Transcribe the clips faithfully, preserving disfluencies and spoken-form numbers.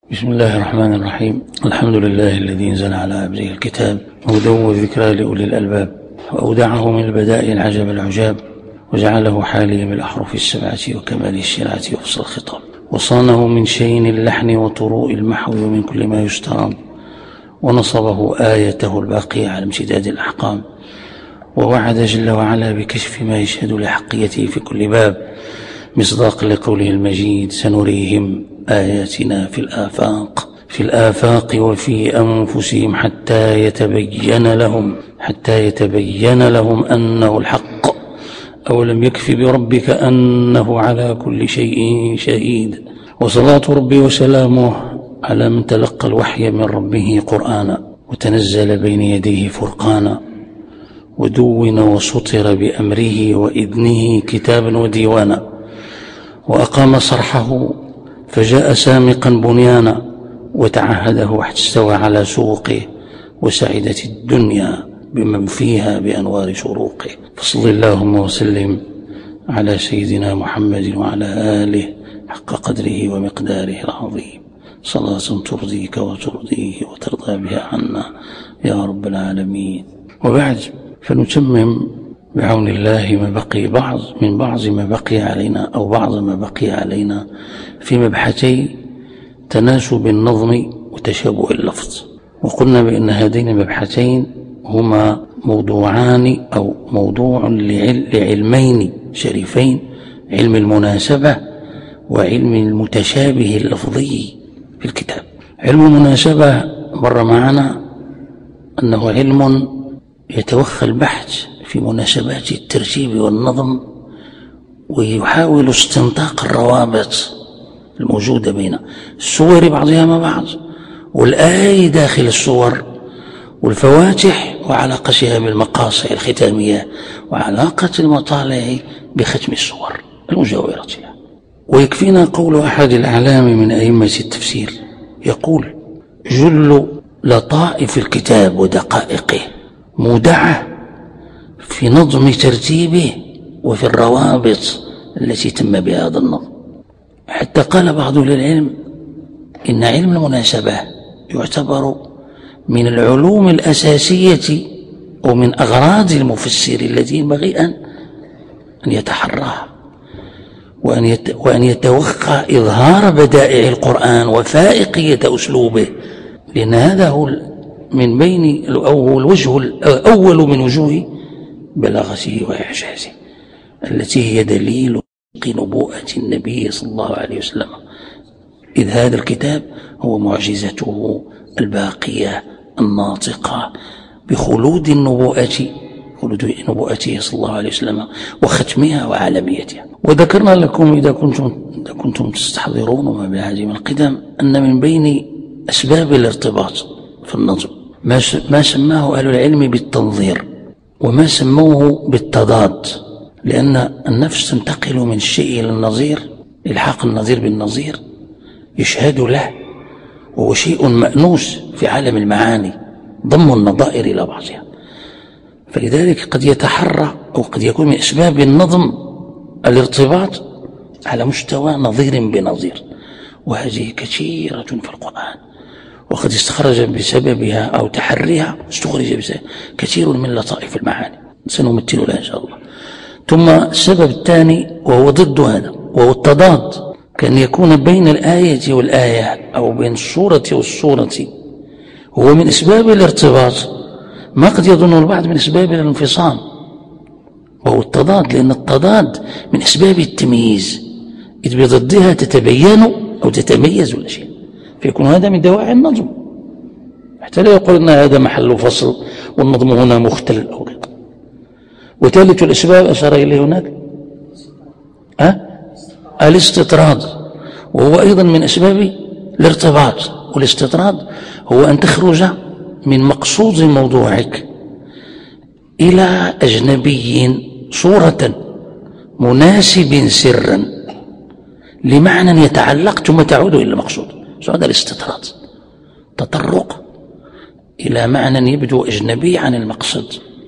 بسم الله الرحمن الرحيم. الحمد لله الذي انزل على عبده الكتاب هدى وذكرى لأولي الألباب، وأودعه من البدائع العجب العجاب، وجعله حاليا بالأحرف السبعة وكمال الشرعة وفصل الخطاب، وصانه من شين اللحن وطروء المحو ومن كل ما يسترام، ونصبه آيته الباقية على امتداد الأحقام، ووعد جل وعلا بكشف ما يشهد لحقيته في كل باب، مصداق لقوله المجيد: سنريهم آياتنا في الآفاق في الآفاق وفي أنفسهم حتى يتبين لهم حتى يتبين لهم أنه الحق، أولم يكف بربك أنه على كل شيء شهيد. وصلاة ربي وسلامه على من تلقى الوحي من ربه قرآنا، وتنزل بين يديه فرقانا، ودون وسطر بأمره وإذنه كتابا وديوانا، وأقام صرحه فجاء سامقا بنيانا، وتعهده حتى استوى على سوقه، وسعدت الدنيا بمن فيها بأنوار شروقه. فصل اللهم وسلم على سيدنا محمد وعلى آله حق قدره ومقداره العظيم، صلاة ترضيك وترضيه وترضى بها عنا يا رب العالمين. وبعد، فنتمم بعون الله ما بقي بعض من بعض ما بقي علينا أو بعض ما بقي علينا في مبحثي تناسب النظم وتشابه اللفظ. وقلنا بأن هذين المبحثين هما موضوعان أو موضوع لعلمين شريفين: علم المناسبة وعلم المتشابه اللفظي في الكتاب. علم المناسبة مر معنا أنه علم يتوخى البحث في مناسبات الترتيب والنظم، ويحاول استنطاق الروابط الموجودة بين الصور بعضها مع بعض، والآية داخل الصور، والفواتح وعلاقتها بالمقاصد الختامية، وعلاقة المطالع بختم الصور المجاورة لها. ويكفينا قول أحد الأعلام من أئمة التفسير يقول: جل لطائف الكتاب ودقائقه مودعة في نظم ترتيبه وفي الروابط التي تم بهذا النظم. حتى قال بعض العلم إن علم المناسبة يعتبر من العلوم الأساسية ومن أغراض المفسر التي ينبغي أن يتحراها، وأن يتوقع إظهار بدائع القرآن وفائقية أسلوبه، لأن هذا هو من بين أو الوجه الأول من وجوه بلاغته وإعجازه، التي هي دليل نبوءة النبي صلى الله عليه وسلم، إذ هذا الكتاب هو معجزته الباقية الناطقة بخلود النبوءة خلود نبوءته صلى الله عليه وسلم وختمها وعالميتها. وذكرنا لكم إذا كنتم, إذا كنتم تستحضرون ما بهذه من القدم أن من بين أسباب الارتباط في النظم ما سماه أهل العلم بالتنظير، وما سموه بالتضاد، لأن النفس تنتقل من الشيء إلى النظير، إلحاق النظير بالنظير يشهد له، وهو شيء مأنوس في عالم المعاني، ضم النظائر إلى بعضها. فلذلك قد يتحرى أو قد يكون من أسباب النظم الارتباط على مستوى نظير بنظير، وهذه كثيرة في القرآن، وقد استخرج بسببها أو تحريها استخرج بسبب كثير من لطائف المعاني سنمثل لها إن شاء الله. ثم السبب الثاني وهو ضد هذا، وهو التضاد، كأن يكون بين الآية والآية أو بين الصورة والصورة هو من أسباب الارتباط ما قد يظن البعض من أسباب الانفصام، وهو التضاد، لأن التضاد من أسباب التمييز، إذ بضدها تتبين أو تتميز الأشياء، فيكون هذا من دواعي النظم، حتى لا يقول أن هذا محل فصل والنظم هنا مختل أو غير. وثالث الأسباب أشار إليه هناك أه؟ الاستطراد، وهو أيضا من أسباب الارتباط. والاستطراد هو أن تخرج من مقصود موضوعك إلى أجنبي صورة مناسب سرا لمعنى يتعلق ثم تعود إلى المقصود. هذا الاستطراد، تطرق إلى معنى يبدو أجنبي عن المقصد،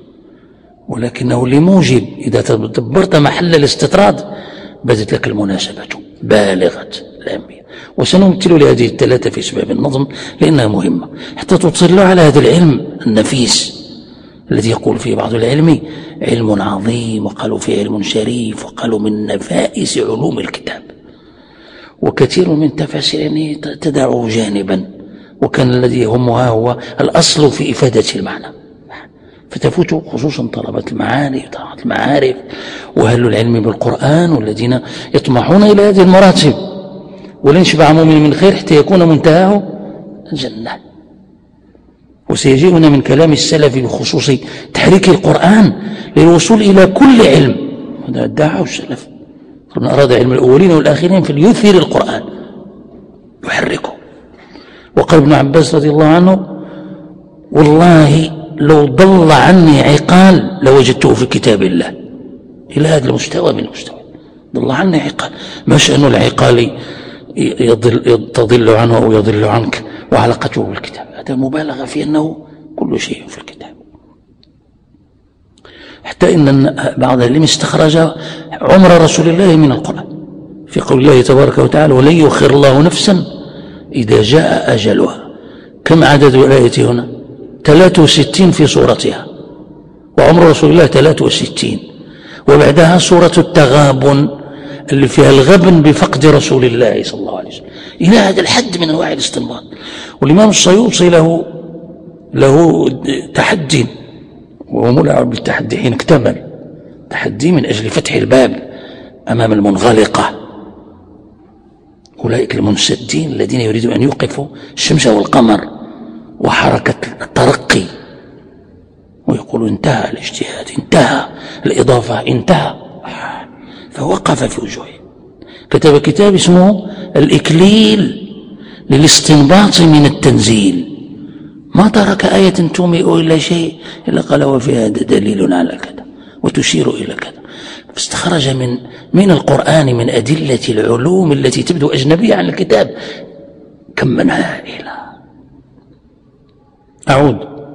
ولكنه لموجب إذا تدبرت محل الاستطراد بدت لك المناسبة بالغة الأهمية. وسنمثل لهذه الثلاثة في أسباب النظم لأنها مهمة حتى تطلع على هذا العلم النفيس الذي يقول فيه بعض العلم علم عظيم، وقالوا فيه علم شريف، وقالوا من نفائس علوم الكتاب. وكثير من تفاسيره تدعه جانبا، وكان الذي يهمها هو الأصل في إفادة المعنى، فتفوت خصوصا طلبة المعارف طلبة المعارف وأهل العلم بالقرآن والذين يطمحون إلى هذه المراتب. ولن يشبع مؤمن من خير حتى يكون منتهاه الجنة. وسيجيئنا من كلام السلف بخصوص تحريك القرآن للوصول إلى كل علم، هذا ادعاه السلف، من أراد علم الأولين والآخرين فليثير القرآن يحركه. وقال ابن عباس رضي الله عنه: والله لو ضل عني عقال لوجدته في كتاب الله. إلى هذا المستوى من المستوى، ضل عني عقال، ما شأن العقال يضل تضل عنه أو يضل عنك وعلاقته بالكتاب؟ هذا مبالغة في أنه كل شيء في الكتاب. حتى إن بعض العلم استخرج عمر رسول الله من القرآن في قول الله تبارك وتعالى: ولن يؤخر الله نفسا إذا جاء أجلها. كم عدد الآية هنا؟ ثلاثة وستين في صورتها، وعمر رسول الله ثلاثة وستين، وبعدها سورة التغابن اللي فيها الغبن بفقد رسول الله صلى الله عليه وسلم. إلى هذا الحد من أنواع الاستنباط. والإمام السيوطي له له تحدي، وهو ملعب بالتحدي حين اكتمل تحدي من أجل فتح الباب أمام المنغلقة، أولئك المنسدين الذين يريدون أن يوقفوا الشمس والقمر وحركة الترقي، ويقولوا انتهى الاجتهاد، انتهى الإضافة، انتهى. فوقف في وجوهه. كتب كتاب اسمه الإكليل للاستنباط من التنزيل، ما ترك آية تومئ إلى شيء إلا قال وفي هذا دليل على كذا وتشير إلى كذا. فاستخرج من من القرآن من أدلة العلوم التي تبدو أجنبية عن الكتاب كم من هائلة. أعود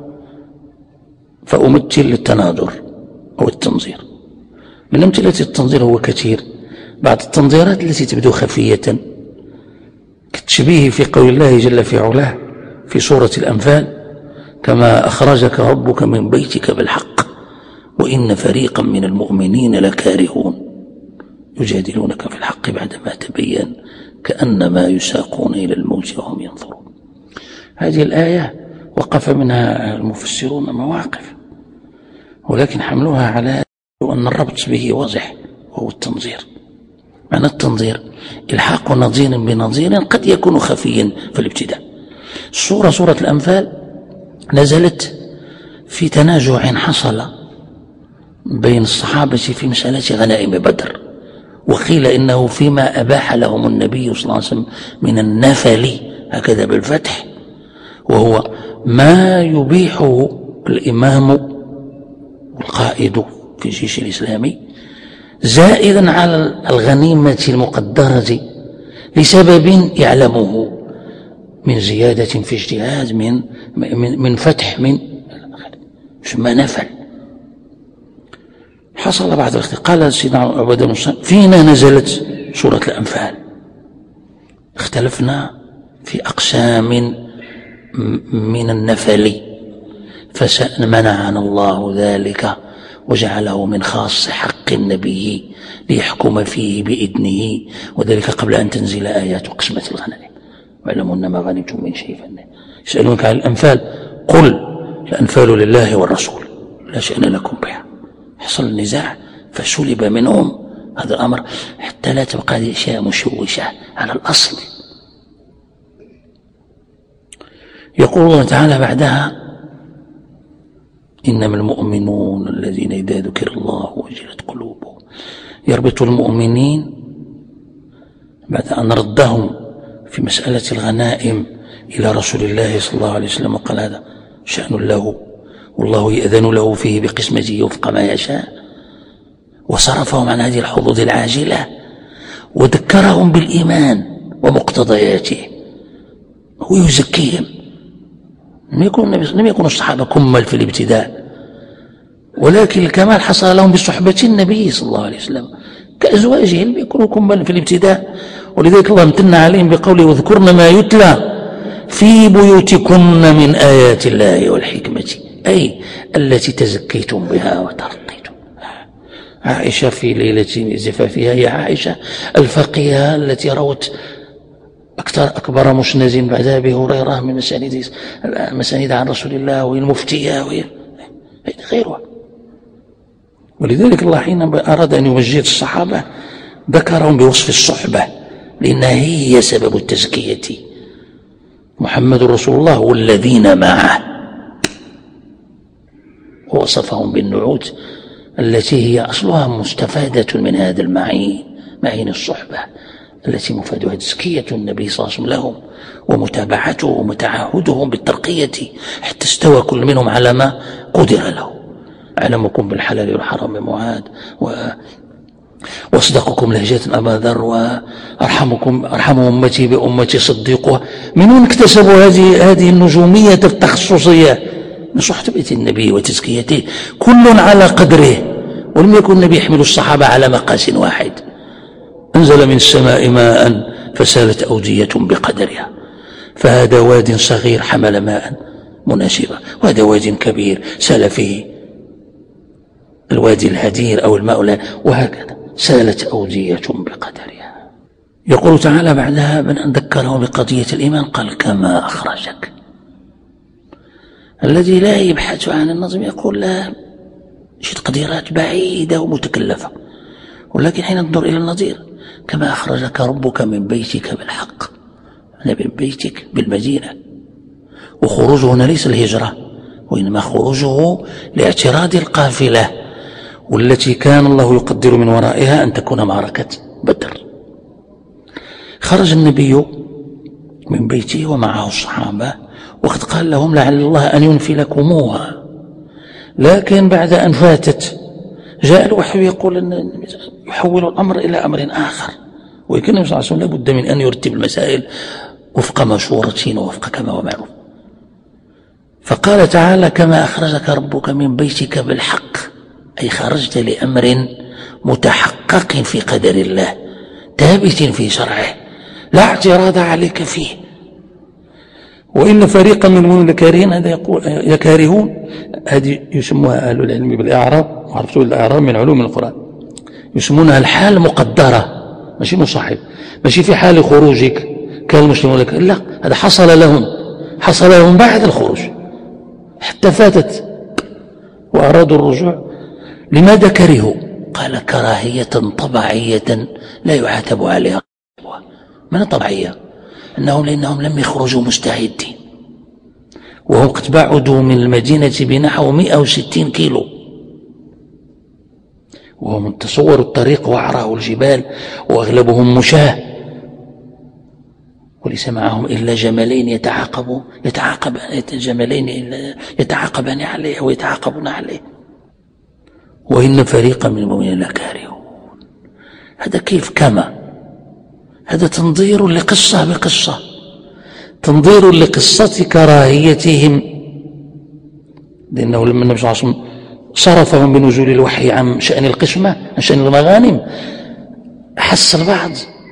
فأمثل للتناظر أو التنظير. من أمثلة التنظير هو كثير، بعض التنظيرات التي تبدو خفية كالتشبيه في قول الله جل في علاه في سورة الأنفال: كما أخرجك ربك من بيتك بالحق وإن فريقا من المؤمنين لكارهون يجادلونك في الحق بعدما تبين كأنما يساقون إلى الموت وهم ينظرون. هذه الآية وقف منها المفسرون مواقف، ولكن حملوها على أن الربط به واضح، وهو التنظير. معنى التنظير إلحاق نظير بنظير قد يكون خفيا في الابتداء. السورة سورة الأنفال نزلت في تنازع حصل بين الصحابة في مسألة غنائم بدر، وقيل إنه فيما أباح لهم النبي صلى الله عليه وسلم من النفل هكذا بالفتح، وهو ما يبيحه الإمام والقائد في الجيش الإسلامي زائدا على الغنيمة المقدرة لسبب يعلمه من زيادة في اجتهاد، من من, من فتح، من ما نفل. حصل بعد الاختلاف. قال سيدنا عبادة فينا نزلت سورة الأنفال، اختلفنا في أقسام من النفل فمنعنا الله ذلك وجعله من خاص حق النبي ليحكم فيه بإذنه، وذلك قبل أن تنزل آيات قسمة الغنائم. واعلموا أنما غنمتم من شيء فإن يسألونك عن الأنفال قل الأنفال لله والرسول لا شأن لكم بها. حصل النزاع فسلب منهم هذا الأمر حتى لا تبقى هذه أشياء مشوشة على الأصل. يقول الله تعالى بعدها: إنما المؤمنون الذين إذا ذكر الله وجلت قلوبهم. يربط المؤمنين بعد أن ردهم في مسألة الغنائم إلى رسول الله صلى الله عليه وسلم وقال هذا شأن له والله يأذن له فيه بقسمته وفق ما يشاء، وصرفهم عن هذه الحظوظ العاجلة وذكرهم بالإيمان ومقتضياته ويزكيهم. لم يكن لم يكن الصحابة كمل في الابتداء، ولكن الكمال حصل لهم بصحبة النبي صلى الله عليه وسلم كأزواجه. لم يكونوا كمل في الابتداء ولذلك الله امتن عليهم بقوله واذكرن ما يتلى في بيوتكن من آيات الله والحكمة، أي التي تزكيتم بها وترقيتم. عائشة في ليلة زفافها هي عائشة الفقيهة التي روت أكثر أكبر مسند بعد أبي هريرة من مسانيد مسانيد عن رسول الله، وهي المفتية وهي غيرها. ولذلك الله حينما أراد أن يمجد الصحابة ذكرهم بوصف الصحبة، لأنها هي سبب التزكية. محمد رسول الله والذين معه، ووصفهم بالنعوت التي هي أصلها مستفادة من هذا المعين، معين الصحبة التي مفادها تزكية النبي صلى الله عليه وسلم لهم ومتابعته ومتعهدهم بالترقية حتى استوى كل منهم على ما قدر له. أعلمكم بالحلال والحرام معاذ، و واصدقكم لهجة أبا ذر، وأرحمكم أرحم أمتي بأمتي صديقها. من وين اكتسبوا هذه هذه النجومية التخصصية؟ من صحبة النبي وتزكيته، كل على قدره. ولم يكن النبي يحمل الصحابة على مقاس واحد. أنزل من السماء ماء فسالت أودية بقدرها، فهذا واد صغير حمل ماء مناسبا، وهذا واد كبير سال فيه الوادي الهدير أو الماء، وهكذا سالت أودية بقدرها. يقول تعالى بعدها من أن ذكره بقضية الإيمان قال كما أخرجك. الذي لا يبحث عن النظم يقول لا، شيء تقديرات بعيدة ومتكلفة، ولكن حين ننظر إلى النظير كما أخرجك ربك من بيتك بالحق، من بيتك بالمدينة. وخروجه هنا ليس الهجرة، وإنما خروجه لاعتراض القافلة، والتي كان الله يقدر من ورائها أن تكون معركة بدر. خرج النبي من بيته ومعه الصحابة، وقد قال لهم لعل الله أن ينفي لكموها، لكن بعد أن فاتت جاء الوحي يقول أن يحول الأمر إلى أمر آخر، ويكون النبي صلى الله عليه وسلم لابد من أن يرتب المسائل وفق مشورة ووفق كما هو معروف. فقال تعالى كما أخرجك ربك من بيتك بالحق، أي خرجت لأمر متحقق في قدر الله ثابت في شرعه لا اعتراض عليك فيه. وإن فريقا من المؤمنين لكارهين، هذا يقول يكارهون، هذه يسموها أهل العلم بالإعراب، وعرفتوا الإعراب من علوم القرآن، يسمونها الحال مقدرة، ماشي مصاحب، ماشي في حال خروجك كالمسلمون لك، لا، هذا حصل لهم حصل لهم بعد الخروج حتى فاتت وأرادوا الرجوع. لماذا كرهوا؟ قال كراهية طبيعية لا يعاتب عليها. من الطبيعية؟ أنهم لأنهم لم يخرجوا مستعدين، وهم قد بعدوا من المدينة بنحو مئة وستين كيلو، وهم تصوروا الطريق وعره الجبال، وأغلبهم مشاة، وليس معهم إلا جملين يتعاقبوا يتعاقب جملين يتعاقبان عليه ويتعاقبون عليه. وإن فريقا من المؤمنين لكارهون. هذا كيف كما؟ هذا تنظير لقصة بقصة، تنظير لقصة كراهيتهم، لأنه لما النبي صلى الله عليه وسلم صرفهم بنزول الوحي عن شأن القسمة عن شأن المغانم، حس البعض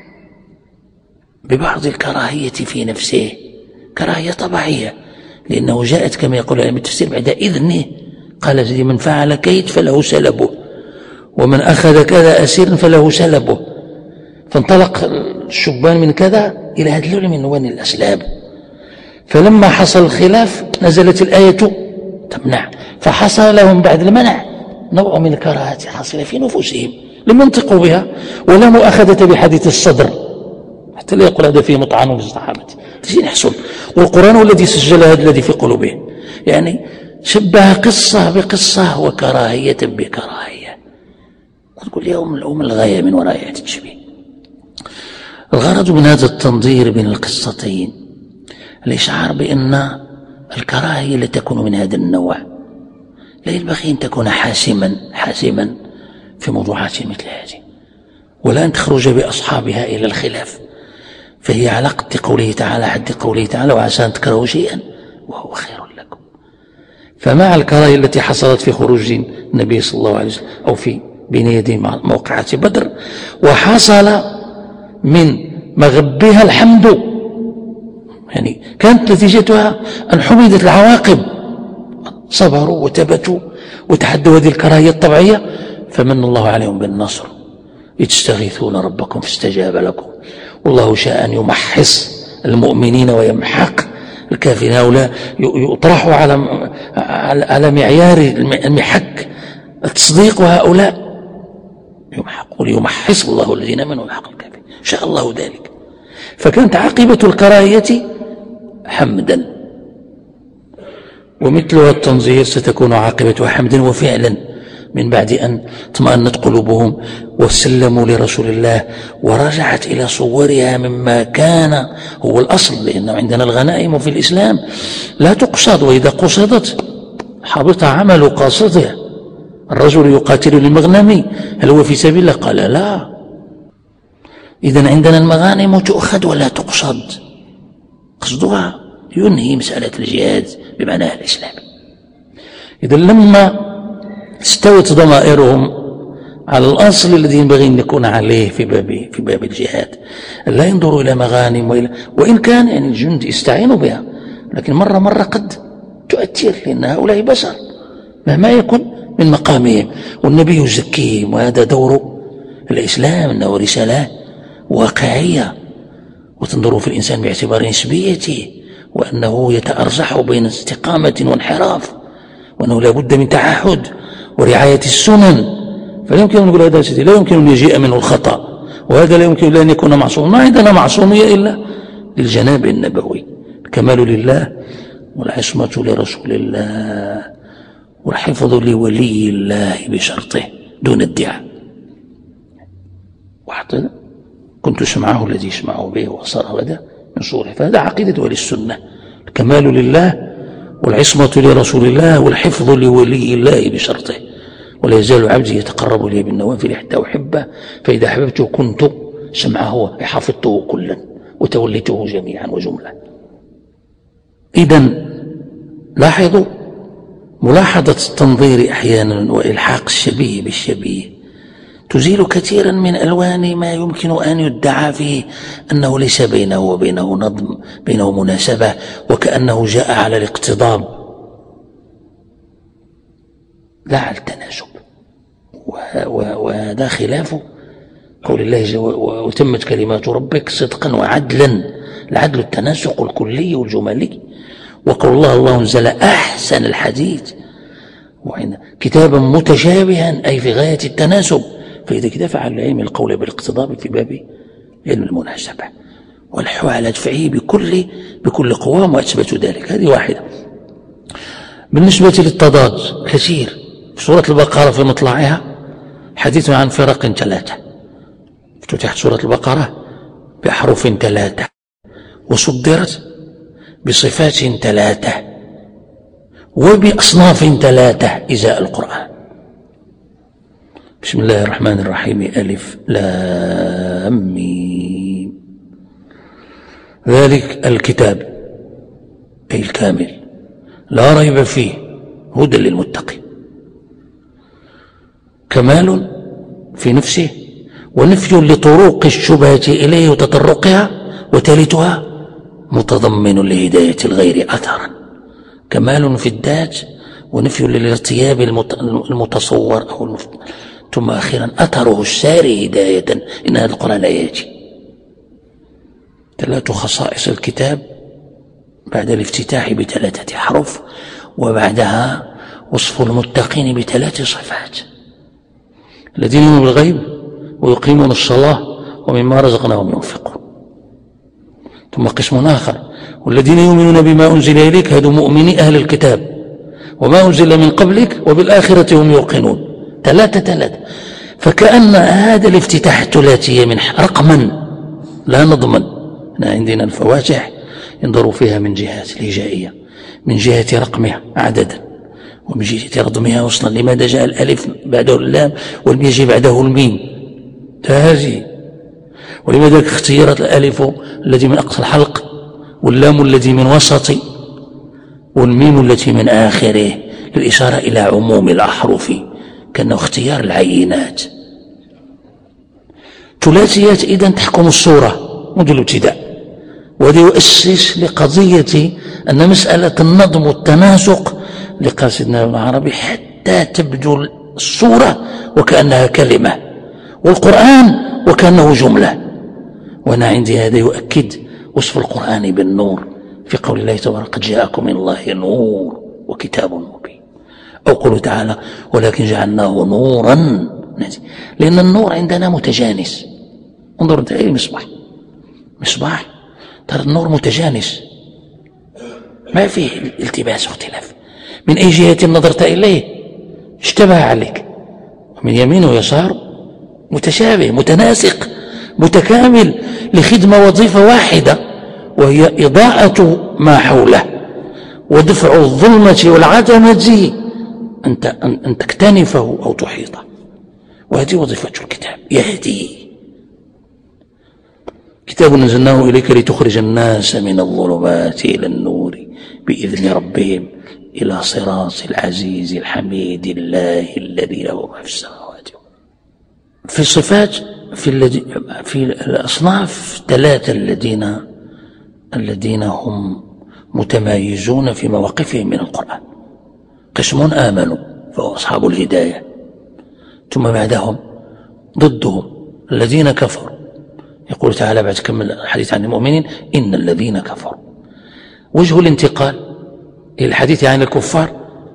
ببعض الكراهية في نفسه، كراهية طبيعية، لأنه جاءت كما يقول العلم التفسير بعد إذنه، قال من فعل كيد فله سلبه، ومن أخذ كذا أسير فله سلبه. فانطلق الشبان من كذا إلى هذا من نوان الأسلاب. فلما حصل الخلاف نزلت الآية تمنع، فحصل لهم بعد المنع نوع من الكراهة حصل في نفوسهم، لم ينطقوا بها ولا مؤاخذة بحديث الصدر، حتى لا يقول هذا فيه مطعن في الصحابة. تجين يحصل، والقرآن هو الذي سجل هذا الذي في قلوبهم، يعني شبه قصة بقصة وكراهية بكراهية. تقول يوم الأم الغاية من وراء آيات التشبيه. الغرض من هذا التنظير بين القصتين الإشعار بأن الكراهية التي تكون من هذا النوع لا ينبغي أن تكون حاسما حاسما في موضوعات مثل هذه، ولا أن تخرج بأصحابها إلى الخلاف، فهي على قد قوله تعالى حد قوله تعالى وعسى أن تكرهوا شيئا وهو خير لكم. فمع الكراهية التي حصلت في خروج النبي صلى الله عليه وسلم أو في بين يدي موقعة بدر، وحصل من مغبها الحمد، يعني كانت نتيجتها أن حمدت العواقب، صبروا وثبتوا وتحدوا هذه الكراهية الطبيعية فمن الله عليهم بالنصر. إذ تستغيثون ربكم فاستجاب لكم والله شاء أن يمحص المؤمنين ويمحق الكافرين. هؤلاء يطرحوا على على معيار المحك التصديق، وهؤلاء يمحقون يمحص الله الذين امنوا ويمحق الكافرين، شاء الله ذلك. فكانت عاقبة الكراهية حمدا، ومثلها التنظير ستكون عاقبتها حمدا. وفعلا من بعد أن اطمأنت قلوبهم وسلموا لرسول الله ورجعت إلى صورها مما كان هو الأصل، لأن عندنا الغنائم في الإسلام لا تقصد، وإذا قصدت حبط عمل قاصدها. الرجل يقاتل للمغنم هل هو في سبيل الله؟ قال لا. إذن عندنا المغانم تؤخذ ولا تقصد، قصدها ينهي مسألة الجهاد بمعناها الإسلامي. إذن لما استوت ضمائرهم على الأصل الذي ينبغي أن يكون عليه في باب في باب الجهاد، لا ينظروا إلى مغانم وإلى وإن كان يعني الجند يستعينوا بها، لكن مرة مرة قد تؤثر، لأن هؤلاء بشر مهما يكن من مقامهم، والنبي يزكيهم، وهذا دور الإسلام أنه رسالة واقعية، وتنظروا في الإنسان باعتبار نسبيته، وأنه يتأرجح بين استقامة وانحراف، وأنه لا بد من تعهد ورعاية السنن. فلا يمكن أن نقول هذا سيدي لا يمكن أن يجيء منه الخطأ، وهذا لا يمكن أن يكون معصوم. ما عندنا معصومية إلا للجناب النبوي، الكمال لله والعصمة لرسول الله والحفظ لولي الله بشرطه دون ادعاء. واحد كنت سمعه الذي يسمعه به وصار غدا من صوره، فهذا عقيدة أهل السنة، الكمال لله والعصمة لرسول الله والحفظ لولي الله بشرطه. ولا يزال عبدي يتقرب لي بالنوافل حتى أحبه، فإذا أحببته كنت سمعه وحفظته كلا وتوليته جميعا وجملة. إذن لاحظوا ملاحظة التنظير أحيانا وإلحاق الشبيه بالشبيه تزيل كثيرا من ألوان ما يمكن أن يدعى فيه أنه ليس بينه وبينه نظم، بينه مناسبة، وكأنه جاء على الاقتضاب لا على التناسب. وهذا خلاف قول الله وتمت كلمات ربك صدقا وعدلا، العدل التناسق الكلي والجمالي. وقول الله الله انزل أحسن الحديث كتابا متشابها أي في غاية التناسب. فإذا كده فعل العلم القول بالاقتضاب في باب علم المناسبة والحو على دفعه بكل بكل قوام وأثبت ذلك. هذه واحدة. بالنسبة للتضاد كثير في سورة البقرة في مطلعها حديث عن فرق ثلاثة، افتتحت سورة البقرة بأحرف ثلاثة وصدرت بصفات ثلاثة وبأصناف ثلاثة إزاء القرآن. بسم الله الرحمن الرحيم ألف لام ميم ذلك الكتاب أي الكامل لا ريب فيه هدى للمتقين. كمال في نفسه ونفي لطرق الشبهة إليه وتطرقها، وثالثها متضمن لهداية الغير أثرا. كمال في الذات ونفي للارتياب المتصور أو المفت... ثم أخيرا أثره الساري هداية إن هذا القرآن لا يأتي. ثلاث خصائص الكتاب بعد الافتتاح بثلاثة حرف، وبعدها وصف المتقين بثلاث صفات: الذين يؤمنون بالغيب ويقيمون الصلاة ومما رزقناهم ينفقون. ثم قسم آخر: والذين يؤمنون بما أنزل إليك، هذو مؤمني أهل الكتاب، وما أنزل من قبلك وبالآخرة هم يوقنون. ثلاثة ثلاثة. فكأن هذا الافتتاح الثلاثي من رقما لا نضمن. عندنا الفواتح ينظروا فيها من جهة الهجائية، من جهة رقمها عددا، ومن جهة رضمها وصلا. لماذا جاء الألف بعده اللام ولم يجي بعده الميم؟ هذه. ولماذا اختيرت الألف الذي من أقصى الحلق واللام الذي من وسط والميم التي من آخره، للإشارة إلى عموم الأحرف، كأنه اختيار العينات. ثلاثيات إذن تحكم الصورة، منذ الابتداء. وهذا يؤسس لقضية أن مسألة النظم والتناسق لقاصدنا ابن عربي حتى تبدو الصورة وكأنها كلمة، والقرآن وكأنه جملة. وأنا عندي هذا يؤكد وصف القرآن بالنور في قول الله تبارك قد جاءكم من الله نور وكتاب مبين، أو قوله تعالى ولكن جعلناه نورا، لأن النور عندنا متجانس. انظر انت ايه مصباح مصباح ترى النور متجانس ما فيه التباس واختلاف، من أي جهة نظرت إليه اشتبه عليك، من يمين ويسار متشابه متناسق متكامل لخدمة وظيفة واحدة، وهي إضاءة ما حوله ودفع الظلمة والعتمة أن أن تكتنفه أو تحيطه. وهذه وظيفة الكتاب، يهدي. كتاب نزلناه إليك لتخرج الناس من الظلمات إلى النور بإذن ربهم إلى صراط العزيز الحميد الله الذي له ما في السماوات. في الصفات في الذي في الأصناف ثلاثة الذين الذين هم متمايزون في مواقفهم من القرآن. قسم آمنوا فهو أصحاب الهداية، ثم بعدهم ضدهم الذين كفروا. يقول تعالى بعد كمل الحديث عن المؤمنين إن الذين كفروا. وجه الانتقال إلى الحديث عن الكفار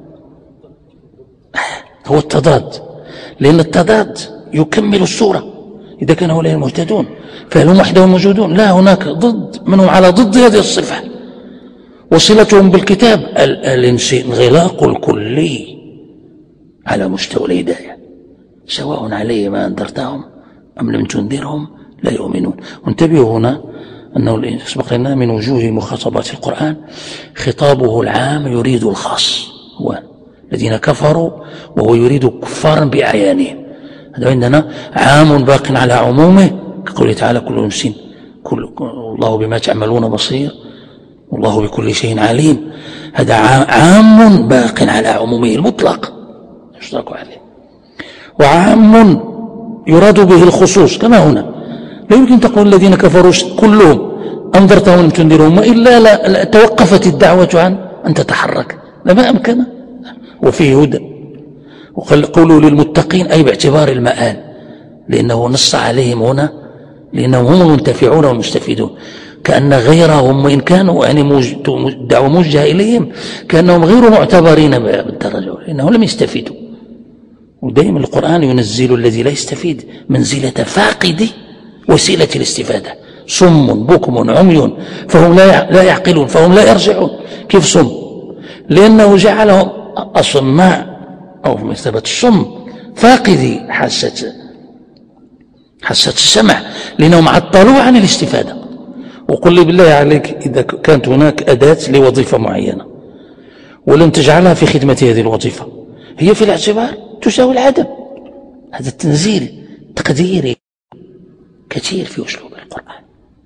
هو التضاد، لأن التضاد يكمل الصورة. إذا كان هؤلاء المهتدون فهل هم وحدهم موجودون؟ لا، هناك ضد منهم على ضد هذه الصفة. وصلتهم بالكتاب الانغلاق الكلي على مستوى الهداية، سواء عليه ما أنذرتهم أم لم تنذرهم لا يؤمنون. وانتبهوا هنا أنه سبق لنا من وجوه مخاطبات القرآن خطابه العام يريد الخاص، هو الذين كفروا وهو يريد كفارا بأعيانهم. هذا عندنا عام باق على عمومه كقوله تعالى كل نفس كل الله بما تعملون بصير والله بكل شيء عليم. هذا عام باق على عمومه المطلق يشترك عليه، وعام يراد به الخصوص كما هنا. لا يمكن تقول الذين كفروا كلهم أنذرتهم لم تنذرهم، وإلا لا توقفت الدعوة عن أن تتحرك لما أمكن. وفيه هدى. وقولوا للمتقين أي باعتبار المآل، لأنه نص عليهم هنا لأنهم هم المنتفعون والمستفيدون، كأن غيرهم وإن كانوا يعني الدعوة موجهة إليهم كأنهم غير معتبرين بالدرجة لأنهم لم يستفيدوا. ودائما القرآن ينزل الذي لا يستفيد منزلة فاقد وسيلة الاستفادة. صم بكم عمي فهم لا يعقلون فهم لا يرجعون. كيف صم؟ لأنه جعلهم أصماء أو في مثابة الصم فاقدي حاسة حاسة السمع، لأنهم عطلوا عن الاستفادة. وقل لي بالله عليك إذا كانت هناك أداة لوظيفة معينة ولم تجعلها في خدمة هذه الوظيفة هي في الاعتبار تساوي العدم. هذا التنزيل تقديري كثير في أسلوب القرآن.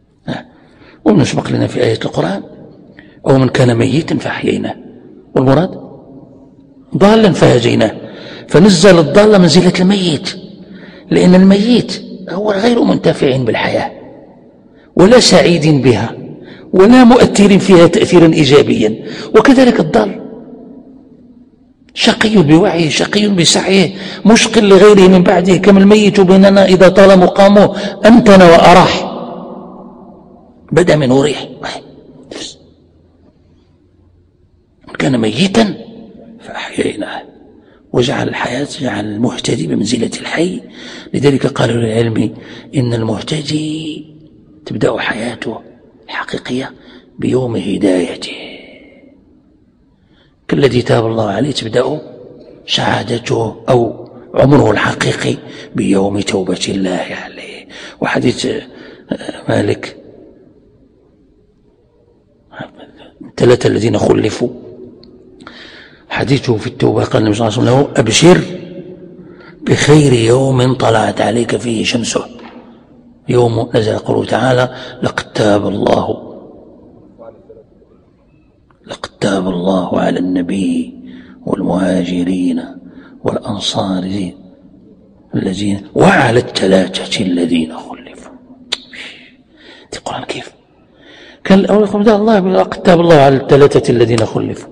ونسبق لنا في آية القرآن أو من كان ميتا فأحييناه، والمراد ضالا فهديناه. فنزل الضال منزلة الميت، لأن الميت هو غير منتفع بالحياة ولا سعيد بها ولا مؤثر فيها تأثيرا إيجابيا. وكذلك الضال شقي بوعيه شقي بسعيه مشقل لغيره من بعده، كما الميت بيننا إذا طال مقامه أنتن وأراح بدأ منه ريح. كان ميتا فأحييناه وجعل الحياة جعل المهتدي بمنزلة الحي. لذلك قالوا للعلم إن المهتدي تبدأ حياته الحقيقية بيوم هدايته، كالذي تاب الله عليه تبدأ سعادته أو عمره الحقيقي بيوم توبة الله عليه. وحديث مالك ثلاثة الذين خلفوا حديثه في التوبة قال النبي صلى الله عليه وسلم له أبشر بخير يوم طلعت عليك فيه شمسه، يوم نزل قوله تعالى لقد تاب الله لقد تاب الله على النبي والمهاجرين والأنصار الذين وعلى الثلاثة الذين خلفوا. القرآن كيف؟ كان الأول يقول الله قد تاب الله على الثلاثة الذين خلفوا،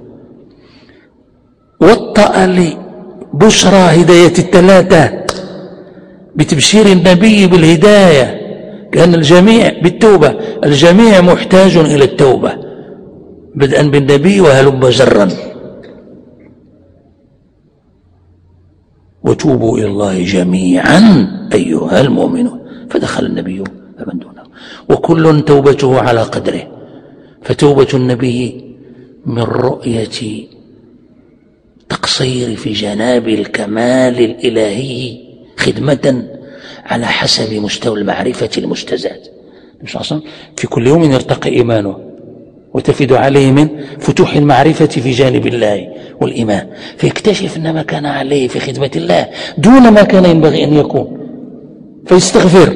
وطأ لي بشرى هداية الثلاثة بتبشير النبي بالهداية، كأن الجميع بالتوبة، الجميع محتاج إلى التوبة بدءا بالنبي وهلم جرا، وتوبوا إلى الله جميعا أيها المؤمنون، فدخل النبي فمن دونه، وكل توبته على قدره. فتوبة النبي من رؤية تقصير في جناب الكمال الإلهي خدمة على حسب مستوى المعرفة المستزاد. في كل يوم يرتقي إيمانه وتفيد عليه من فتوح المعرفة في جانب الله والإيمان، فيكتشف أن ما كان عليه في خدمة الله دون ما كان ينبغي أن يكون، فيستغفر.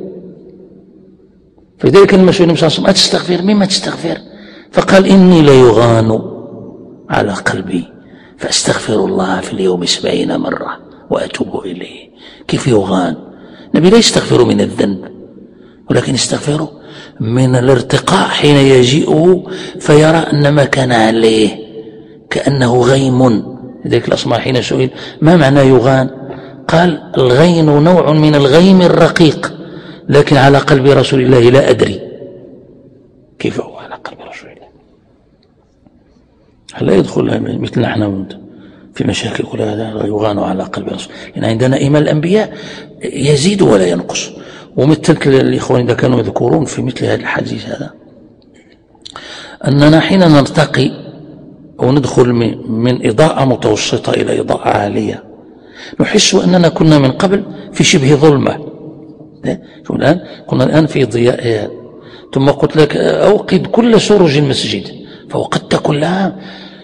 فلذلك المسؤول النبي صلى الله عليه وسلم أتستغفر؟ مما تستغفر؟ فقال إني ليغان على قلبي فأستغفر الله في اليوم سبعين مرة وأتوب إليه. كيف يغان؟ النبي لا يستغفر من الذنب، ولكن يستغفر من الارتقاء حين يجيئه فيرى أن ما كان عليه كأنه غيم. لذلك الأصمعي حين سئل ما معنى يغان قال الغين نوع من الغيم الرقيق، لكن على قلب رسول الله لا أدري كيف هو على قلب رسول الله. هل يدخل مثل نحن في مشاكل كل هذا يغان على قلب رسول الله؟ يعني عندنا إيمان الأنبياء يزيد ولا ينقص. ومثل الإخوان إذا كانوا يذكرون في مثل هذا الحديث هذا أننا حين نرتقي أو ندخل من إضاءة متوسطة إلى إضاءة عالية نحس أننا كنا من قبل في شبه ظلمة، الآن كنا الآن في ضياء، ثم قلت لك أوقد كل سرج المسجد فوقدت كلها،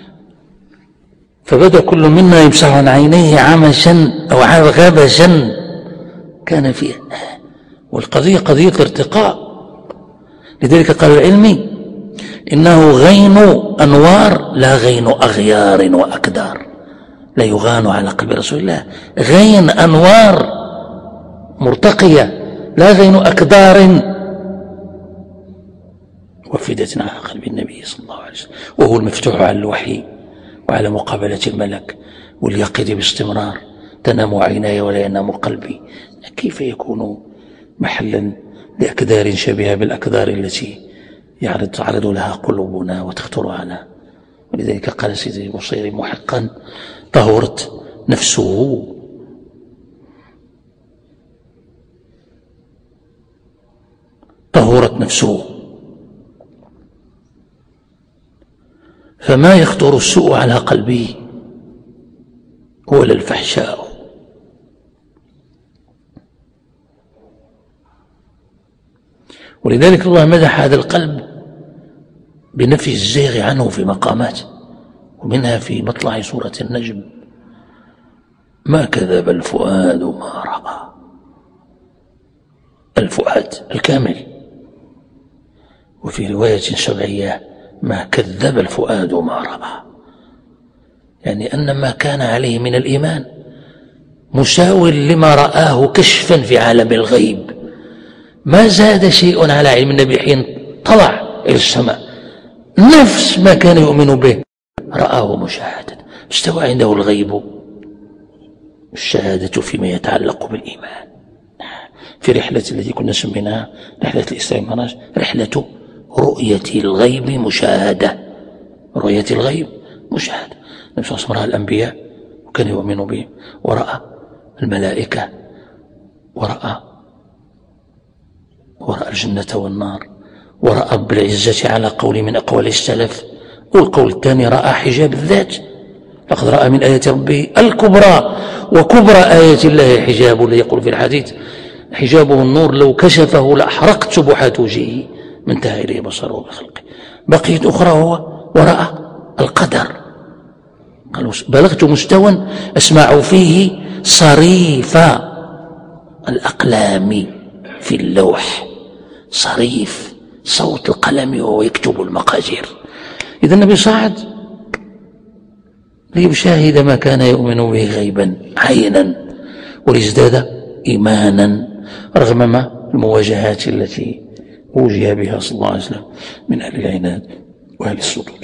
فبدأ كل منا يمسح عن عينيه عمشا أو غبشا كان فيه، والقضية قضية الارتقاء. لذلك قال العلمي إنه غين أنوار لا غين أغيار وأكدار، لا يغان على قلب رسول الله، غين أنوار مرتقية لا غين أكدار وفدة على قلب النبي صلى الله عليه وسلم، وهو المفتوح على الوحي وعلى مقابلة الملك واليقظة باستمرار. تنام عيناي ولا ينام قلبي، كيف يكون محلا لأكدار شبيهة بالأكدار التي يعرض تعرض لها قلوبنا وتخطر على. ولذلك قال سيدي البصيري محقا طهرت نفسه طهرت نفسه فما يخطر السوء على قلبه ولا الفحشاء. ولذلك الله مدح هذا القلب بنفي الزيغ عنه في مقامات، ومنها في مطلع سورة النجم ما كذب الفؤاد ما رأى، الفؤاد الكامل. وفي رواية شرعية ما كذب الفؤاد ما رأى، يعني أن ما كان عليه من الإيمان مساو لما رآه كشفا في عالم الغيب، ما زاد شيء على علم النبي حين طلع إلى السماء، نفس ما كان يؤمن به رآه مشاهدة. استوى عنده الغيب الشهادة فيما يتعلق بالإيمان. في رحلة التي كنا سميناها رحلة الإسراء والمعراج رحلة رؤية الغيب مشاهدة، رؤية الغيب مشاهدة. النبي صلى الله عليه وسلم رأى الأنبياء وكان يؤمن بهم، ورأى الملائكة، ورأى ورأى الجنة والنار، ورأى بالعزة على قول من أقوال السلف. والقول الثاني رأى حجاب الذات، لقد رأى من آيات ربه الكبرى، وكبرى آيات الله حجاب، الذي يقول في الحديث حجابه النور لو كشفه لأحرقت سبحات وجهه ما انتهى إليه بصره بخلقه. بقيت أخرى هو ورأى القدر، قالوا بلغت مستوى أسمع فيه صريف الأقلام في اللوح، صريف صوت القلم وهو يكتب المقادير. إذا النبي صعد ليشاهد ما كان يؤمن به غيبا عينا وليزداد إيمانا رغم ما المواجهات التي وجه بها صلى الله عليه وسلم من أهل العناد وأهل الصدود.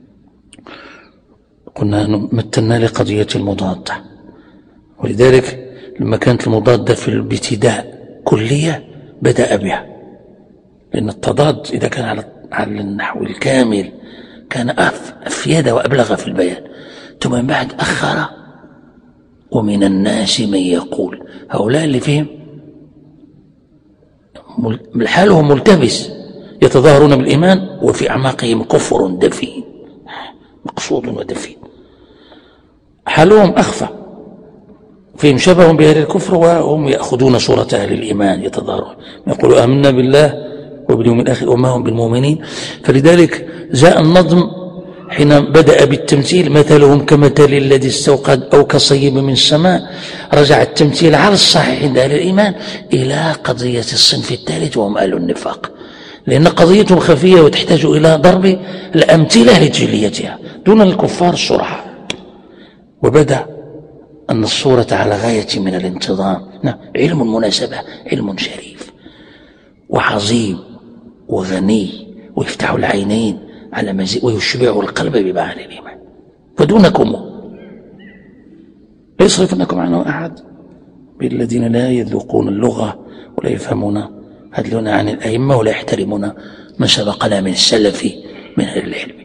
قلنا مثلنا لقضية المضادة، ولذلك لما كانت المضادة في الابتداء كلية بدأ بها، لأن التضاد إذا كان على النحو الكامل كان أفيد وأبلغ في البيان، ثم من بعد أخر. ومن الناس من يقول، هؤلاء اللي فيهم حالهم ملتبس، يتظاهرون بالإيمان وفي أعماقهم كفر دفين، مقصود ودفين، حالهم أخفى، فيهم شبه بأهل الكفر وهم يأخذون صورة أهل الإيمان، يتظاهرون يقولوا آمنا بالله وباليوم الآخر وما هم بالمؤمنين. فلذلك جاء النظم حين بدأ بالتمثيل مثلهم كمثل الذي استوقد أو كصيب من السماء، رجع التمثيل على الصحيح عند أهل الإيمان إلى قضية الصنف الثالث وهم أهل النفاق، لأن قضيتهم خفية وتحتاج إلى ضرب الأمثلة لجليتها دون الكفار الصرحاء. وبدأ أن الصورة على غاية من الانتظام. نعم، علم المناسبة علم شريف وعظيم وغني ويفتح العينين على مزيد ويشبع القلب بمعاني الإيمان. فدونكم لا يصرفنكم عنه أحد بالذين لا يذوقون اللغة ولا يفهمون هدلون عن الأئمة ولا يحترمون من سبقنا من السلف من أهل العلم.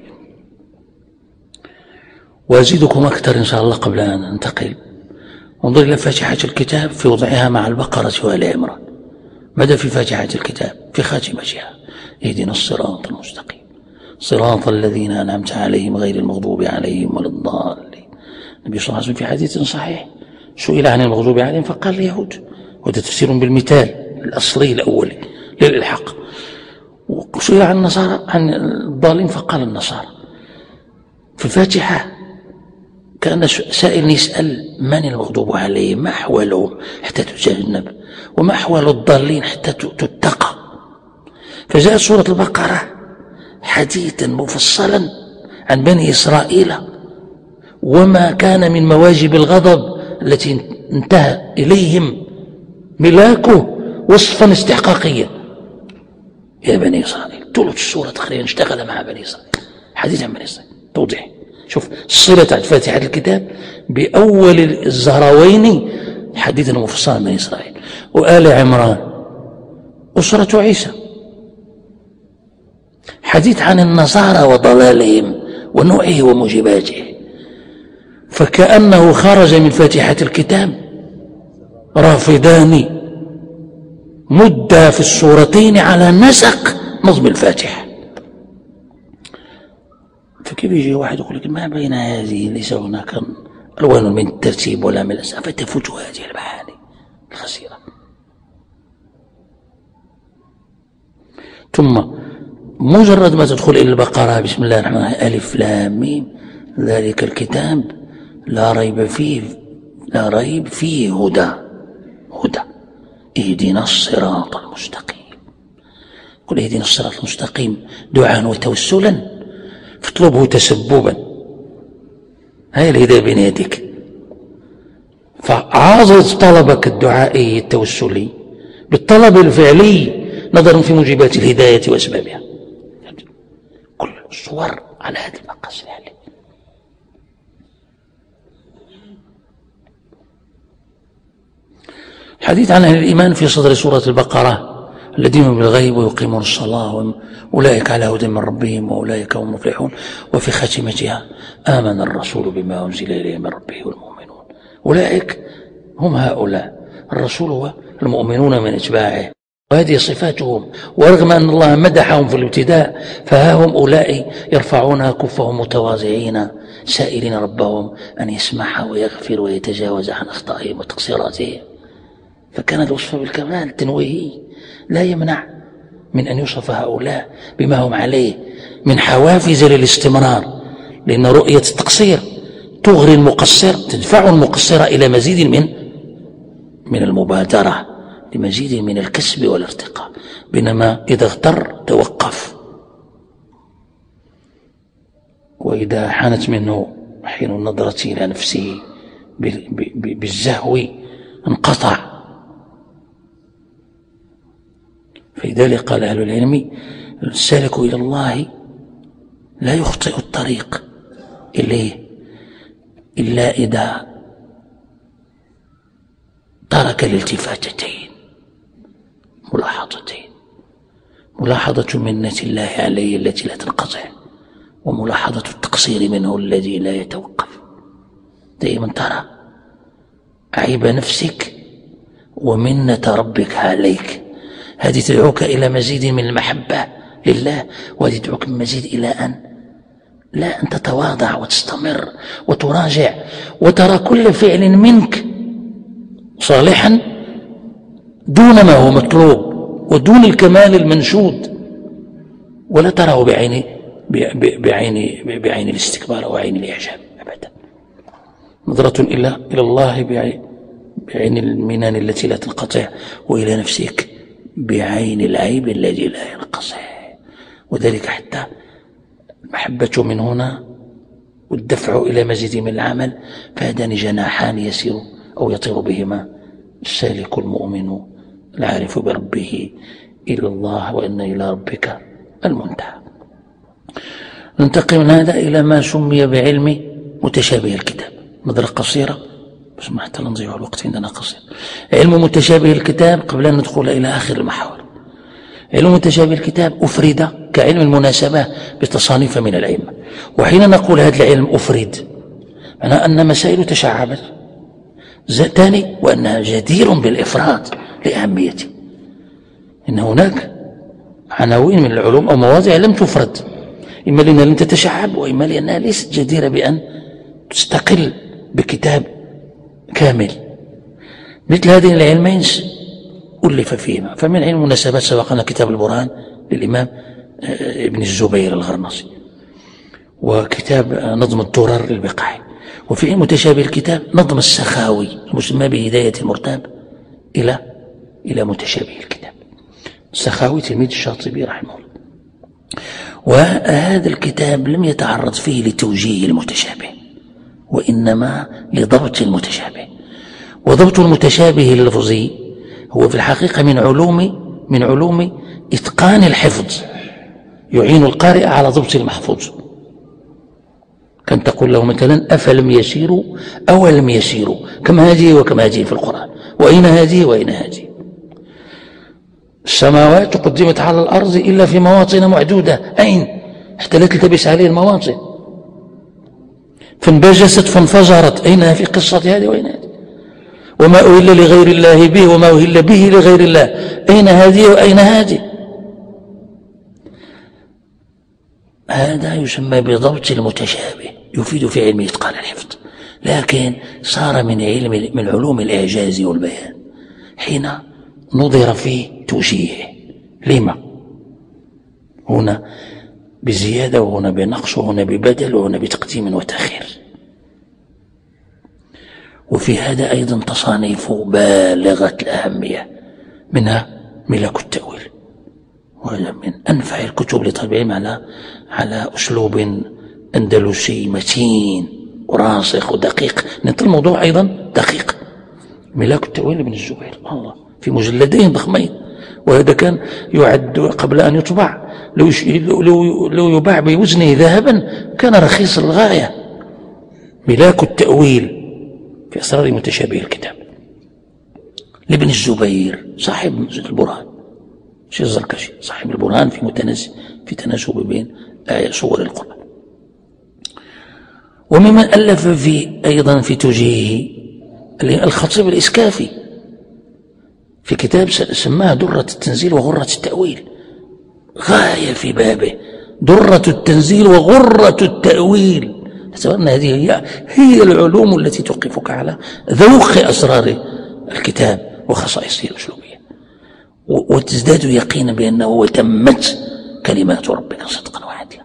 وأزيدكم أكثر إن شاء الله قبل أن ننتقل. انظر إلى فاتحة الكتاب في وضعها مع البقرة وآل عمران. ماذا في فاتحة الكتاب؟ في خاتمتها اهدنا الصراط المستقيم صراط الذين أنعمت عليهم غير المغضوب عليهم ولا الضالين. النبي صلى الله عليه وسلم في حديث صحيح سئل عن المغضوب عليهم فقال اليهود، وهذا تفسير بالمثال الأصلي الأولي للإلحاق. وسئل عن النصارى عن الضالين فقال النصارى. في الفاتحة كان سائل يسأل من المغضوب عليهم، ما أحوالهم حتى تجنب، وما أحوال الضالين حتى تتقى. فجاءت سورة البقرة حديثا مفصلا عن بني إسرائيل وما كان من مواجب الغضب التي انتهى إليهم ملاكه وصفا استحقاقيا. يا بني إسرائيل، طول السورة تقريبا اشتغل مع بني إسرائيل، حديث عن بني إسرائيل توضيح. شوف صلة عن فاتحة الكتاب بأول الزهراوين حديثا مفصلا عن بني إسرائيل وآل عمران وسورة عيسى حديث عن النصارى وضلالهم ونوعه وموجباته. فكأنه خرج من فاتحة الكتاب رافضان مدة في السورتين على نسق نظم الفاتحة. فكيف يجي واحد يقول لك ما بين هذه ليس هناك ألوان من الترتيب ولا من الأسئلة فتفوت هذه المعاني الخسيرة. ثم مجرد ما تدخل إلى البقرة بسم الله الرحمن الرحيم ألف لام ميم ذلك الكتاب لا ريب فيه لا ريب فيه هدى هدى اهدنا الصراط المستقيم. قل اهدنا الصراط المستقيم دعاء وتوسلا فاطلبه تسببا، هاي الهداية بين يديك. فعاضد طلبك الدعائي التوسلي بالطلب الفعلي نظرا في موجبات الهداية وأسبابها. كل الصور على هذا المقاس يعني. حديث عن أهل الإيمان في صدر سورة البقرة الذين هم بالغيب ويقيمون الصلاة أولئك على هدى من ربهم وأولئك هم المفلحون. وفي خاتمتها آمن الرسول بما أنزل إليه من ربه والمؤمنون. أولئك هم هؤلاء، الرسول هو المؤمنون من أتباعه وهذه صفاتهم. ورغم أن الله مدحهم في الابتداء فها هم أولئك يرفعون كفهم متواضعين سائلين ربهم أن يسمح ويغفر ويتجاوز عن أخطائهم وتقصيراتهم. فكان الوصف بالكمال التنويهي لا يمنع من أن يوصف هؤلاء بما هم عليه من حوافز للاستمرار، لأن رؤية التقصير تغري المقصر تدفع المقصر إلى مزيد من من المبادرة لمزيد من الكسب والارتقاء، بينما إذا اغتر توقف، وإذا حانت منه حين النظرة إلى نفسه بالزهو انقطع. فإذا لذلك قال أهل العلم: السالك إلى الله لا يخطئ الطريق إليه إلا إذا ترك الالتفاتتين، ملاحظتين: ملاحظة منة الله عليه التي لا تنقطع، وملاحظة التقصير منه الذي لا يتوقف. دائما ترى عيب نفسك ومنة ربك عليك، هذه تدعوك إلى مزيد من المحبة لله، وهذه تدعوك من مزيد إلى أن لا أن تتواضع وتستمر وتراجع وترى كل فعل منك صالحا دون ما هو مطلوب ودون الكمال المنشود، ولا تراه بعين بعين بعين الاستكبار أو عين الإعجاب أبدا. نظرة إلا إلى الله بعين المنن التي لا تنقطع، وإلى نفسك بعين العيب الذي لا ينقطع. وذلك حتى المحبة من هنا والدفع إلى مزيد من العمل، فهذان جناحان يسير أو يطير بهما السالك المؤمن العارف بربه إلى الله، وإن إلى ربك المنتهى. ننتقل من هذا إلى ما سمي بعلم متشابه الكتاب. نظرة قصيرة بس ما حتى نضيع الوقت عندنا قصير. علم متشابه الكتاب قبل أن ندخل إلى آخر المحاور. علم متشابه الكتاب أفرد كعلم المناسبة بتصانيف من العلم، وحين نقول هذا العلم أفرد معنى أن مسائل تشعبت. ثاني وأنها جدير بالإفراد لأهميته، إن هناك عناوين من العلوم أو مواضيع لم تفرد، إما لأنها لم تتشعب، وإما لأنها ليست جديرة بأن تستقل بكتاب كامل. مثل هذين العلمين ألف فيهما. فمن علم المناسبات سبقنا كتاب البرهان للإمام ابن الزبير الغرناطي، وكتاب نظم الدرر للبقاعي. وفي علم متشابه الكتاب نظم السخاوي المسمى بهداية المرتاب إلى إلى متشابه الكتاب. السخاوي تلميذ الشاطبي رحمه الله، وهذا الكتاب لم يتعرض فيه لتوجيه المتشابه، وإنما لضبط المتشابه. وضبط المتشابه اللفظي هو في الحقيقة من علوم من علوم إتقان الحفظ، يعين القارئ على ضبط المحفوظ. كان تقول له مثلا: أفلم يسيروا أولم يسيروا، كم هذه وكم هذه في القرآن، وأين هذه وأين هذه. السماوات قدمت على الأرض إلا في مواطن معدودة، أين؟ حتى لا تلتبس عليه المواطن. فانبجست فانفجرت، أين في قصة هذه وأين هذه؟ وما أهل لغير الله به وما أهل به لغير الله، أين هذه وأين هذه؟ هذا يسمى بضبط المتشابه، يفيد في علم إتقان الحفظ، لكن صار من علم من علوم الإعجاز والبيان حين نظر في توجيهه. لما؟ هنا بزيادة وهنا بنقص وهنا ببدل وهنا بتقديم وتأخير. وفي هذا أيضا تصانيف بالغة الأهمية، منها ملاك التأويل، وهذا من أنفع الكتب لطالب العلم على على أسلوب أندلسي متين وراسخ ودقيق. نت الموضوع أيضا دقيق. ملاك التأويل ابن الزبير الله في مجلدين ضخمين، وهذا كان يعد قبل أن يطبع لو, لو, لو يباع بوزنه ذهبا كان رخيص للغاية. ملاك التأويل في أسرار متشابه الكتاب لابن الزبير صاحب البرهان، شي الزركشي صاحب البرهان في متناسب في تناسب بين آية سور القرآن. وممن ألف في أيضا في توجيهه الخطيب الإسكافي في كتاب سماه درة التنزيل وغرة التأويل، غاية في بابه، درة التنزيل وغرة التأويل. أن هذه هي, هي العلوم التي توقفك على ذوق أسرار الكتاب وخصائصه الأسلوبية، وتزداد يقينا بأنه تمت كلمات ربك صدقا وعدلا.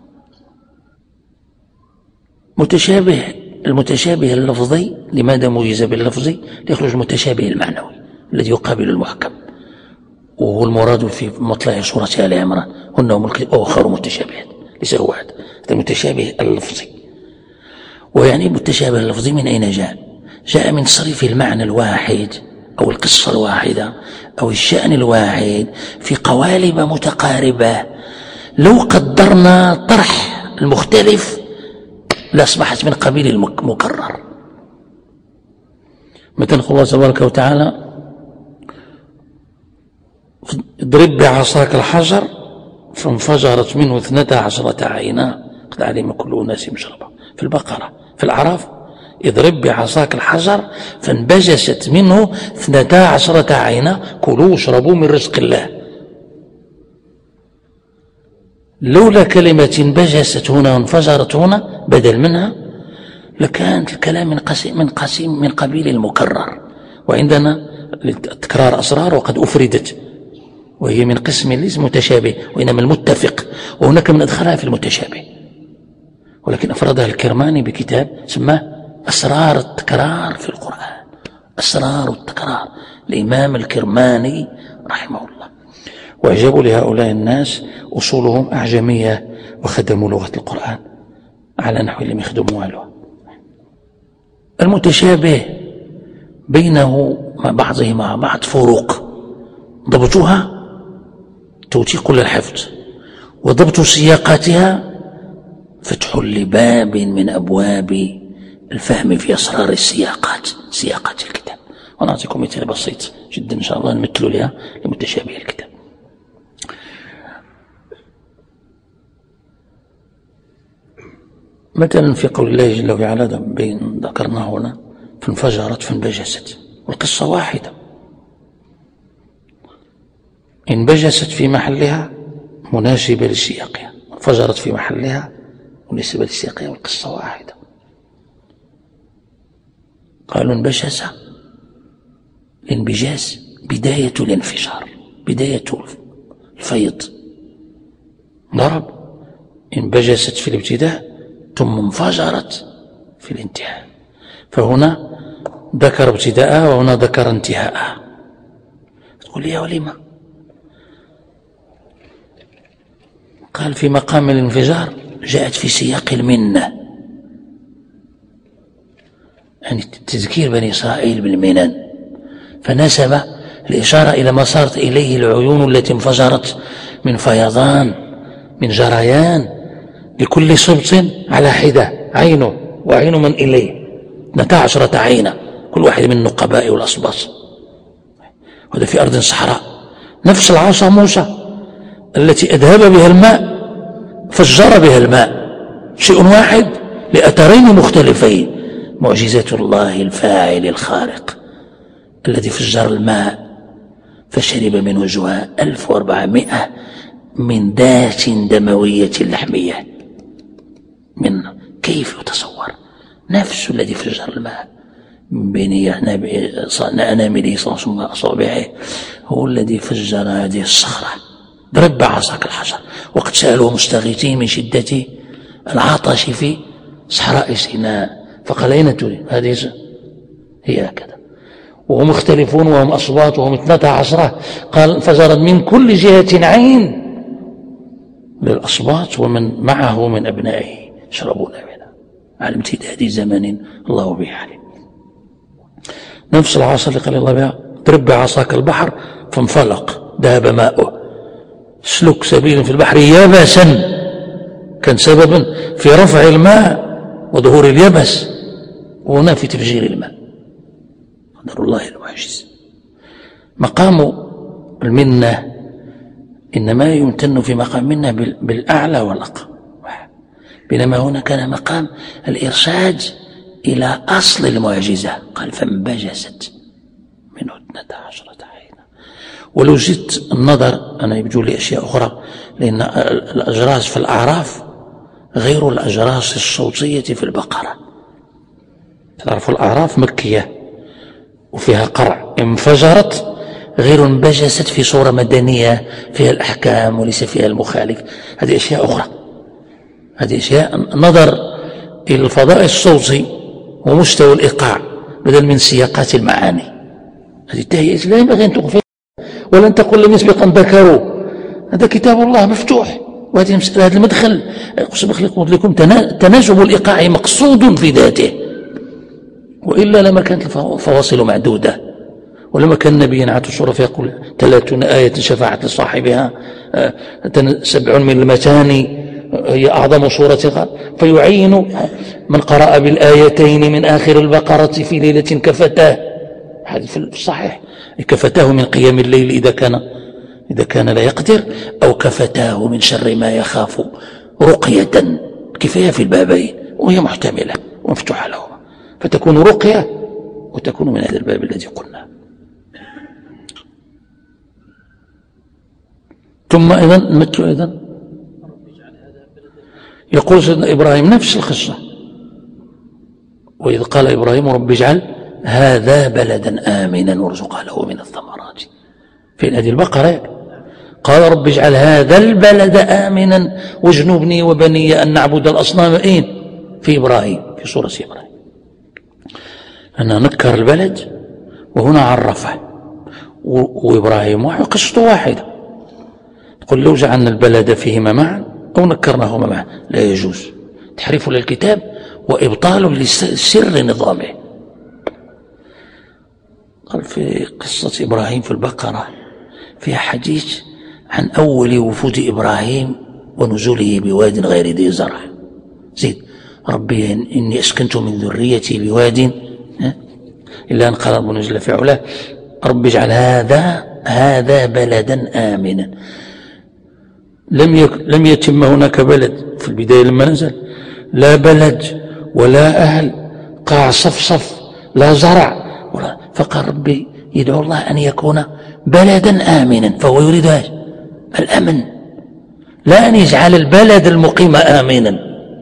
متشابه المتشابه اللفظي لماذا ميز باللفظي؟ ليخرج المتشابه المعنوي الذي يقابل المحكم، وهو المراد في مطلع سورة آل عمران: هن هم الكتاب وآخر متشابهات. ليس هو واحد، هذا المتشابه اللفظي. ويعني المتشابه اللفظي من أين جاء؟ جاء من صرف المعنى الواحد أو القصة الواحدة أو الشأن الواحد في قوالب متقاربة، لو قدرنا طرح المختلف لأصبحت من قبيل المكرر. مثل الله تبارك وتعالى اضرب بعصاك الحجر فانفجرت منه اثنتا عشرة عينا قد علم كل أناس مشربا في البقرة. في الأعراف اضرب بعصاك الحجر فانبجست منه اثنتا عشرة عينا كلوا واشربوا من رزق الله. لولا كلمة انبجست هنا وانفجرت هنا بدل منها لكانت الكلام من قسيم من قسيم من قبيل المكرر. وعندنا تكرار أسرار وقد أفردت، وهي من قسم ليس متشابه وإنما المتفق، وهناك من أدخلها في المتشابه، ولكن أفردها الكرماني بكتاب سماه أسرار التكرار في القرآن. أسرار التكرار الإمام الكرماني رحمه الله. وأعجبوا لهؤلاء الناس أصولهم أعجمية وخدموا لغة القرآن على نحو لم يخدموا له. المتشابه بينه مع بعضه مع بعض فروق ضبطها توتي كل الحفظ، وضبط سياقاتها فتح لباب من أبواب الفهم في أسرار السياقات، سياقات الكتاب. ونعطيكم مثال بسيط جدا إن شاء الله نمثل لها لمتشابه الكتاب. مثلا في قول الله جل وعلا بين ذكرناه هنا فانفجرت فانبجست، والقصة واحدة انبجست في محلها مناسبة لسياقها، انفجرت في محلها مناسبة لسياقها، والقصة واحدة. قالوا انبجس، الانبجاس بداية الانفجار، بداية الفيض، ضرب انبجست في الابتداء ثم انفجرت في الانتهاء. فهنا ذكر ابتداءها وهنا ذكر انتهاءها. تقول لي ولما؟ قال في مقام الانفجار جاءت في سياق المنة، يعني تذكير بني إسرائيل بالمنن، فنسب الإشارة إلى ما صارت إليه العيون التي انفجرت من فيضان، من جريان لكل سبط على حدة عينه وعين من إليه اثنتا عشرة عينا، كل واحد من النقباء والأصباط. وهذا في أرض صحراء. نفس العصا موسى التي أذهب بها الماء فجر بها الماء، شيء واحد لأثرين مختلفين. معجزة الله الفاعل الخارق الذي فجر الماء فشرب منه جواء ألف وأربعمائة من ذات دموية لحمية. من كيف يتصور؟ نفس الذي فجر الماء بين أنامله ثم أصابعه هو الذي فجر هذه الصخرة. ضرب بعصاك الحجر. وقد سألوا مستغيثين من شدة العطش في صحراء سيناء فقال أين تريد؟ هذه هي هكذا. وهم مختلفون وهم أصوات وهم اثنتا عشرة. قال انفجرت من كل جهة عين للأصوات ومن معه من أبنائه يشربون منها على امتداد زمن الله به عليم. نفس العصا اللي قال الله بها ضرب بعصاك البحر فانفلق ذهب ماؤه. سلك سبيل في البحر يابسا كان سببا في رفع الماء وظهور اليبس، وهنا في تفجير الماء. قدر الله المعجز. مقام المنة إنما يمتن في مقام منة بالأعلى والأقوى، بينما هنا كان مقام الإرشاد إلى أصل المعجزة. قال فانبجست منه اثنتا عشرة عينا. ولو زدت النظر أنا يبدو لي أشياء أخرى، لأن الأجراس في الأعراف غير الأجراس الصوتية في البقرة. تعرفوا الأعراف مكية وفيها قرع، انفجرت غير انبجست في صورة مدنية فيها الأحكام وليس فيها المخالف. هذه أشياء أخرى، هذه أشياء نظر إلى الفضاء الصوتي ومستوى الإيقاع بدل من سياقات المعاني. هذه التهيئة لا ينبغي أن تغفل ولن تقول لم يسبق أن ذكروا. هذا كتاب الله مفتوح، وهذه المسألة هذا المدخل سبق لكم تناسب الإيقاع مقصود في ذاته، وإلا لما كانت الفواصل معدودة ولما كان النبي ينعت السورة فيقول ثلاثون آية شفاعة لصاحبها، سبع من المتاني هي أعظم سورة، فيعين من قرأ بالآيتين من آخر البقرة في ليلة كفتاه، هذا في الصحيح، كفتاه من قيام الليل إذا كان إذا كان لا يقدر، أو كفتاه من شر ما يخاف رقية، كفاية في البابين وهي محتملة ومفتوحة لهما، فتكون رقية وتكون من هذا الباب الذي قلنا. ثم أيضا نمت أيضا يقول سيدنا إبراهيم نفس القصة، وإذ قال إبراهيم رب اجعل هذا بلدا آمنا وارزق أهله من الثمرات، في هذه البقرة قال رب اجعل هذا البلد آمنا واجنبني وبني أن نعبد الأصنام. أين؟ في إبراهيم، في سورة إبراهيم، أنا نكر البلد وهنا عرفه، وإبراهيم قصته واحدة، تقول لو جعلنا البلد فيهما معا أو نكرناهما معا لا يجوز، تحريف للكتاب وإبطال لسر نظامه. قال في قصة إبراهيم في البقرة فيها حديث عن أول وفود إبراهيم ونزوله بواد غير ذي زرع، زيد ربي إني أسكنت من ذريتي بواد إلا أن قال ربنا جل في علاه رب اجعل هذا هذا بلدا آمنا. لم يك لم يتم هناك بلد في البداية لما نزل، لا بلد ولا أهل، قاع صفصف لا زرع ولا، فقال ربي يدعو الله أن يكون بلدا آمنا، فهو يريد الأمن، لا أن يجعل البلد المقيم آمنا.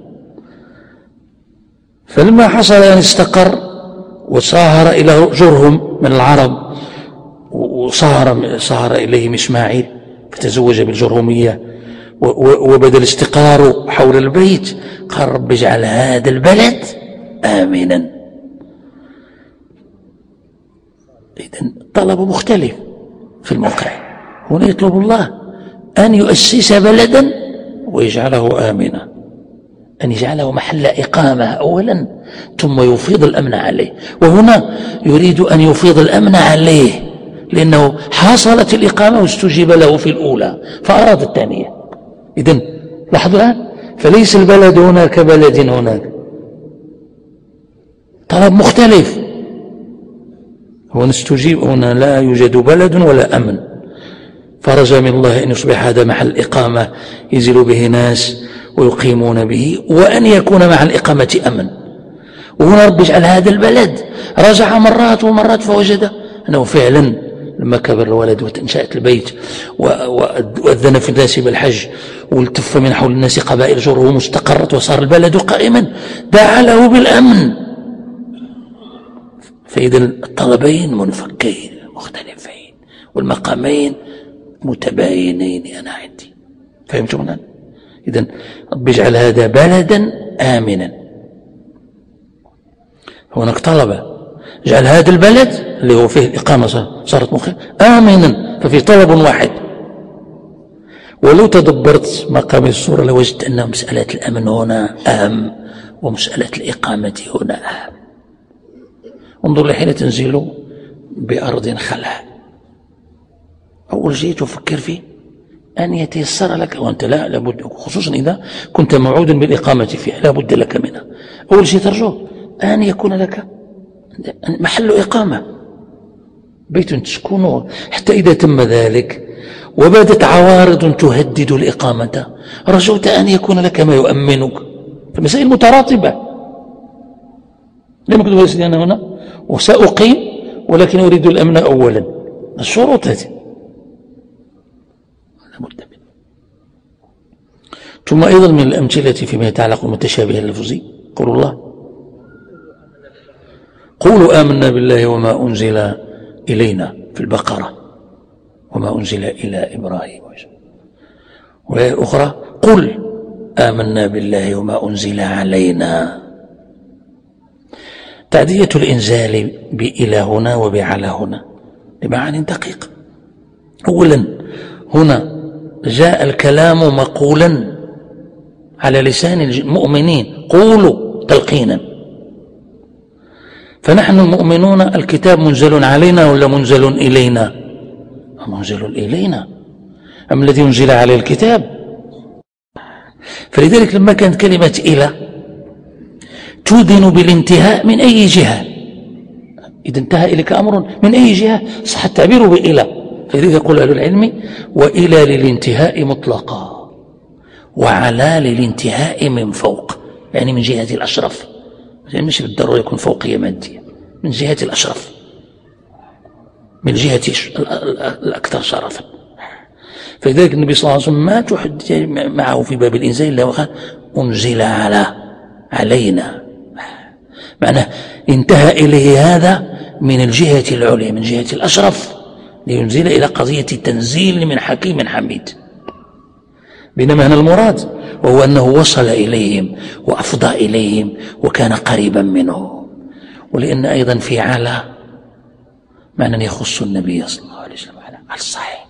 فلما حصل أن استقر وصاهر إلى جرهم من العرب، وصاهر صاهر إليهم إسماعيل فتزوج بالجرهمية، وبدأ الاستقرار حول البيت، قال رب اجعل هذا البلد آمنا. إذن طلب مختلف في الموقع، هنا يطلب الله أن يؤسس بلدا ويجعله آمنا، أن يجعله محل إقامة أولا ثم يفيض الأمن عليه، وهنا يريد أن يفيض الأمن عليه لأنه حصلت الإقامة واستجيب له في الأولى فأراد الثانية. إذن لاحظوا الآن، فليس البلد هنا كبلد هناك، طلب مختلف. هنا استجيب، هنا لا يوجد بلد ولا أمن، فرجى من الله أن يصبح هذا محل إقامة ينزل به ناس ويقيمون به، وأن يكون مع الإقامة أمن. وهنا رب اجعل هذا البلد، رجع مرات ومرات فوجد أنه فعلا لما كبر الولد وانشأت البيت وأذن في الناس بالحج والتف من حول الناس قبائل جرهم مستقرت وصار البلد قائما، دعا له بالأمن. فإذا الطلبين منفكين مختلفين والمقامين متباينين أنا عندي، فهمتم الآن؟ إذن رب اجعل هذا بلدا آمنا، هناك طلبة اجعل هذا البلد اللي هو فيه الإقامة صارت مخيم آمنا، ففي طلب واحد. ولو تدبرت مقام السورة لوجدت أن مسألة الأمن هنا أهم ومسألة الإقامة هنا أهم. انظر لحين تنزل بأرض خلاء، أول شيء تفكر فيه أن يتيسر لك، وأنت لا لابد، خصوصا إذا كنت موعودا بالإقامة فيها لا بد لك منها. أول شيء ترجوه أن يكون لك محل إقامة، بيت تسكنه، حتى إذا تم ذلك وبدت عوارض تهدد الإقامة رجوت أن يكون لك ما يؤمنك. فالمسائل متراتبة، لم يكن سيدي أنا هنا وسأقيم ولكن أريد الأمن أولا، الشروط هذه لابد منه. ثم أيضا من الأمثلة فيما يتعلق بالمتشابه اللفظي قول الله قولوا آمنا بالله وما أنزل إلينا في البقرة وما أنزل إلى إبراهيم، وآية أخرى قل آمنا بالله وما أنزل علينا. تعدية الإنزال بإلى هنا وبعلى هنا لمعان دقيق. أولا هنا جاء الكلام مقولا على لسان المؤمنين، قولوا تلقينا، فنحن المؤمنون الكتاب منزل علينا ولا منزل إلينا؟ منزل إلينا. أم الذي أنزل عليه الكتاب؟ فلذلك لما كانت كلمة إلى تودن بالانتهاء من أي جهة، إذا انتهى إليك أمر من أي جهة صح التعبير بإلى. فلذلك يقول أهل العلم: وإلى للانتهاء مطلقا، وعلى للانتهاء من فوق، يعني من جهة الأشرف، يعني مش بالضرورة يكون فوقية مادية، من جهة الأشرف، من جهة الأكثر شرفا. فلذلك النبي صلى الله عليه وسلم ما تحدث معه في باب الإنزال إلا وقال أنزل على علينا، معناه انتهى إليه هذا من الجهة العليا، من جهة الأشرف، لينزل إلى قضية تنزيل من حكيم حميد. بينما هنا المراد وهو أنه وصل إليهم وأفضى إليهم وكان قريبا منهم. ولأن أيضا في على معنى يخص النبي صلى الله عليه وسلم على الصحيح،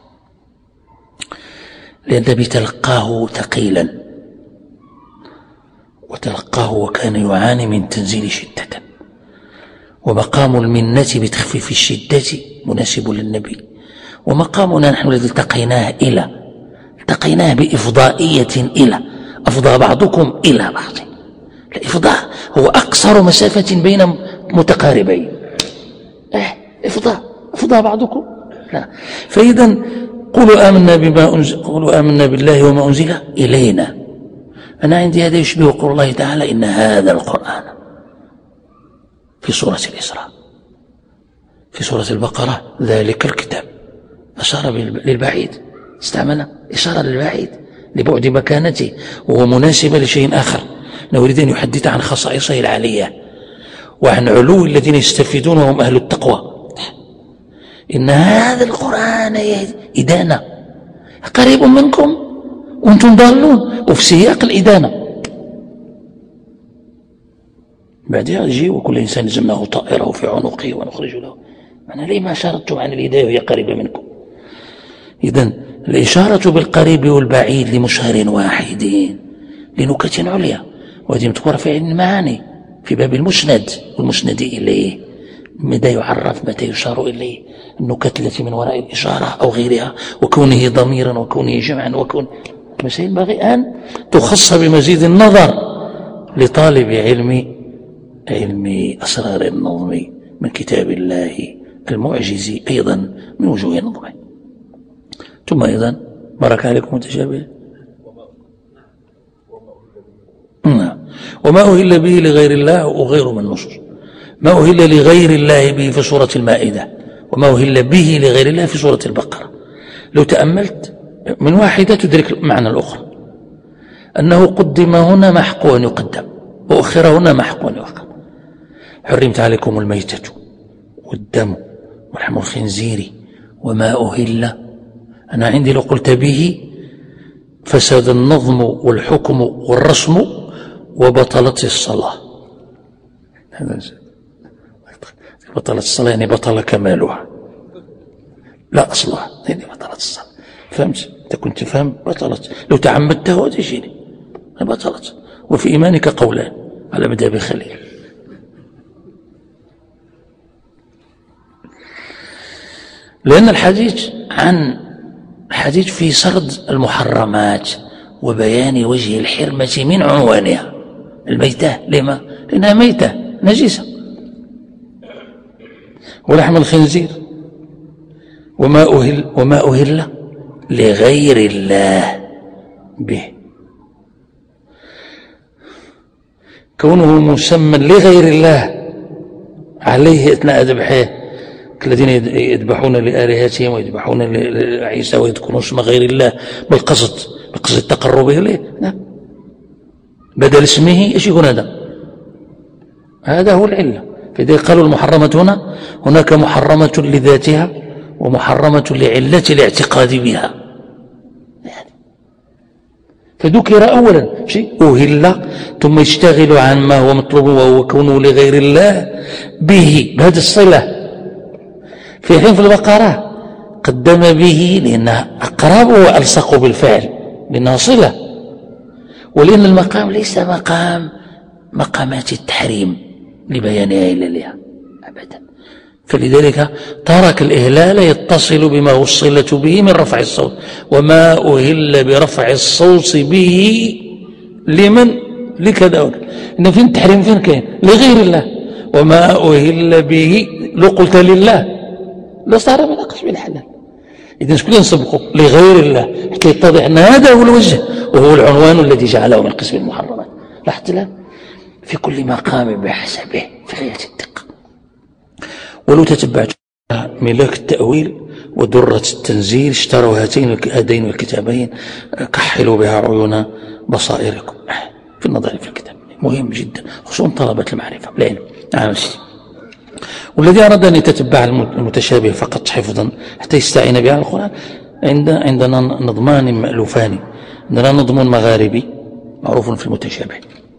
لأن النبي تلقاه ثقيلا، وتلقاه وكان يعاني من تنزيل شدة، ومقام المنة بتخفيف الشدة مناسب للنبي. ومقامنا نحن الذي التقيناه إلى التقيناه بإفضائية إلى أفضى بعضكم إلى بعض. الإفضاء هو أقصر مسافة بين متقاربين. إيه إفضى أفضى بعضكم لا. فإذا قولوا آمنا بما أنزل، قولوا آمنا بالله وما أنزل إلينا. أنا عندي هذا يشبه قول الله تعالى: إن هذا القرآن، في سورة الإسراء. في سورة البقرة ذلك الكتاب، أشار للبعيد، استعمل إشارة للبعيد لبعد مكانته، وهو مناسب لشيء آخر، أنه يريد أن يحدث عن خصائصه العالية وعن علو الذين يستفيدون وهم أهل التقوى. إن هذا القرآن إدانة قريب منكم وأنتم ضالون، وفي سياق الإدانة. بعدها يجي: وكل إنسان جمعه طائره في عنقه ونخرج له. معنى ليه ما أشارتم عن الهداية وهي قريبة منكم؟ إذن الإشارة بالقريب والبعيد لمشهر واحد لنكت عليا، وهذه مذكورة في علم المعاني في باب المسند والمسند إليه، متى يعرف متى يشار إليه، النكت التي من وراء الإشارة أو غيرها، وكونه ضميرا وكونه جمعا وكون مسائل ينبغي أن تخص بمزيد النظر لطالب علم علم أسرار النظم من كتاب الله المعجز أيضا من وجوه نظمه. ثم أيضا بارك عليكم متشابه: وما أهل به لغير الله وغير من نصوص. ما أهل لغير الله به في سورة المائدة، وما أهل به لغير الله في سورة البقرة. لو تأملت من واحدة تدرك المعنى الأخرى، أنه قدم هنا ما حق أن يقدم، وأخر هنا ما حق أن يؤخر. حرمت عليكم الميتة والدم ولحم الخنزير وما أهل. أنا عندي لو قلت به فساد النظم والحكم والرسم وبطلت الصلاة. بطلت الصلاة يعني بطل كمالها، لا أصلها، يعني بطلت الصلاة. فهمت؟ أنت كنت فهم بطلت، لو تعمدته وتجيني بطلت. وفي إيمانك قولان على مذهب خليل. لأن الحديث عن حديث في سرد المحرمات وبيان وجه الحرمة من عنوانها الميتة. لما؟ لأنها ميتة نجسة. ولحم الخنزير وما أهل, وما أهل لغير الله به، كونه مسمى لغير الله عليه أثناء ذبحه، الذين يذبحون لآلهتهم ويذبحون لعيسى ويذكرون اسم غير الله بالقصد بقصد التقرب إليه، بدل اسمه ايش يكون هذا؟ هذا هو العلة. فإذا قالوا المحرمة هنا، هناك محرمة لذاتها ومحرمة لعلة الاعتقاد بها. فذكر أولا شيء أهل، ثم يشتغل عن ما هو مطلوب وهو كونه لغير الله به بهذه الصلة. في حين في البقرة قدم به لأنها أقرب وألصق بالفعل، لأنها صلة، ولأن المقام ليس مقام مقامات التحريم لبيانها إلا لها، أبدا. فلذلك ترك الإهلال يتصل بما وصلت به من رفع الصوت، وما أهل برفع الصوت به لمن لكذا وكذا. إنه فين التحريم؟ فين كاين؟ لغير الله. وما أهل به لو قلت لله لصار من أقسم الحلال. إذن شكون نسبقه؟ لغير الله، حتى يتضح أن هذا هو الوجه وهو العنوان الذي جعله من قسم المحرمات. لاحظت الآن في كل مقام بحسبه في غاية الدقة. ولو تتبعت ملاك التأويل ودرة التنزيل اشتروا هاتين هذين الكتابين كحلوا بها عيون بصائركم في النظر في الكتاب. مهم جدا خصوصا طلبة المعرفة العلم. نعم سيدي. والذي أراد أن يتتبع المتشابه فقط حفظا حتى يستعين بها القرآن، عندنا نظمان مألوفان. عندنا نظم مغاربي معروف في المتشابه،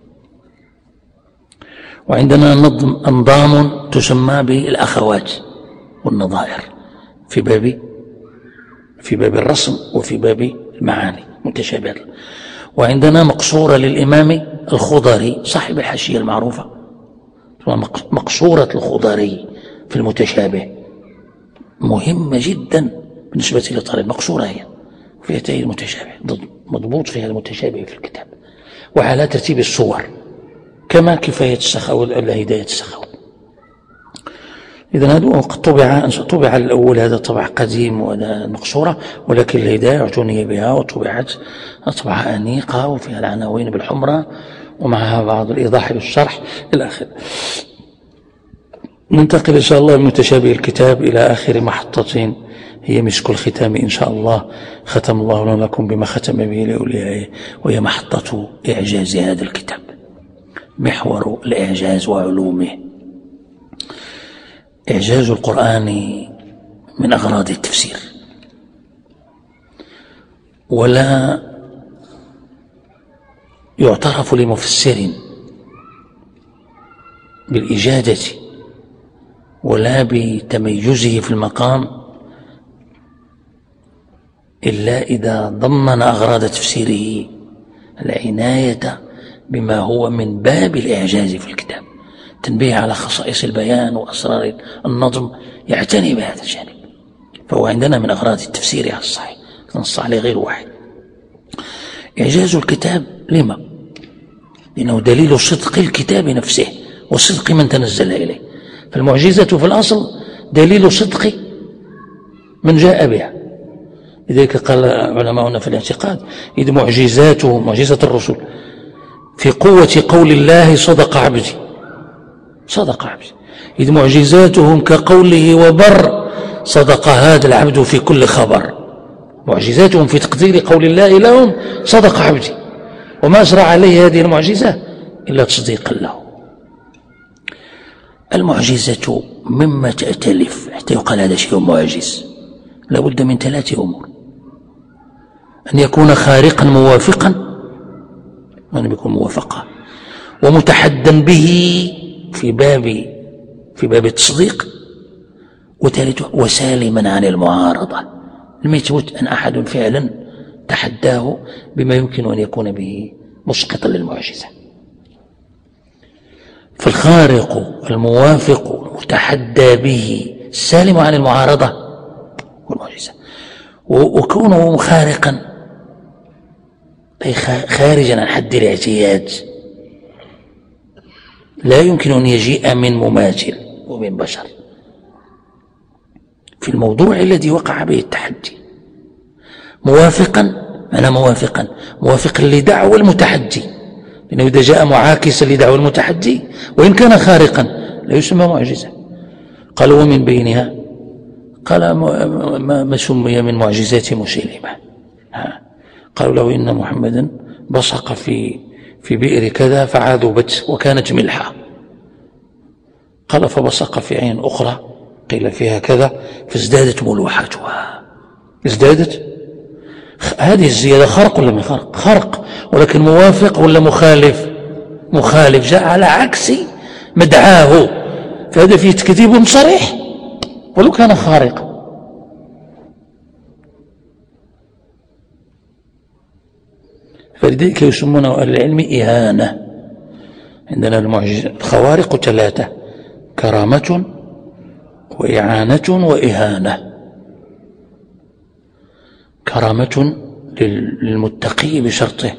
وعندنا نظم أنظام تسمى بالأخوات والنظائر في باب في باب الرسم وفي باب المعاني متشابهة. وعندنا مقصورة للإمام الخضري صاحب الحاشية المعروفة، مقصورة الخضري في المتشابه مهمة جدا بالنسبة للطالب. مقصورة هي فيها تأييد المتشابه، مضبوط فيها المتشابه في الكتاب وعلى ترتيب الصور كما كفاية السخاوة ولا هداية السخاوة. إذن هذا طبع طبع الأول، هذا طبع قديم وهذا مقصورة، ولكن الهداية اعتني بها وطبعت طبعة أنيقة وفيها العناوين بالحمرة ومعها بعض الإيضاح بالشرح إلى آخره. ننتقل إن شاء الله المتشابه الكتاب إلى آخر محطة هي مسك الختام إن شاء الله. ختم الله لكم بما ختم به لأوليائه، وهي محطة إعجاز هذا الكتاب، محور الإعجاز وعلومه. إعجاز القرآن من أغراض التفسير، ولا يعترف لمفسر بالإجادة ولا بتميزه في المقام إلا إذا ضمن أغراض تفسيره العناية بما هو من باب الإعجاز في الكتاب، تنبيه على خصائص البيان وأسرار النظم، يعتني بهذا الجانب. فهو عندنا من أغراض التفسير على الصحيح، نص عليه غير واحد. إعجاز الكتاب لما؟ لأنه دليل صدق الكتاب نفسه وصدق من تنزل إليه. فالمعجزة في الأصل دليل صدق من جاء بها. لذلك قال علماؤنا في الاعتقاد إذ معجزاته معجزة الرسل في قوة قول الله صدق عبدي، صدق عبدي. إذ معجزاتهم كقوله وبر، صدق هذا العبد في كل خبر. معجزاتهم في تقدير قول الله لهم صدق عبدي، وما أسرع عليه هذه المعجزة إلا تصديقا له. المعجزة مما تأتلف حتى يقال هذا شيء معجز لابد من ثلاث أمور: أن يكون خارقا موافقا، وأن يكون موافقا ومتحدا به في باب في باب التصديق، وثالث وسالما عن المعارضة. لم يثبت أن أحد فعلا تحداه بما يمكن أن يكون به مسقطا للمعجزة. فالخارق الموافق المتحدى به السالم عن المعارضة والمعجزة. وكونه خارقا أي خارجا عن حد الاعتياد، لا يمكن أن يجيء من مماثل ومن بشر في الموضوع الذي وقع به التحدي. موافقا معنى موافقا موافقا لدعوى المتحدي، لأنه إذا جاء معاكسا لدعوى المتحدي وإن كان خارقا لا يسمى معجزة. قال ومن بينها قال ما سمي من معجزات مسيلمة. قالوا له إن محمدا بصق في في بئر كذا فعاذبت وكانت ملحة. قال فبصق في عين أخرى قيل فيها كذا فازدادت ملوحتها. ازدادت. هذه الزيادة خرق ولا من خرق؟ خرق، ولكن موافق ولا مخالف؟ مخالف، جاء على عكس مدعاه، فهذا فيه تكذيب صريح ولو كان خارق. فلذلك يسمونه أهل العلم إهانة. عندنا المعجزة الخوارق ثلاثة: كرامة وإعانة وإهانة. كرامة للمتقي بشرطه،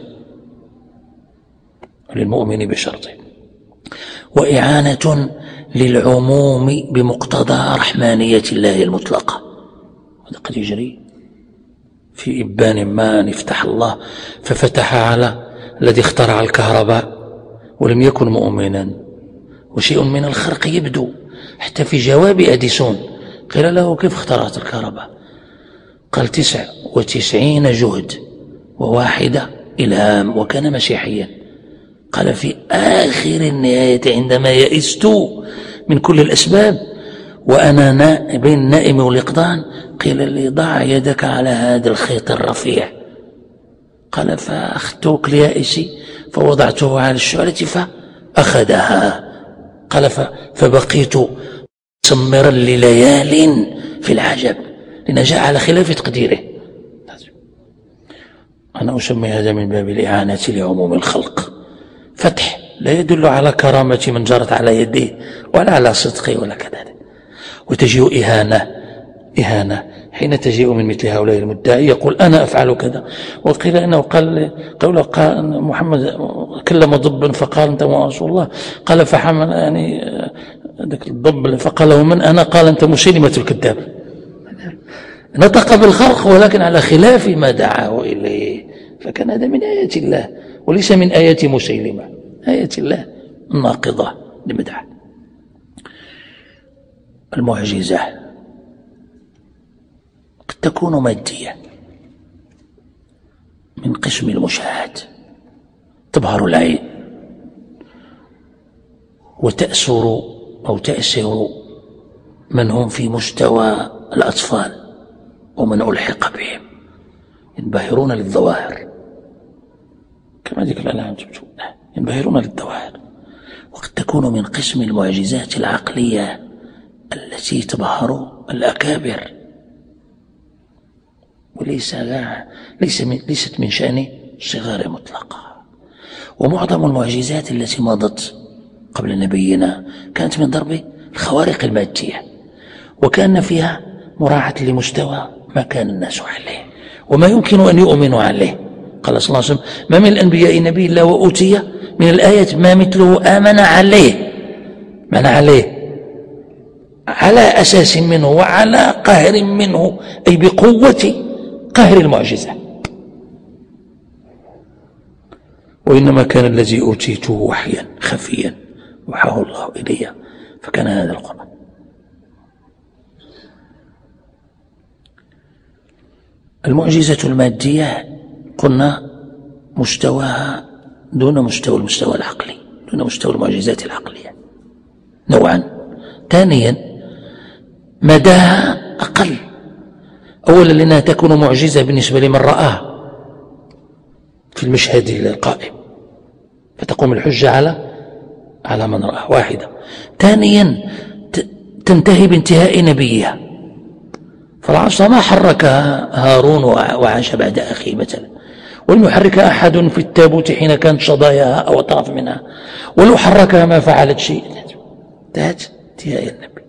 للمؤمن بشرطه، وإعانة للعموم بمقتضى رحمانية الله المطلقة. هذا قد يجري في إبان ما أن يفتح الله ففتح على الذي اخترع الكهرباء ولم يكن مؤمنا، وشيء من الخرق يبدو حتى في جواب أديسون. قيل له كيف اخترعت الكهرباء؟ قال تسع وتسعين جهد وواحدة إلهام، وكان مسيحيا. قال في آخر النهاية عندما يئست من كل الأسباب وأنا نا بين النائم واليقظان قيل لي ضع يدك على هذا الخيط الرفيع. قال فأخذت ليائسي فوضعته على الشعلة فأخذها. قال فبقيت مسمرا لليال في العجب، لأن جاء على خلاف تقديره. أنا أسمي هذا من باب الإعانة لعموم الخلق. فتح لا يدل على كرامة من جرت على يديه ولا على صدقه ولا كذلك. وتجيء إهانة إهانة حين تجيء من مثل هؤلاء المدعي يقول أنا أفعل كذا. وقيل إنه قال قوله قال محمد كلم ضبا فقال أنت رسول الله، قال فحمل يعني ذاك الضب فقال له من أنا؟ قال أنت مسيلمة الكذاب. نطق بالخلق ولكن على خلاف ما دعاه إليه، فكان هذا من آيات الله وليس من آيات مسيلمة، آيات الله الناقضة لمدعه. المعجزة قد تكون مادية من قسم المشاهد، تبهر العين وتأسر أو تأسر من هم في مستوى الأطفال ومن ألحق بهم، ينبهرون للظواهر كما ذكر الأنعام، ينبهرون للظواهر. وقد تكون من قسم المعجزات العقلية التي تبهر الأكابر، وليس لا ليس من ليست من شأن الصغار مطلقا. ومعظم المعجزات التي مضت قبل نبينا كانت من ضرب الخوارق المادية، وكان فيها مراعاة لمستوى ما كان الناس عليه وما يمكن أن يؤمنوا عليه. قال صلى الله عليه وسلم ما من الأنبياء نبي إلا وأوتي من الآيات ما مثله آمن عليه، من عليه على أساس منه وعلى قهر منه، أي بقوة قهر المعجزة. وإنما كان الذي أوتيته وحيا خفيا وحاه الله إلي، فكان هذا القرآن. المعجزة المادية قلنا مستواها دون مستوى المستوى العقلي، دون مستوى المعجزات العقلية نوعا. ثانيا مداها أقل، أولا لأنها تكون معجزة بالنسبة لمن رآه في المشهد القائم، فتقوم الحجة على على من رآه واحدة. ثانيا تنتهي بانتهاء نبيها، فالعصا ما حركها هارون وعاش بعد أخيه مثلا، ولم يحركها أحد في التابوت حين كانت شظاياها أو أطراف منها، ولو حركها ما فعلت شيء. انتهت انتهاء النبي.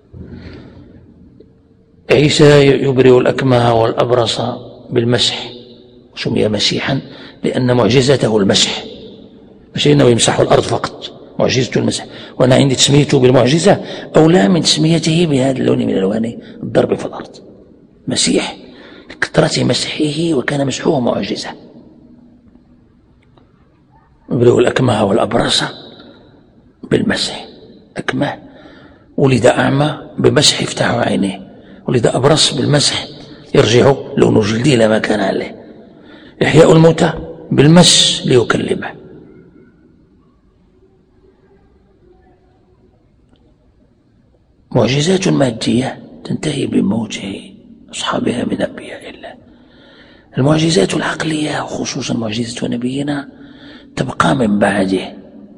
عيسى يبرئ الأكمه والأبرص بالمسح، سمي مسيحا لأن معجزته المسح، مش إنه يمسح الأرض فقط، معجزة المسح. وأنا عندي تسميته بالمعجزة أولى من تسميته بهذا اللون من الألوان الضرب في الأرض. مسيح لكثرة مسحه وكان مسحه معجزة. يبرئ الأكمه والأبرص بالمسح. أكمه ولد أعمى بمسح يفتح عينيه، ولد أبرص بالمسح يرجع لون جلده إلى ما كان عليه. إحياء الموتى بالمس ليكلمه. معجزات مادية تنتهي بموت أصحابها من أنبياء الله. المعجزات العقلية وخصوصا معجزة نبينا تبقى من بعده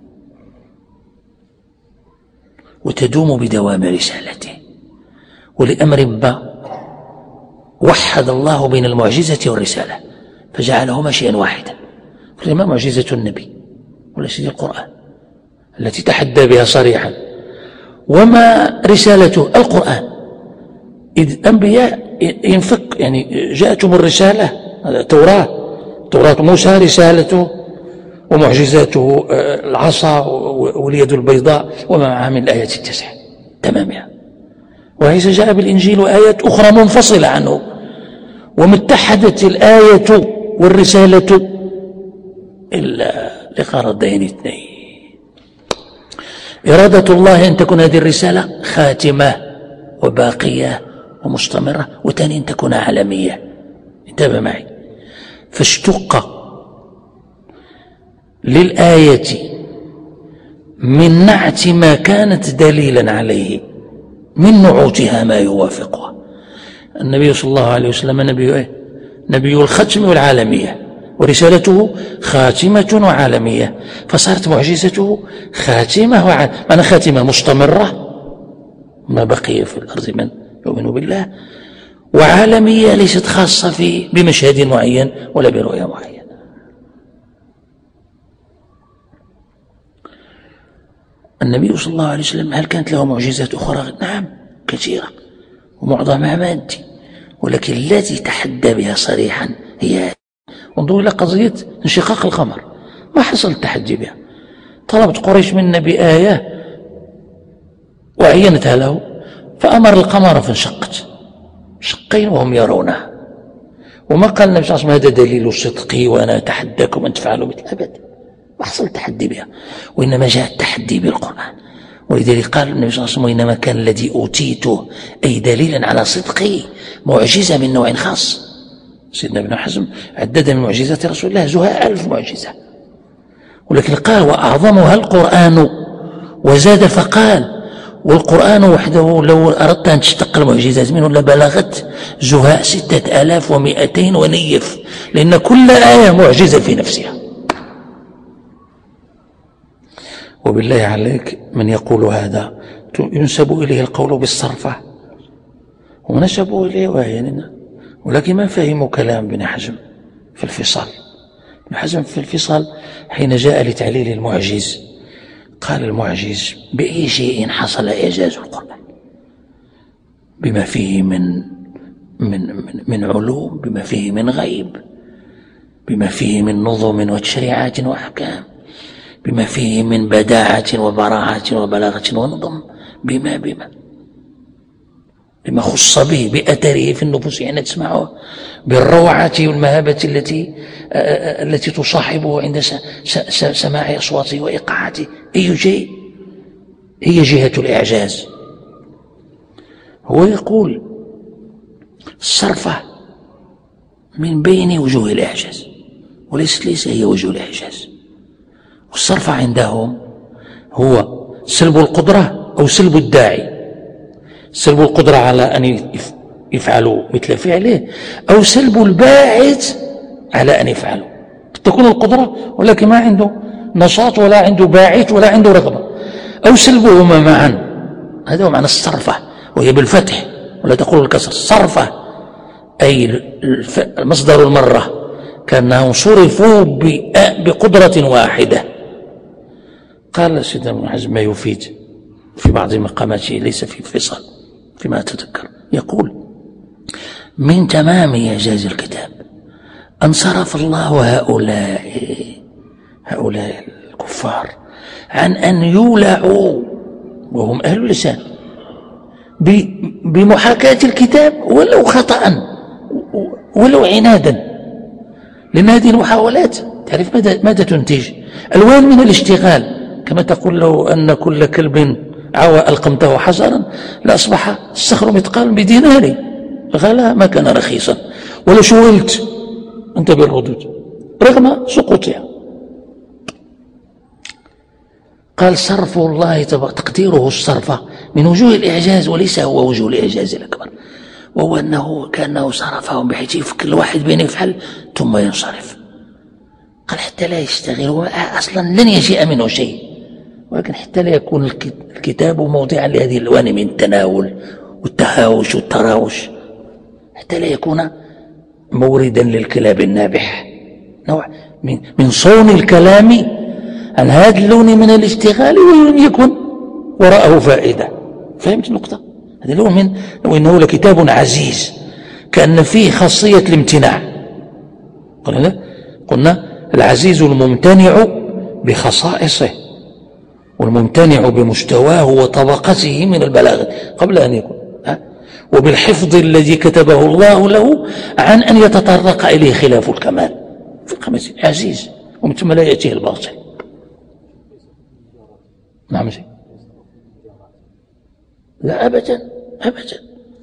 وتدوم بدوام رسالته. ولأمر ما وحد الله بين المعجزة والرسالة فجعلهما شيئا واحدا. فلما معجزة النبي وليست القرآن التي تحدى بها صريحا وما رسالته؟ القرآن. إذ الأنبياء ينفق، يعني جاءتهم الرسالة، التوراة توراة موسى رسالته ومعجزاته العصا واليد البيضاء وما معها من الآيات التسع تمامها. وعيسى جاء بالإنجيل وآيات أخرى منفصلة عنه، ومتحدت الآية والرسالة إلا لغرضين اثنين: إرادة الله أن تكون هذه الرسالة خاتمة وباقية ومستمرة، وثاني أن تكون عالمية. انتبه معي. فاشتق للآية من نعت ما كانت دليلا عليه من نعوتها ما يوافقها. النبي صلى الله عليه وسلم نبي ايه؟ نبي الختم والعالمية، ورسالته خاتمة وعالمية، فصارت معجزته خاتمة وعالمية، معنى خاتمة مستمرة ما بقي في الأرض من يؤمن بالله، وعالمية ليست خاصة في بمشهد معين ولا برؤية معينة. النبي صلى الله عليه وسلم هل كانت له معجزات أخرى؟ نعم كثيرة، ومعظمها مادي، ولكن التي تحدى بها صريحا هي. انظروا إلى قضية انشقاق القمر، ما حصل التحدي بها. طلبت قريش منا بآية وعينتها له، فأمر القمر فانشقت شقين وهم يرونها، وما قال النبي صلى الله عليه وسلم هذا دليل صدقي وأنا أتحداكم أن تفعلوا مثل أبدا، ما حصل التحدي بها، وإنما جاء التحدي بالقرآن. ولذلك قال النبي صلى الله عليه وسلم: وإنما كان الذي أوتيته أي دليلا على صدقي معجزة من نوع خاص. سيدنا ابن حزم عدد من معجزات رسول الله زهاء ألف معجزة، ولكن قال وأعظمها القرآن، وزاد فقال: والقرآن وحده لو أردت أن تشتق المعجزات منه لبلغت زهاء ستة آلاف ومئتين ونيف، لأن كل آية معجزة في نفسها. وبالله عليك من يقول هذا ينسب إليه القول بالصرفة، ونسبوا إليه وهيننا، ولكن ما فهموا كلام ابن حزم في الفصال. ابن حزم في الفصال حين جاء لتعليل المعجز قال: المعجز بأي شيء حصل إعجاز القرآن؟ بما فيه من من من, من علوم، بما فيه من غيب، بما فيه من نظم وتشريعات وأحكام، بما فيه من بداعة وبراعة وبلاغة ونظم، بما بما بما خص به بأثره في النفوس، يعني تسمعه بالروعة والمهابة التي التي تصاحبه عند سماع أصواته وإيقاعاته. أي شيء هي جهة الإعجاز. هو يقول الصرفة من بين وجوه الإعجاز، وليست ليس هي وجوه الإعجاز. والصرفة عندهم هو سلب القدرة أو سلب الداعي، سلب القدرة على أن يفعلوا مثل فعله، أو سلب الباعث على أن يفعلوا. تكون القدرة ولكن ما عنده نشاط ولا عنده باعث ولا عنده رغبة، أو سلبهما معا. هذا هو معنى الصرفة، وهي بالفتح ولا تقول الكسر. صرفة أي مصدر المرة، كأنهم صرفوا بقدرة واحدة. قال سيدنا ابن حزم ما يفيد في بعض مقاماته، ليس في فصل فيما أتذكر، يقول: من تمام إعجاز الكتاب أن صرف الله هؤلاء هؤلاء الكفار عن أن يولعوا وهم أهل اللسان بمحاكاة الكتاب ولو خطأ ولو عنادا، لأن هذه المحاولات تعرف ماذا ماذا تنتج؟ ألوان من الاشتغال. كما تقول لو أن كل كلب عوى ألقمته حجرا لأصبح الصخر مثقال بدينار، غلا ما كان رخيصا، ولو شولت أنت بالردود رغم سقوطها. قال: صرف الله تقديره الصرف من وجوه الإعجاز، وليس هو وجوه الإعجاز الأكبر، وهو أنه كأنه صرفهم بحيث يفكر الواحد بين يفعل ثم ينصرف. قال: حتى لا يشتغل، أصلا لن يجيء منه شيء، ولكن حتى لا يكون الكتاب موضعا لهذه الألوان من التناول والتهاوش والتراوش، حتى لا يكون موردا للكلاب النابح، نوع من, من صون الكلام عن هذا اللون من الاشتغال، ولم يكن وراءه فائدة. فهمت النقطة؟ هذا هو من وإنه لكتاب عزيز، كأن فيه خاصية الامتناع. قلنا قلنا العزيز الممتنع بخصائصه والممتنع بمستواه وطبقته من البلاغة قبل أن يكون، وبالحفظ الذي كتبه الله له عن أن يتطرق إليه خلاف الكمال في الخمس. عزيز ومن ثم لا يأتيه الباطل. نعم زي. لا أبدا أبدا،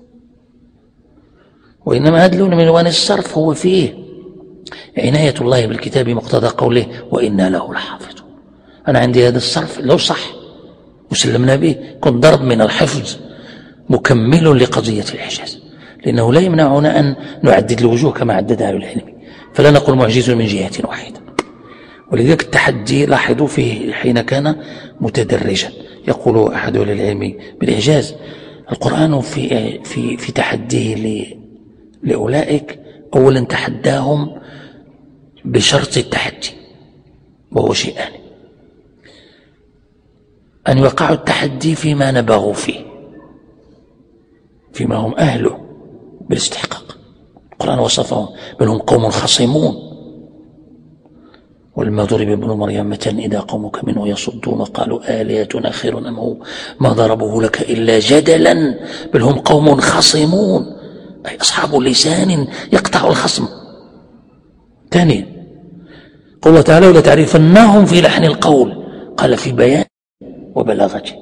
وإنما هذا اللون من ألوان الصرف هو فيه عناية الله بالكتاب مقتضى قوله وإنا له لحافظون. أنا عندي هذا الصرف لو صح وسلمنا به كنت ضرب من الحفظ مكمل لقضية الإعجاز، لأنه لا يمنعنا أن نعدد الوجوه كما عددها العلم، فلا نقول معجز من جهة واحدة. ولذلك التحدي لاحظوا فيه حين كان متدرجا. يقول أحد أهل العلم بالإعجاز القرآن في في في تحديه لأولئك أولا تحداهم بشرط التحدي، وهو شيئان: أن يوقعوا التحدي فيما نبغوا فيه، فيما هم أهله بالاستحقاق. القرآن وصفهم بل هم قوم خصمون، ولما ضرب ابن مريم مثلا إذا قومك منه يصدون قالوا آلهتنا خير أم هو ما ضربوه لك إلا جدلا بل هم قوم خصمون، أي أصحاب لسان يقطع الخصم. ثانيا قوله تعالى ولا تعرفنهم في لحن القول، قال في بيان وبلاغته.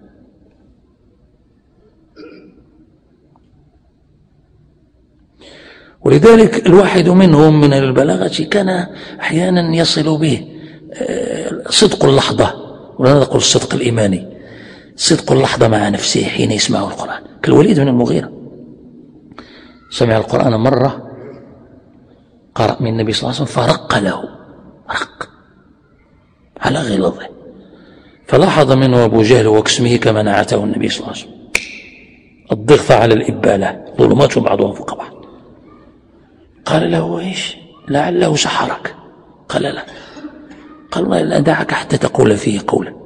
ولذلك الواحد منهم من البلاغة كان أحيانا يصل به صدق اللحظة، ولا نقول الصدق الإيماني، صدق اللحظة مع نفسه حين يسمع القرآن، كالوليد بن المغيرة سمع القرآن مرة قرأ من النبي صلى الله عليه وسلم فرق له رق على غلظه، فلاحظ منه أبو جهل وكسمه كما نعته النبي صلى الله عليه وسلم الضغط على الإبالة ظلمات بعضها فوق بعض. قال له ايش؟ لعله سحرك. قال لا. قال ما لا دعك حتى تقول فيه قولا.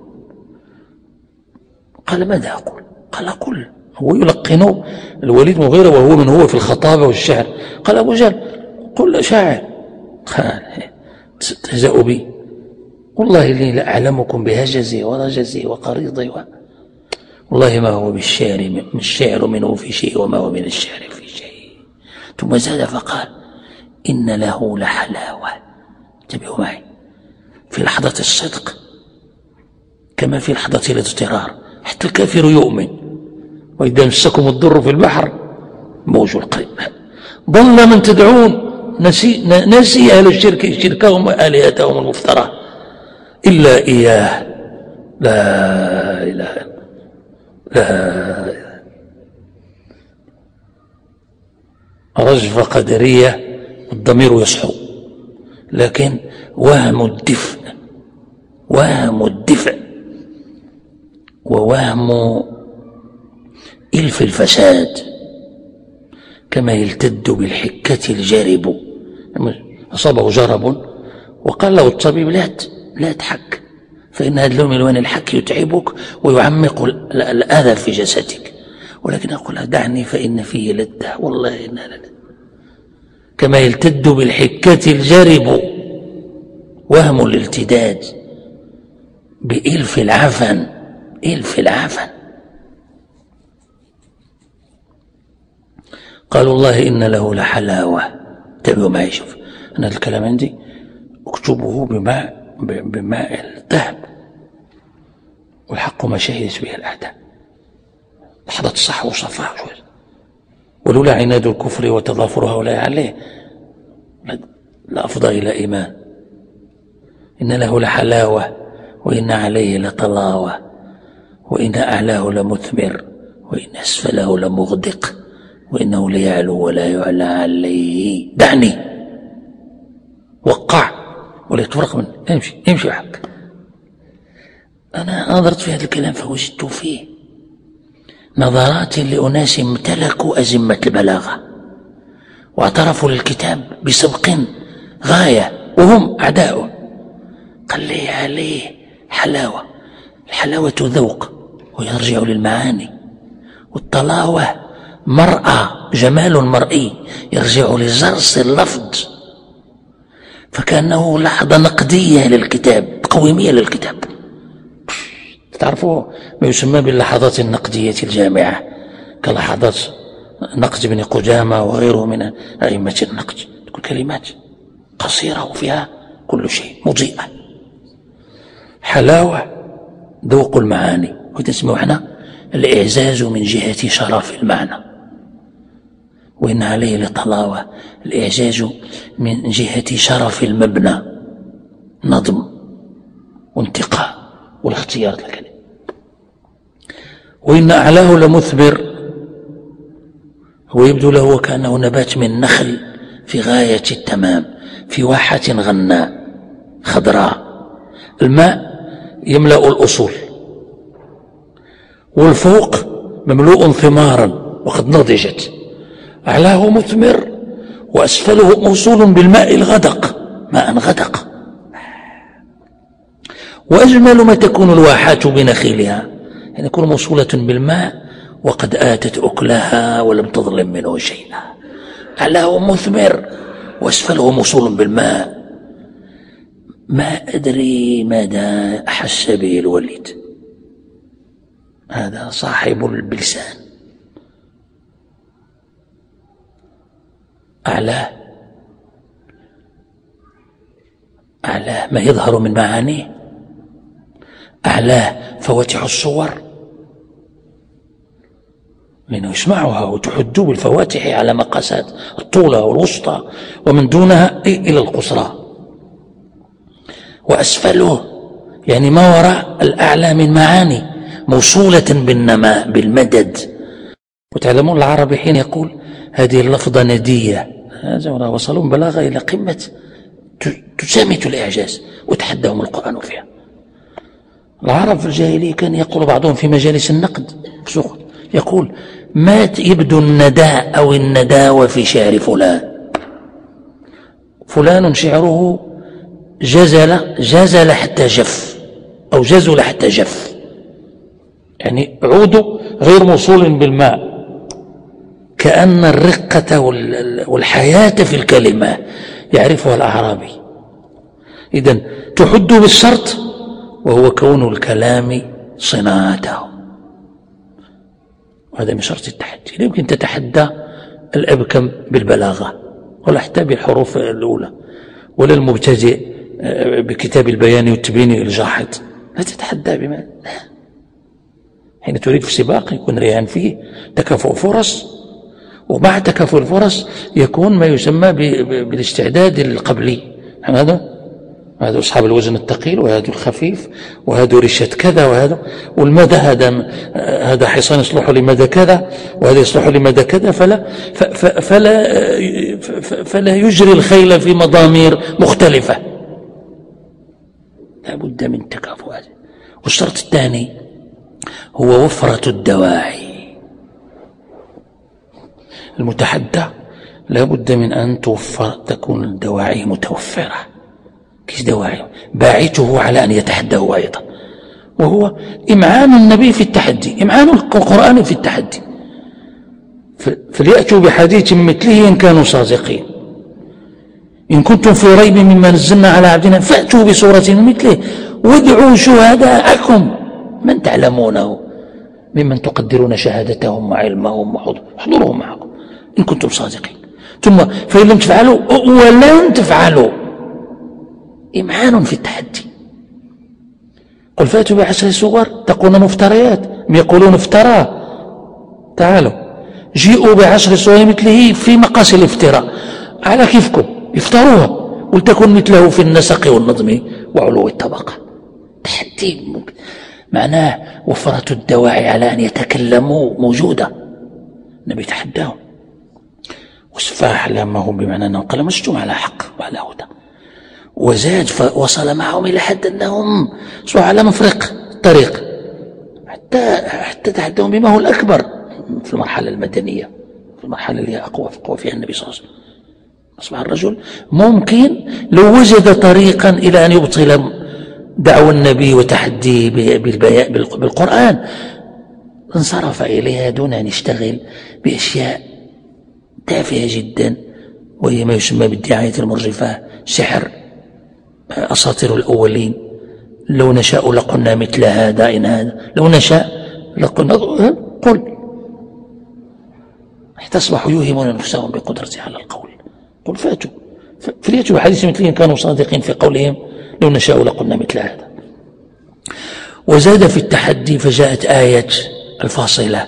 قال ماذا أقول؟ قال قل. هو يلقنه الوليد مغيرة وهو من هو في الخطابة والشعر. قال أبو جهل قل شاعر. قال تهزأ بي والله إني لأعلمكم بهجزي ورجزي وقريضي و... والله ما هو بالشعر من الشعر منه في شيء وما هو من الشعر في شيء. ثم زاد فقال إن له لحلاوة. انتبهوا معي، في لحظة الصدق كما في لحظة الاضطرار حتى الكافر يؤمن. وإذا مسكم الضر في البحر موج القريب ضل من تدعون نسي, نسي أهل الشرك شركهم وآلهتهم المفترى إلا إياه لا إله لا رجفة قدرية الضمير يصحو، لكن وهم الدفء وهم الدفء ووهم إلف الفساد كما يلتد بالحكة الجارب. أصابه جرب وقال له الطبيب لا لا تحك فإن هذا اللون من ألوان الحك يتعبك ويعمق الأذى في جسدك، ولكن أقول دعني فإن فيه لذة والله إنها لذة كما يلتد بالحكة الجرب وهم الالتداد بإلف العفن إلف العفن. قالوا الله إن له لحلاوة. تابعوا معي، شوف أنا الكلام عندي اكتبه بماء بماء الذهب والحق ما شهدت به الأعداء. لحظة الصح وصفاء، ولولا عناد الكفر وتضافر هؤلاء عليه لأفضى إلى إيمان. إن له لحلاوة وإن عليه لطلاوة وإن أعلاه لمثمر وإن أسفله لمغدق وإنه ليعلو ولا يعلى عليه. دعني وقع ولا تفرق منه، امشي امشي حق. أنا نظرت في هذا الكلام فوجدت فيه نظرات لأناس امتلكوا أزمة البلاغة واعترفوا للكتاب بسبق غاية وهم أعداؤه. قال لي عليه حلاوة، الحلاوة ذوق ويرجع للمعاني. والطلاوة مرأة، جمال مرئي يرجع لزرس اللفظ، فكأنه لحظة نقدية للكتاب، تقويمية للكتاب. تعرفوا ما يسمى باللحظات النقدية الجامعة، كلحظات نقد ابن قدامة وغيره من أئمة النقد، تكون كلمات قصيرة وفيها كل شيء، مضيئة، حلاوة، ذوق المعاني. وتسمعوا احنا الإعزاز من جهة شرف المعنى، وإن عليه لطلاوة الإعجاز من جهة شرف المبنى، نظم وانتقاء والاختيار للكلمة. وإن أعلاه لمثمر، هو يبدو له وكأنه نبات من نخل في غاية التمام في واحة غناء خضراء، الماء يملأ الأصول، والفوق مملوء ثمارا وقد نضجت، أعلاه مثمر وأسفله موصول بالماء الغدق، ماء غدق. وأجمل ما تكون الواحات بنخيلها، يعني تكون موصولة بالماء وقد آتت أكلها ولم تظلم منه شيئا. أعلاه مثمر وأسفله موصول بالماء. ما أدري ماذا أحس به الوليد، هذا صاحب البلسان. أعلاه أعلاه ما يظهر من معانيه، أعلاه فواتح الصور، لأنه يسمعها وتحد بالفواتح على مقاسات الطولة والوسطى ومن دونها إلى القصرى. وأسفله يعني ما وراء الأعلى من معاني موصولة بالنماء بالمدد. وتعلمون العربي حين يقول هذه اللفظة ندية، وصلوا بلاغة إلى قمة تسامت الإعجاز، وتحدهم القرآن فيها. العرب في الجاهلية كان يقول بعضهم في مجالس النقد يقول ما يبدو النداء أو النداوة في شعر فلان، فلان شعره جزل جزل حتى جف، أو جزل حتى جف، يعني عود غير موصول بالماء، كأن الرقة والحياة في الكلمة يعرفها الأعرابي. إذن تحد بالشرط وهو كون الكلام صناعته، وهذا من شرط التحدي. لا يمكن تتحدى الأبكم بالبلاغة ولا حتى بالحروف الأولى، ولا المبتدئ بكتاب البيان والتبيين الجاحظ، لا تتحدى بما لا. حين تريد في سباق يكون ريان فيه تكافؤ فرص، ومع تكافؤ الفرص يكون ما يسمى بالاستعداد القبلي. هذا هذا أصحاب الوزن الثقيل، وهذا الخفيف، وهذا رشة كذا، وهذا والمدى، هذا هذا حصان يصلح لمدى كذا، وهذا يصلح لمدى كذا، فلا فلا فلا يجري الخيل في مضامير مختلفة، لا بد من تكافؤ. والشرط الثاني هو وفرة الدواعي. المتحدى لا بد من أن توفر، تكون الدواعي متوفرة. كيف دواعي؟ باعثه على أن يتحدى هو أيضا، وهو إمعان النبي في التحدي، إمعان القرآن في التحدي. فليأتوا بحديث مثله إن كانوا صادقين، إن كنتم في ريب مما نزلنا على عبدنا فأتوا بسورة مثله وادعوا شهداءكم من تعلمونه ممن تقدرون شهادتهم وعلمهم وحضورهم معكم إن كنتم صادقين. ثم فإن لم تفعلوا ولن تفعلوا، إمعان في التحدي. قل فأتوا بعشر صور تقولون مفتريات، هم يقولون افتراه، تعالوا جيئوا بعشر صور مثله في مقاس الافتراء على كيفكم، افتروها ولتكن مثله في النسق والنظم وعلو الطبقة. تحدي معناه وفرة الدواعي على أن يتكلموا موجودة. النبي تحداهم وسفى أحلامهم بمعنى أنه قال مشتم على حق وعلى هدى، وزاد فوصل معهم إلى حد أنهم صوا على مفرق الطريق، حتى حتى تحدهم بما هو الأكبر في المرحلة المدنية، في المرحلة اللي هي أقوى أقوى فيها النبي صلى الله عليه وسلم. أصبح الرجل ممكن لو وجد طريقا إلى أن يبطل دعوى النبي وتحديه بالقرآن انصرف إليها دون أن يشتغل بأشياء تافهة جدا، وهي ما يسمى بالدعاية المرجفة، سحر، أساطير الأولين، لو نشاء لقلنا مثل هذا إن هذا، لو نشاء لقلنا قل، حتى أصبحوا يوهمون نفسهم بقدرة على القول. قل فاتوا فليأتوا بحديث مثله إن كانوا صادقين في قولهم لو نشاء لقلنا مثل هذا. وزاد في التحدي فجاءت آية الفاصلة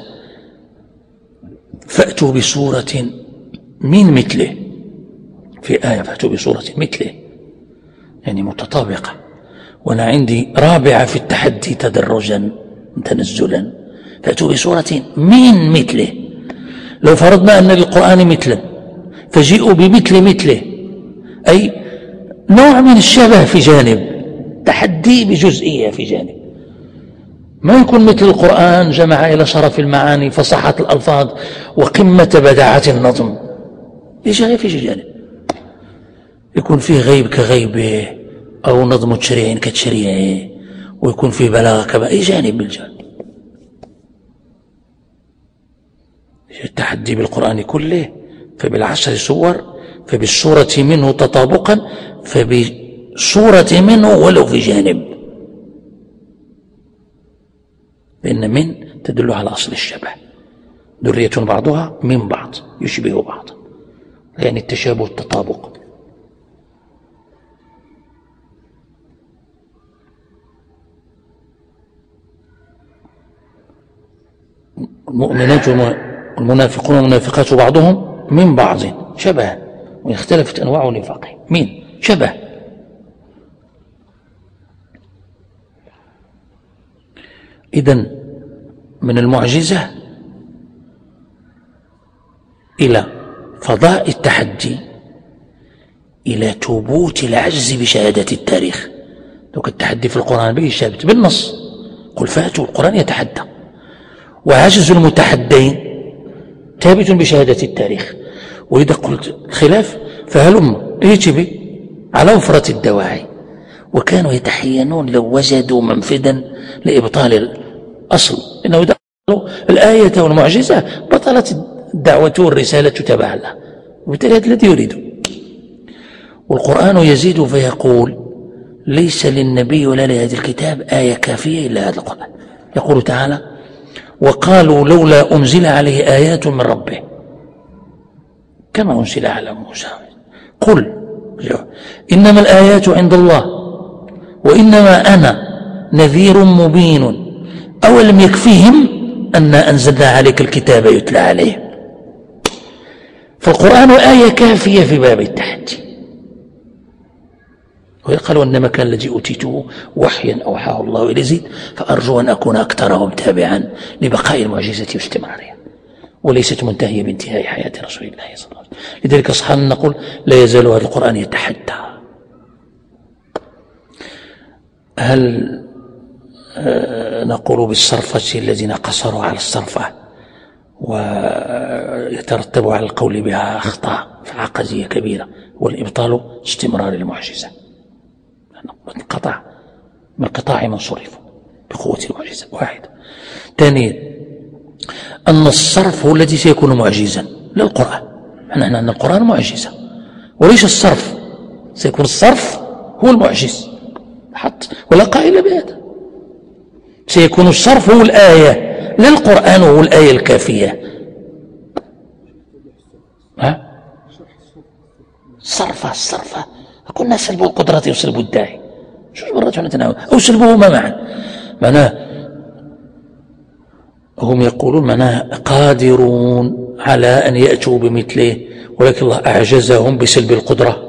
فأتوا بسورة من مثله، في آية فأتوا بسورة مثله يعني متطابقة. وأنا عندي رابعة في التحدي تدرجا تنزلا، فأتوا بسورة من مثله. لو فرضنا أن للقرآن مثلا فجيئوا بمثل مثله، أي نوع من الشبه في جانب، تحدي بجزئية في جانب. ما يكون مثل القرآن جمع إلى شرف المعاني فصاحة الألفاظ وقمة بداعة النظم، يجي في جانب يكون فيه غيب كغيبه أو نظم تشريع كتشريعه، ويكون فيه بلاغة كبأي جانب بالجانب. التحدي بالقرآن كله، فبالعشر سور، فبالسورة منه تطابقا، فبسورة منه ولو في جانب، لأن من تدل على أصل الشبه، ذرية بعضها من بعض يشبه بعض، يعني التشابه التطابق. المؤمنات والمنافقون والمنافقات بعضهم من بعض شبه، وإن اختلفت أنواع نفاقهم من شبه. إذن من المعجزة إلى فضاء التحدي إلى ثبوت العجز بشهادة التاريخ. لو التحدي في القرآن به ثابت بالنص، قل فاتوا، القرآن يتحدى، وعجز المتحدين ثابت بشهادة التاريخ. وإذا قلت خلاف فهلم يجب على وفرة الدواعي، وكانوا يتحينون لو وجدوا منفذا لإبطال الأصل، إنه إذا قالوا الآية والمعجزة بطلت الدعوة والرسالة تبعا لها، وبالتالي هذا الذي يريده. والقرآن يزيد فيقول ليس للنبي ولا لهذا الكتاب آية كافية إلا هذا القرآن. يقول تعالى وقالوا لولا أنزل عليه آيات من ربه كما أنزل على موسى. قل إنما الآيات عند الله وإنما أنا نذير مبين أولم يكفيهم أنا أنزلنا عليك الكتاب يتلى عليه. فالقرآن آية كافية في باب التحدي. ويقال إنما كان الذي أوتيته وحيا أوحاه الله إلى زيد، فأرجو أن أكون أكثرهم تابعا لبقاء المعجزة واستمرارها، وليست منتهية بانتهاء حياة رسول الله صلى الله عليه وسلم. لذلك صحنا نقول لا يزال هذا القرآن يتحدى. هل نقول بالصرفة الذين قصروا على الصرفة ويترتب على القول بها أخطاء عقدية كبيرة، والإبطال استمرار المعجزة، انقطع من قطاع من صرف بقوة المعجزة. واحد. ثانيا أن الصرف هو الذي سيكون معجزا للقرآن، معنى أن القرآن معجزة وليس الصرف. سيكون الصرف هو المعجز حتى، ولا قائل بهذا. سيكون الصرف هو الآية للقرآن وهو الآية الكافية. ها؟ صرفة الصرفة قلنا سلب القدرة وسلب الداعي، شو مرات نتناول أو سلبهما معا. معناه هم يقولون معناه قادرون على أن يأتوا بمثله، ولكن الله أعجزهم بسلب القدرة.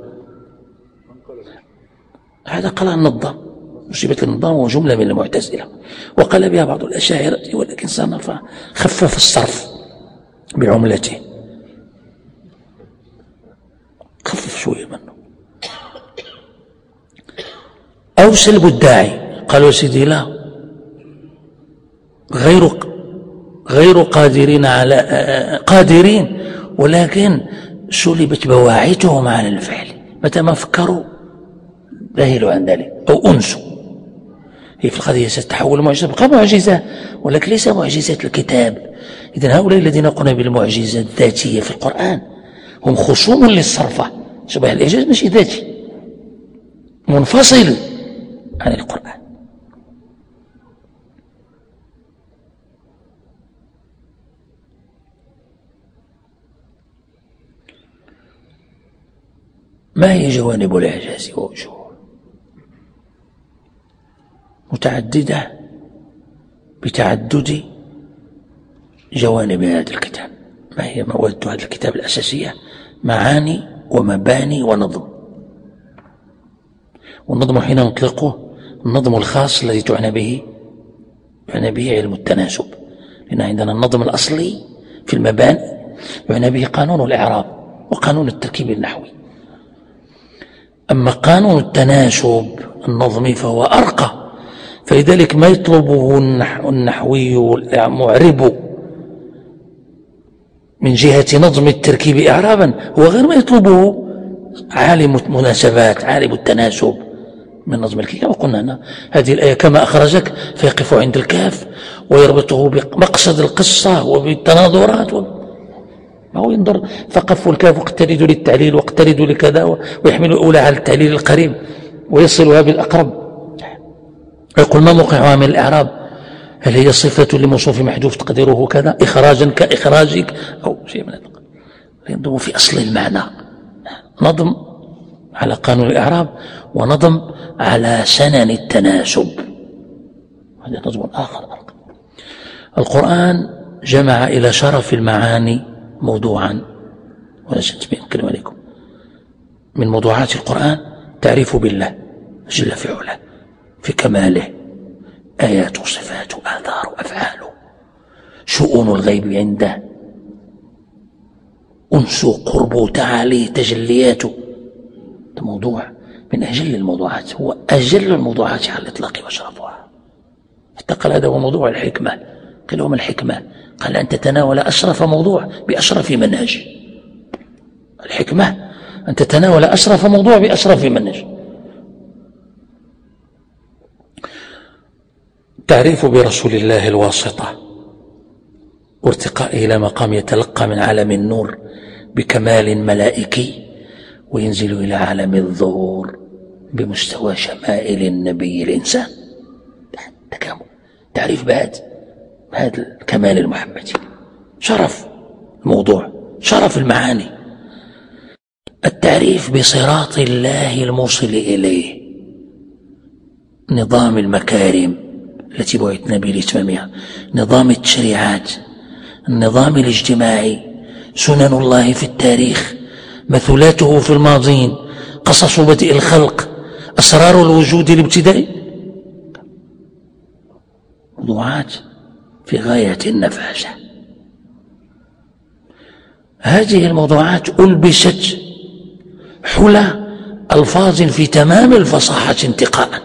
هذا قال النظام، مصيبة النظام وجملة من المعتزلة، وقال بها بعض الأشاعرة، ولكن صنف خفف الصرف بعملته، خفف شوية منه. أو سلب الداعي، قالوا سيدي لا، غير غير قادرين على قادرين، ولكن سلبت بواعثهم عن الفعل، متى ما فكروا ذهلوا عن ذلك أو أنسوا. هي في القضية ستتحول معجزة، بقى معجزة ولكن ليس معجزة الكتاب. إذن هؤلاء الذين يقولون بالمعجزة الذاتية في القرآن هم خصوم للصرفة. شبه الإعجاز ماشي ذاتي، منفصل عن القرآن. ما هي جوانب الإعجاز ووجوه؟ متعددة بتعدد جوانب هذا الكتاب. ما هي مواد هذا الكتاب الأساسية؟ معاني ومباني ونظم. والنظم حين نطلقه النظم الخاص الذي تعنى به يعنى به علم التناسب، لأن عندنا النظم الأصلي في المباني يعنى به قانون الإعراب وقانون التركيب النحوي. أما قانون التناسب النظمي فهو أرقى، فلذلك ما يطلبه النحوي المعرب من جهة نظم التركيب إعرابا هو غير ما يطلبه عالم المناسبات عالم التناسب من نظم الكتاب. وقلنا أن هذه الآية كما أخرجك فيقف عند الكاف ويربطه بمقصد القصة وبالتناظرات و... هو ينظر فقف الكاف وقد ترد للتعليل وقد ترد لكذا ويحمل الأولى على التعليل القريب ويصلها بالأقرب. ويقول ما موقعها من الإعراب؟ هل هي صفة لموصوف محذوف تقديره كذا إخراجا كإخراجك أو شيء من هذا. ينظم في أصل المعنى، نظم على قانون الإعراب ونظم على سنن التناسب، هذا نظم آخر. القرآن جمع إلى شرف المعاني موضوعا، وأنا سأتكلم عليكم من موضوعات القرآن تعريف بالله جل في علاه في كماله، آيات وصفات وآثار وأفعال، شؤون الغيب عنده، أنس قرب تعالي تجلياته. هذا موضوع من أجل الموضوعات، هو أجل الموضوعات على الإطلاق وأشرفها. حتى قال هذا هو موضوع الحكمة. قال وما الحكمة؟ قال أن تتناول أشرف موضوع بأشرف منهج. الحكمة أن تتناول أشرف موضوع بأشرف منهج. تعريف برسول الله الواسطة وارتقائه إلى مقام يتلقى من عالم النور بكمال ملائكي وينزل إلى عالم الظهور بمستوى شمائل النبي الإنسان. تكامل تعريف بهذا بهذا الكمال المحمدي، شرف الموضوع، شرف المعاني. التعريف بصراط الله الموصل إليه، نظام المكارم التي بعثنا به لإتمامها، نظام التشريعات، النظام الاجتماعي، سنن الله في التاريخ، مثلاته في الماضين، قصص بدء الخلق، أسرار الوجود الابتدائي. موضوعات في غاية النفاسة. هذه الموضوعات ألبست حلى ألفاظ في تمام الفصاحة انتقاء،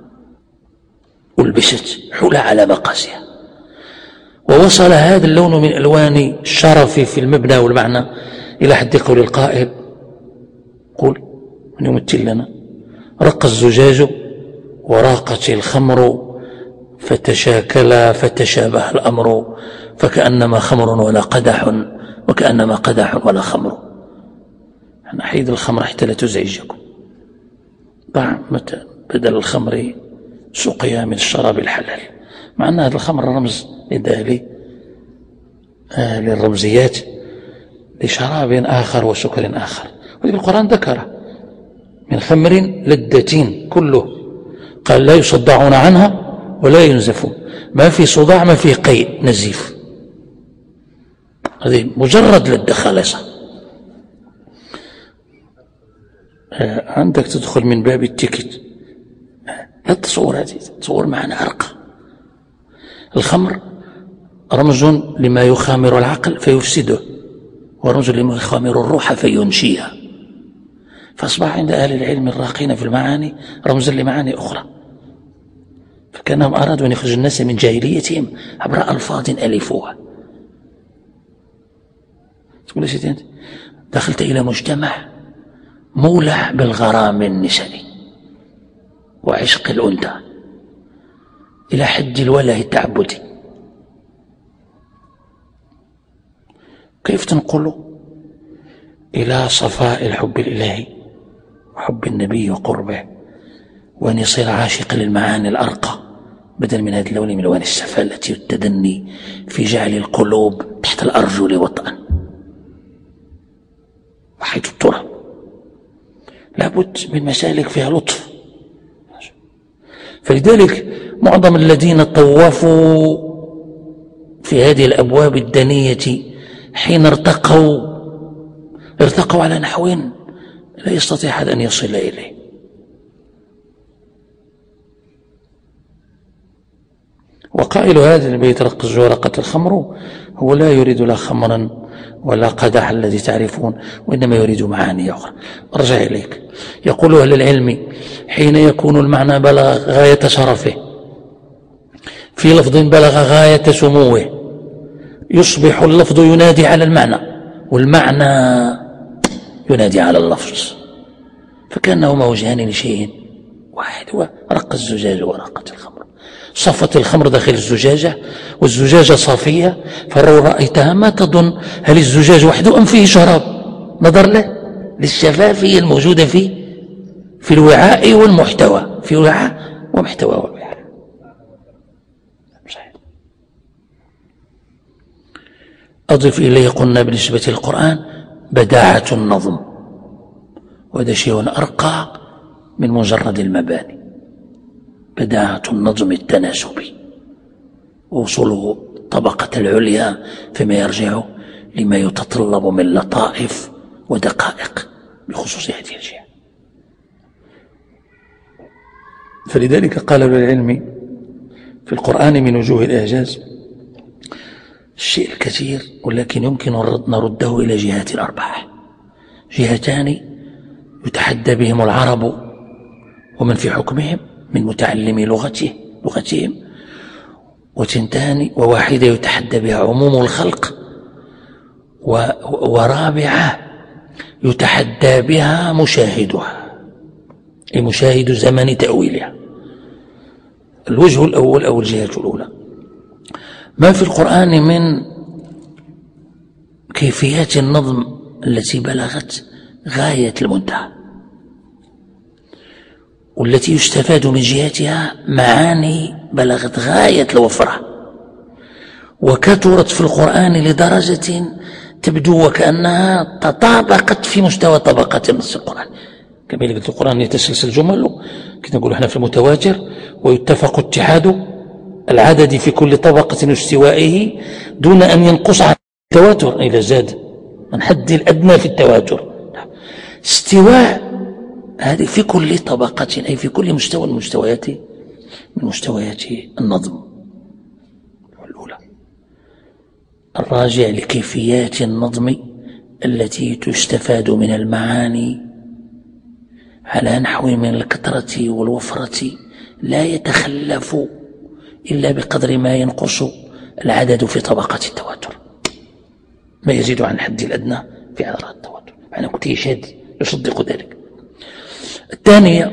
ألبست حلى على مقاسها، ووصل هذا اللون من ألوان الشرف في المبنى والمعنى إلى حد قول القائل، قول من يمثل لنا: رق الزجاج وراقت الخمر فتشاكل فتشابه الأمر فكأنما خمر ولا قدح وكأنما قدح ولا خمر. أنا حيد الخمر حتى لا تزعجكم، ضع متى بدل الخمر سقيا من الشراب الحلال، مع أن هذا الخمر رمز لدالي آه للرمزيات لشراب آخر وسكر آخر. وفي القرآن ذكره من خمر لذة كله، قال لا يصدعون عنها ولا ينزفون، ما في صداع ما في قيء نزيف، هذه مجرد لذة خالصة. آه عندك تدخل من باب التيكت، لا تصور هذه، تصور معنى أرقى. الخمر رمز لما يخامر العقل فيفسده، ورمز لما يخامر الروح فينشيها، فأصبح عند أهل العلم الراقين في المعاني رمزا لمعاني أخرى. فكانهم أرادوا أن يخرجوا الناس من جاهليتهم عبر ألفاظ ألفوها. تقول يا سيدي أنت دخلت إلى مجتمع مولع بالغرام النسائي وعشق الأنثى، إلى حد الوله التعبدي. كيف تنقله إلى صفاء الحب الإلهي وحب النبي وقربه، وأن يصير عاشق للمعاني الأرقى بدل من هذا اللون من ألوان السفة التي التدني في جعل القلوب تحت الأرجل وطئا وحيث التراب. لابد من مسالك فيها لطف. فلذلك معظم الذين طوفوا في هذه الأبواب الدنية حين ارتقوا ارتقوا على نحو لا يستطيع أحد أن يصل إليه. وقائل هذا البيت رقص ورقة الخمر هو لا يريد لا خمرا ولا قدح الذي تعرفون، وإنما يريد معاني أخرى. أرجع إليك. يقول أهل العلم حين يكون المعنى بلغ غاية شرفه في لفظ بلغ غاية سموه يصبح اللفظ ينادي على المعنى والمعنى ينادي على اللفظ، فكأنهما وجهان لشيء واحد، هو رق الزجاج ورقة الخمر. صفت الخمر داخل الزجاجة والزجاجة صافية، فلو رأيتها ما تظن هل الزجاج وحده أم فيه شراب، نظر له للشفافية الموجودة في في الوعاء والمحتوى، في وعاء ومحتوى ووعاء. أضف إليه قلنا بالنسبة للقرآن بداعة النظم، وهذا شيء أرقى من مجرد المباني. بداعة النظم التناسبي ووصوله الطبقة العليا فيما يرجع لما يتطلب من لطائف ودقائق بخصوص هذه الجهة. فلذلك قال العلم في القرآن من وجوه الإعجاز الشيء الكثير، ولكن يمكن نرده إلى جهات أربعة. جهتان يتحدى بهم العرب ومن في حكمهم من متعلمي لغته لغتهم، وتنتان وواحدة يتحدى بها عموم الخلق، ورابعة يتحدى بها مشاهدها، أي مشاهد زمن تأويلها. الوجه الأول أو الجهة الأولى ما في القرآن من كيفيات النظم التي بلغت غاية المنتهى، والتي يستفاد من جهتها معاني بلغت غاية الوفرة، وكثرت في القرآن لدرجة تبدو وكأنها تطابقت في مستوى طبقات النص القرآني. كما قلت القرآن يتسلسل جمله، كنا نقول احنا في المتواتر، ويتفق اتحاد العدد في كل طبقة واستوائه دون أن ينقص عن التواتر إذا زاد من حد الأدنى في التواتر. استواء هذه في كل طبقة أي في كل مستوى من مستويات من مستويات النظم. الأولى الراجع لكيفيات النظم التي تستفاد من المعاني على نحو من الكثرة والوفرة لا يتخلف إلا بقدر ما ينقص العدد في طبقات التواتر، ما يزيد عن الحد الأدنى في عدد التواتر. أنا كنت يشهد يصدق ذلك. الثانية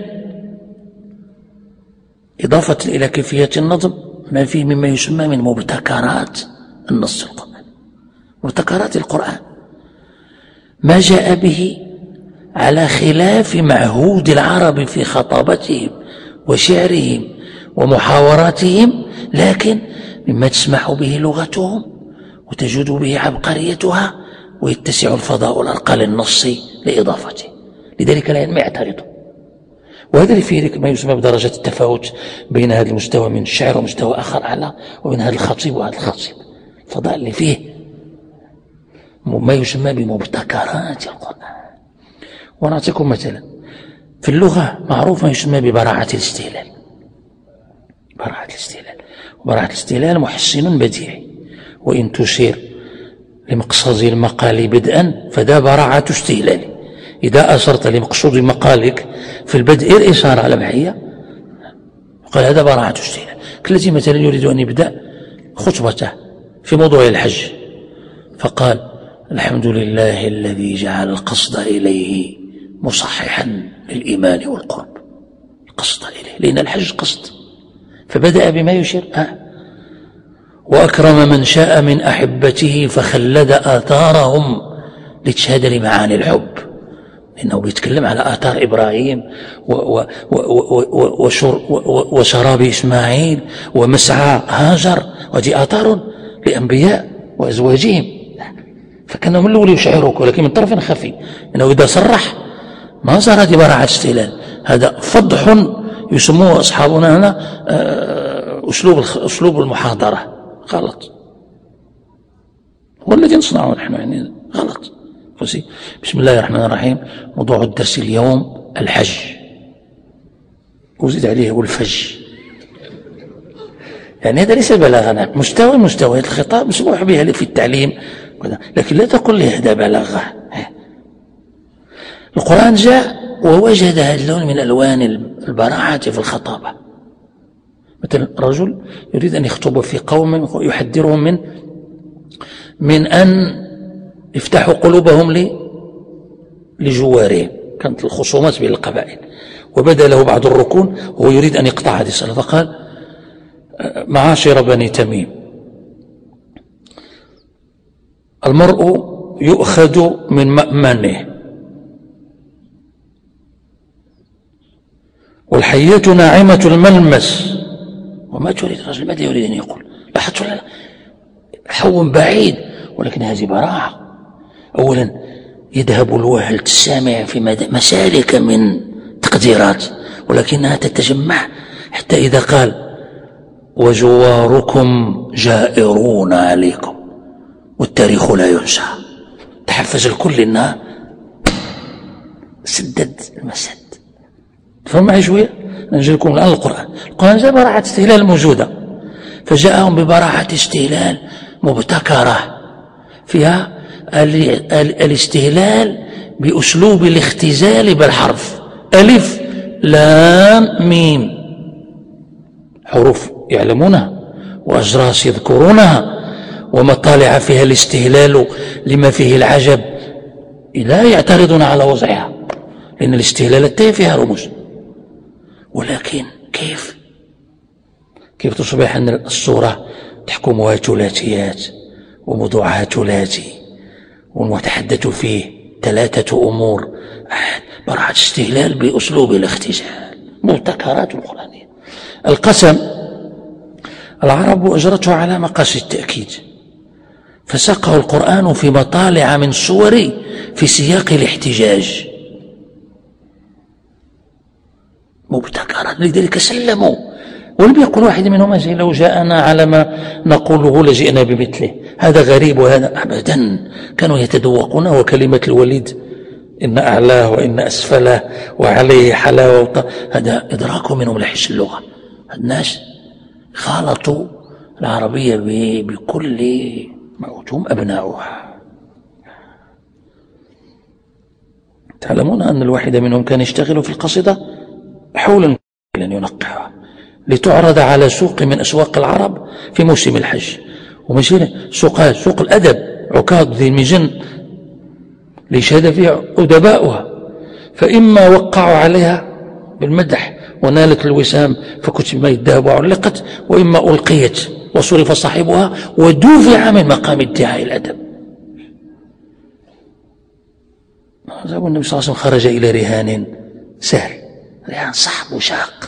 إضافة إلى كيفية النظم ما فيه مما يسمى من مبتكرات النص القرآني. مبتكرات القرآن ما جاء به على خلاف معهود العرب في خطابتهم وشعرهم ومحاوراتهم، لكن مما تسمح به لغتهم وتجود به عبقريتها ويتسع الفضاء الأرقى للنص لإضافته. لذلك لا ما يعترض. وهذا اللي فيه ما يسمى بدرجة التفاوت بين هذا المستوى من الشعر ومستوى آخر أعلى، وبين هذا الخطيب وهذا الخطيب. الفضاء اللي فيه ما يسمى بمبتكرات القرآن. ونعطيكم مثلا في اللغة معروف ما يسمى ببراعة الاستهلال. براعة الاستهلال وبراعة الاستهلال محسن بديعي، وإن تشير لمقصد المقال بدءا فذا براعة استهلال. إذا أشرت لمقصود مقالك في البدء الإشارة لمحية قال هذا براعة استهلال. كالذي مثلا يريد أن يبدأ خطبته في موضوع الحج فقال الحمد لله الذي جعل القصد إليه مصححا للإيمان والقرب. القصد إليه لأن الحج قصد، فبدأ بما يشير آه. وأكرم من شاء من أحبته فخلد آثارهم لتشهد لمعاني الحب، لأنه بيتكلم على آثار إبراهيم وشراب إسماعيل ومسعى هاجر، وهذه آثار لأنبياء وأزواجهم، فكانوا من الأول يشعروك، ولكن من طرف خفي، إنه إذا صرح ما صار هذه براعة استهلال، هذا فضح يسموه أصحابنا هنا أسلوب أسلوب المحاضرة، غلط، هو الذي نصنعه نحن يعني غلط. بسم الله الرحمن الرحيم. موضوع الدرس اليوم الحج، وزيد عليه والفج، يعني هذا ليس بلاغة، مستوى مستويات الخطاب مسموح بها في التعليم، لكن لا تقل لي هذا بلاغة. القرآن جاء ووجد هذا اللون من ألوان البراعة في الخطابة. مثلا رجل يريد أن يخطب في قوم يحذرهم من من أن يفتحوا قلوبهم لجوارهم، كانت الخصومات بين القبائل، وبدا له بعض الركون وهو يريد أن يقطع هذه الصلاة، فقال معاشر بني تميم، المرء يؤخذ من مأمنه، والحية ناعمة الملمس. وما تريد الرجل؟ ماذا يريد أن يقول؟ لاحظت ولا لا؟ حو بعيد، ولكن هذه براعة. أولا يذهب الوهل السامع في مسالك من تقديرات، ولكنها تتجمع حتى إذا قال وجواركم جائرون عليكم والتاريخ لا ينسى، تحفز الكل إنها سدد المسد. تفهم معي شوية؟ نجي لكم الآن القرآن. القرآن جاء براعة استهلال موجودة، فجاءهم ببراعة استهلال مبتكرة فيها الاستهلال بأسلوب الاختزال بالحرف، ألف لام ميم، حروف يعلمونها وأجراس يذكرونها، ومطالع فيها الاستهلال لما فيه العجب لا يعترضون على وضعها، لأن الاستهلالات فيها رموز. ولكن كيف كيف تصبح أن الصورة تحكمها ثلاثيات وموضوعها ثلاثي والمتحدث فيه ثلاثة أمور، براعة استهلال بأسلوب الاختزال، مبتكرات القرآنية. القسم العرب أجرته على مقاس التأكيد، فساقه القرآن في مطالع من صور في سياق الاحتجاج، مبتكرات، لذلك سلموا، ولم يقل واحد منهم لو جاءنا على ما نقوله لجئنا بمثله، هذا غريب وهذا أبدا، كانوا يتذوقون. وكلمة الوليد إن أعلاه وإن أسفله وعليه حلاوة، هذا إدراك منهم لحس اللغة. الناس خالطوا العربية بكل ما أوتهم أبناؤها. تعلمون أن الواحد منهم كان يشتغل في القصيدة حولا لن ينقعها لتعرض على سوق من أسواق العرب في موسم الحج، ومشينا سوقات، سوق الأدب عكاظ ذي المجن ليشهد فيها أدباؤها، فإما وقعوا عليها بالمدح ونالت الوسام فكتب ما الذهب وعلقت، وإما ألقيت وصرف صاحبها ودفع من مقام ادعاء الأدب. النبي صلى الله عليه وسلم خرج إلى رهان سهل، رهان صعب وشاق،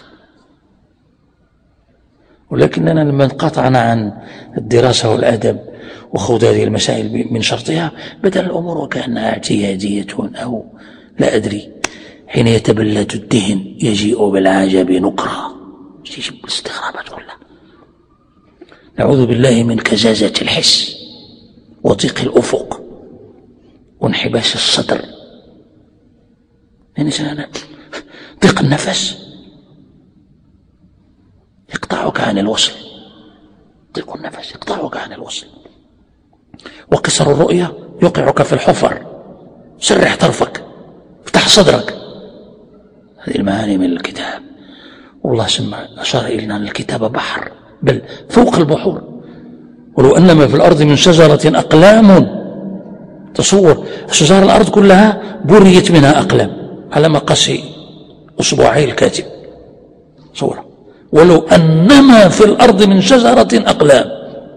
ولكننا لما انقطعنا عن الدراسة والأدب وخوض هذه المسائل من شرطها بدل الأمور وكأنها اعتيادية أو لا أدري. حين يتبلد الدهن يجيء بالعجب نكرا، يجيب الاستغرابات كلها. نعوذ بالله من كزازة الحس وضيق الأفق وانحباس الصدر، يعني ضيق النفس يقطعك عن الوصل، ضيق النفس يقطعك عن الوصل، وقصر الرؤية يوقعك في الحفر. سرح طرفك، افتح صدرك. هذه المعاني من الكتاب، والله سمع أشار إلينا أن الكتاب بحر، بل فوق البحور. ولو أن ما في الأرض من شجرة أقلام، تصور شجار الأرض كلها بريت منها أقلام على مقاس أصبعي الكاتب، صورة ولو أنما في الأرض من شجرة أقلام.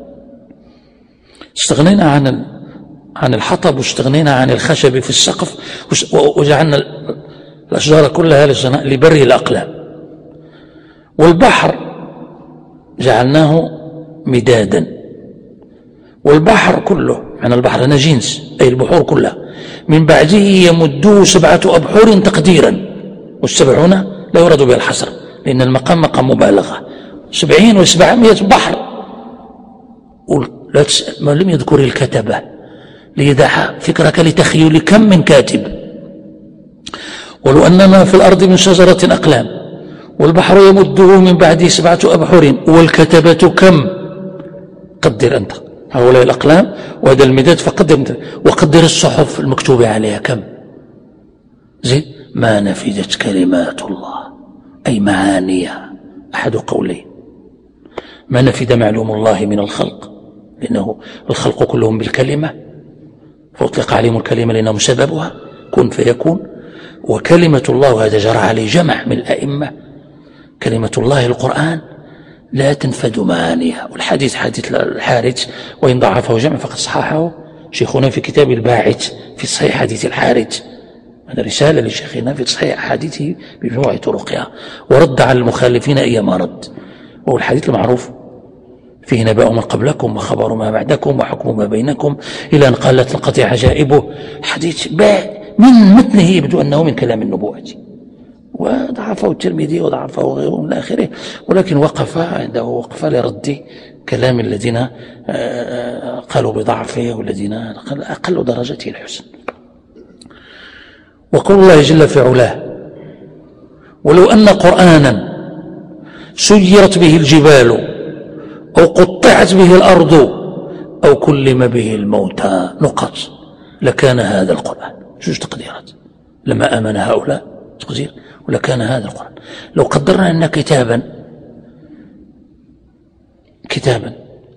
استغنينا عن عن الحطب واستغنينا عن الخشب في السقف وجعلنا الأشجار كلها لبري الأقلام. والبحر جعلناه مدادا، والبحر كله من البحر أنا جنس أي البحور كلها من بعده يمده سبعة أبحر تقديرا، والسبعون لا يراد بها الحصر لأن المقام مقام مبالغة، سبعين وسبعمائة بحر. لا تسأل ما لم يذكر الكتبة ليدع فكرك لتخيل كم من كاتب. ولو أنما في الأرض من شجرة أقلام والبحر يمده من بعده سبعة أبحر والكتبة كم؟ قدر أنت هؤلاء الأقلام وهذا المداد فقدر، وقدر الصحف المكتوبة عليها كم؟ زي ما نفذت كلمات الله أي معانيها. أحد قولين: ما نفذ معلوم الله من الخلق لأنه الخلق كلهم بالكلمة فأطلق عليهم الكلمة لأنهم سببها كن فيكون، وكلمة الله وهذا جرى عليه جمع من الأئمة كلمة الله القرآن لا تنفذ معانيها. والحديث حديث الحارث وإن ضعفه جمع فقد صححه شيخنا في كتاب الباعث في صحيح حديث الحارث، هذا رسالة لشيخنا في صحيح حديثه بمجموع طرقها، ورد على المخالفين أيما رد. وهو الحديث المعروف فيه نبأ من قبلكم وخبر ما بعدكم وحكم ما بينكم إلى أن قالت القطع عجائبه. حديث باع من متنه يبدو أنه من كلام النبوة، وضعفه الترمذي وضعفه غيره من آخره، ولكن وقف عنده وقف لرد كلام الذين قالوا بضعفه والذين أقل درجته الحسن. وقول الله جل في علاه: ولو أن قرآنا سيرت به الجبال أو قطعت به الأرض أو كلم به الموتى نقط لكان هذا القرآن. شو تقديرات لما آمن هؤلاء تقدير ولكان هذا القرآن. لو قدرنا أن كتابا كتابا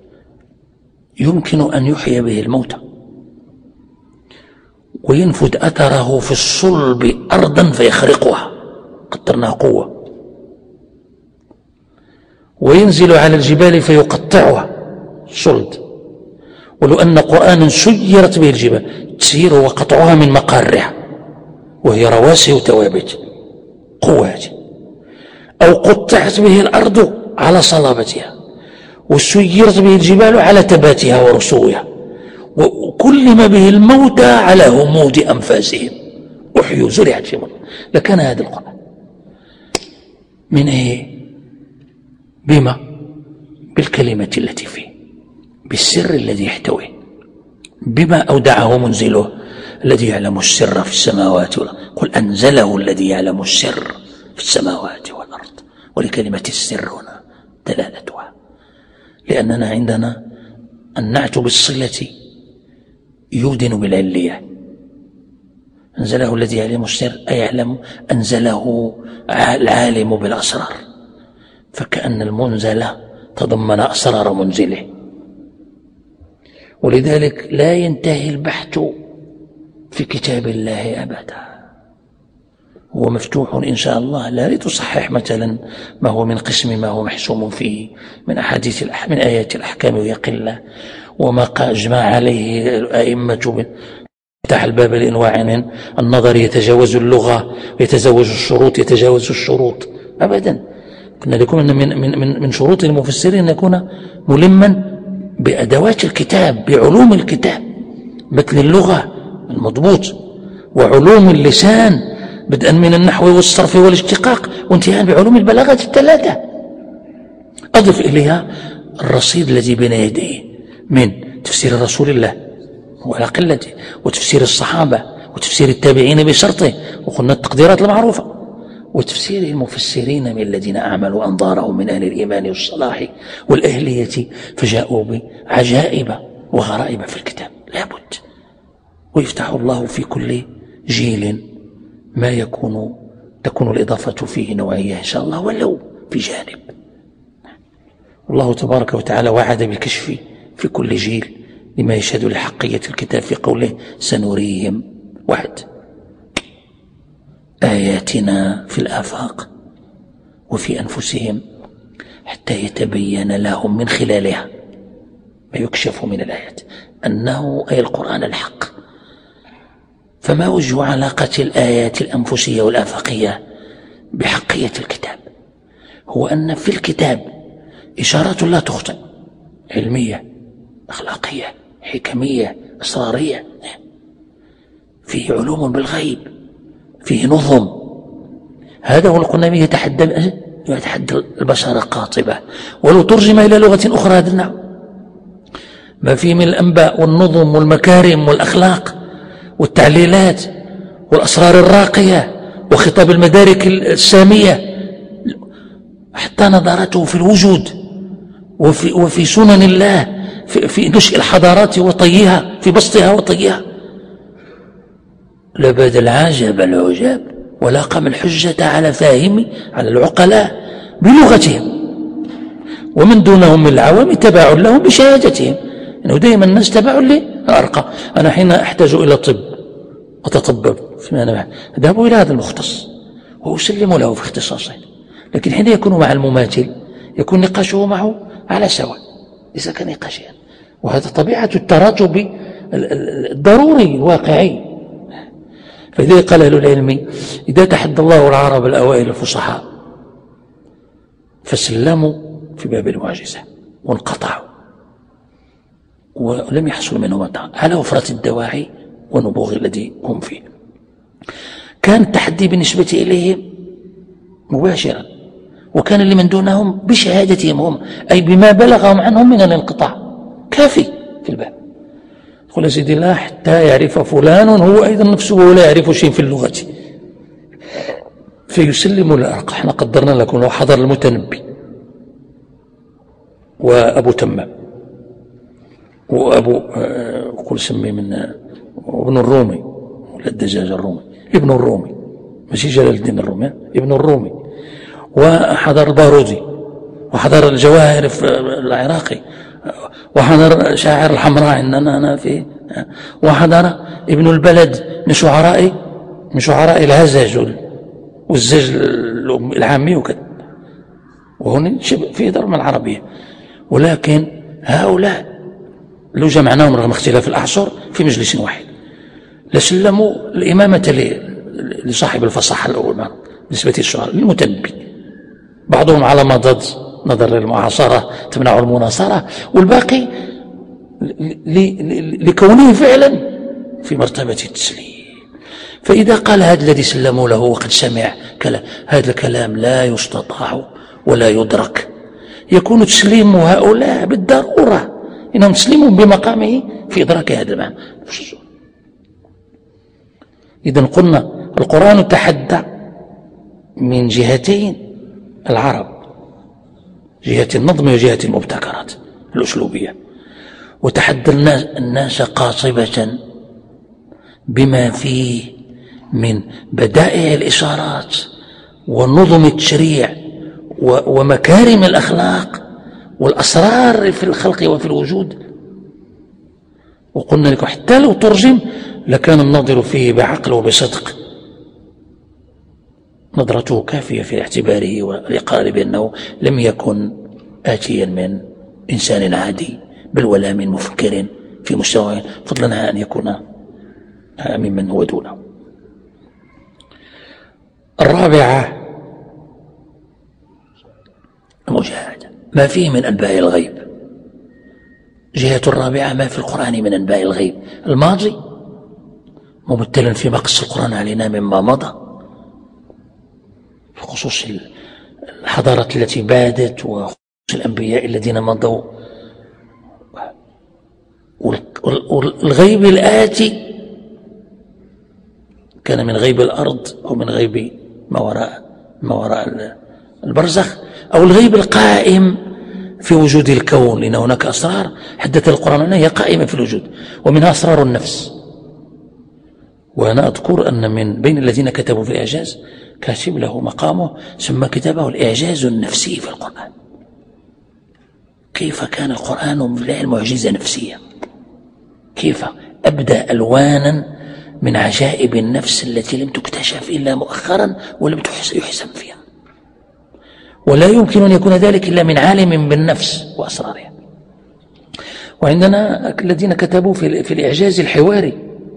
يمكن أن يحيي به الموتى وينفذ أثره في الصلب أرضا فيخرقها، قدرناها قوة، وينزل على الجبال فيقطعها صلد. ولو أن قرآنا سيرت به الجبال، تسير وقطعها من مقارها وهي رواسي وتوابت قوات، أو قطعت به الأرض على صلابتها وسيرت به الجبال على تباتها ورسوها وكلم به الموتى على همود أنفاسهم أحيوا زرعت في مرة لكان هذا القرآن. من إيه؟ بما؟ بالكلمة التي فيه، بالسر الذي يحتويه، بما أودعه منزله الذي يعلم السر في السماوات والأرض. قل أنزله الذي يعلم السر في السماوات والأرض. ولكلمة السر هنا دلالتها، لأننا عندنا النعت بالصلة يودن بالعلية. أنزله الذي يعلم السر أي يعلم أنزله العالم بالأسرار، فكأن المنزل تضمن أسرار منزله. ولذلك لا ينتهي البحث في كتاب الله أبدا، هو مفتوح إن شاء الله، لا لتصحح مثلا ما هو من قسم ما هو محسوم فيه من أحاديث من آيات الأحكام وهي قلة، وما أجمع عليه الأئمة فتح الباب لأنواع من النظر يتجاوز اللغة ويتزوج الشروط يتجاوز الشروط أبدا. كنا نكون من, من, من, من شروط المفسرين أن يكون ملما بأدوات الكتاب بعلوم الكتاب مثل اللغة المضبوط وعلوم اللسان بدءا من النحو والصرف والاشتقاق وانتهاء بعلوم البلاغة الثلاثة. أضف إليها الرصيد الذي بين يديه من تفسير رسول الله وعلى قلته وتفسير الصحابة وتفسير التابعين بشرطه وقلنا التقديرات المعروفة وتفسير المفسرين من الذين أعملوا أنظارهم من أهل الإيمان والصلاح والأهلية فجاءوا بعجائب وغرائب في الكتاب لابد. ويفتح الله في كل جيل ما يكون تكون الإضافة فيه نوعية إن شاء الله ولو في جانب. الله تبارك وتعالى وعد بالكشف في كل جيل لما يشهد لحقية الكتاب في قوله سنريهم واحد آياتنا في الآفاق وفي أنفسهم حتى يتبين لهم من خلالها ما يكشف من الآيات أنه أي القرآن الحق. فما وجه علاقة الآيات الأنفسية والآفاقية بحقية الكتاب؟ هو أن في الكتاب إشارات لا تخطئ، علمية، أخلاقية، حكمية، أسرارية، فيه علوم بالغيب، فيه نظم. هذا هو قلنا به يتحدى يتحدى البشر قاطبة، ولو ترجم إلى لغة أخرى هذا النحو ما فيه من الأنباء والنظم والمكارم والأخلاق والتعليلات والأسرار الراقية وخطاب المدارك السامية، حتى نظرته في الوجود وفي, وفي سنن الله، في, في نشء الحضارات وطيها، في بسطها وطيها، لبد العجب العجاب ولا قام الحجة على فاهم على العقلاء بلغتهم، ومن دونهم من العوام تبع لهم بشهادتهم. إنه دائما الناس تبع للأرقى. أنا حين أحتاج إلى طب أتطبب فيما أنا أذهب إلى هذا المختص وأسلم له في اختصاصه، لكن حين يكون مع المماثل يكون نقاشه معه على سواء، ليس كنقاشها. وهذا طبيعة التراتب الضروري الواقعي. فإذا قال أهل العلم إذا تحدى الله العرب الأوائل الفصحاء فسلموا في باب المعجزة وانقطعوا ولم يحصل منهم متع على وفرة الدواعي والنبوغ الذي هم فيه. كان التحدي بالنسبة إليهم مباشرا، وكان اللي من دونهم بشهادتهم هم، أي بما بلغهم عنهم من الانقطاع كافي في الباب. قل سيدي الله حتى يعرف فلان هو أيضا نفسه ولا يعرف شيء في اللغة فيسلم الأرقى. احنا قدرنا لكم لو حضر المتنبي وأبو تمام وأبو قل سمي من ابن الرومي ولا الدجاج الرومي، ابن الرومي ماشي جلال الدين الرومي، ابن الرومي، وحضر البارودي، وحضر الجواهر العراقي، وحضر شاعر الحمراء عندنا أنا في، وحضر ابن البلد من شعراء من شعراء الهزاج والزج العامي وكذا، وهنا في درما العربية. ولكن هؤلاء لو جمعناهم رغم اختلاف الأعصر في مجلس واحد لسلموا الإمامة لصاحب الفصاحة الأول بالنسبة للشعراء للمتنبي، بعضهم على مضض نظر للمعاصرة تمنع المناصرة، والباقي لكونه فعلا في مرتبة التسليم. فإذا قال هذا الذي سلموا له وقد سمع كلام، هذا الكلام لا يستطاع ولا يدرك، يكون تسليم هؤلاء بالضرورة إنهم تسليمون بمقامه في إدراك هذا المعنى. إذن قلنا القرآن تحدى من جهتين العرب، جهة النظم وجهة المبتكرات الأسلوبية، وتحدى الناس, الناس قاصبة بما فيه من بدائع الإشارات ونظم التشريع ومكارم الأخلاق والأسرار في الخلق وفي الوجود. وقلنا لكم حتى لو ترجم لكان الناظر فيه بعقل وبصدق، نظرته كافية في اعتباره والإقرار بأنه لم يكن آتيا من إنسان عادي بل ولا من مفكر في مستوى، فضلا أن يكون ممن هو دونه. الرابعة المشاهدة، ما فيه من أنباء الغيب. جهة الرابعة ما في القرآن من أنباء الغيب الماضي ممثلا فيما قص القرآن علينا مما مضى، بخصوص الحضارات التي بادت وخصوص الأنبياء الذين مضوا، والغيب الآتي كان من غيب الأرض أو من غيب ما وراء ما وراء البرزخ، أو الغيب القائم في وجود الكون، لأن هناك أسرار حدث القرآن أنها هي قائمة في الوجود، ومنها أسرار النفس. وأنا أذكر أن من بين الذين كتبوا في الإعجاز كاتب له مقامه سمى كتابه الإعجاز النفسي في القرآن. كيف كان القرآن بالفعل معجزة نفسية، كيف أبدى ألوانا من عجائب النفس التي لم تكتشف إلا مؤخرا ولم يحسن فيها. ولا يمكن أن يكون ذلك إلا من عالم بالنفس وأسرارها. وعندنا الذين كتبوا في, في الإعجاز الحواري،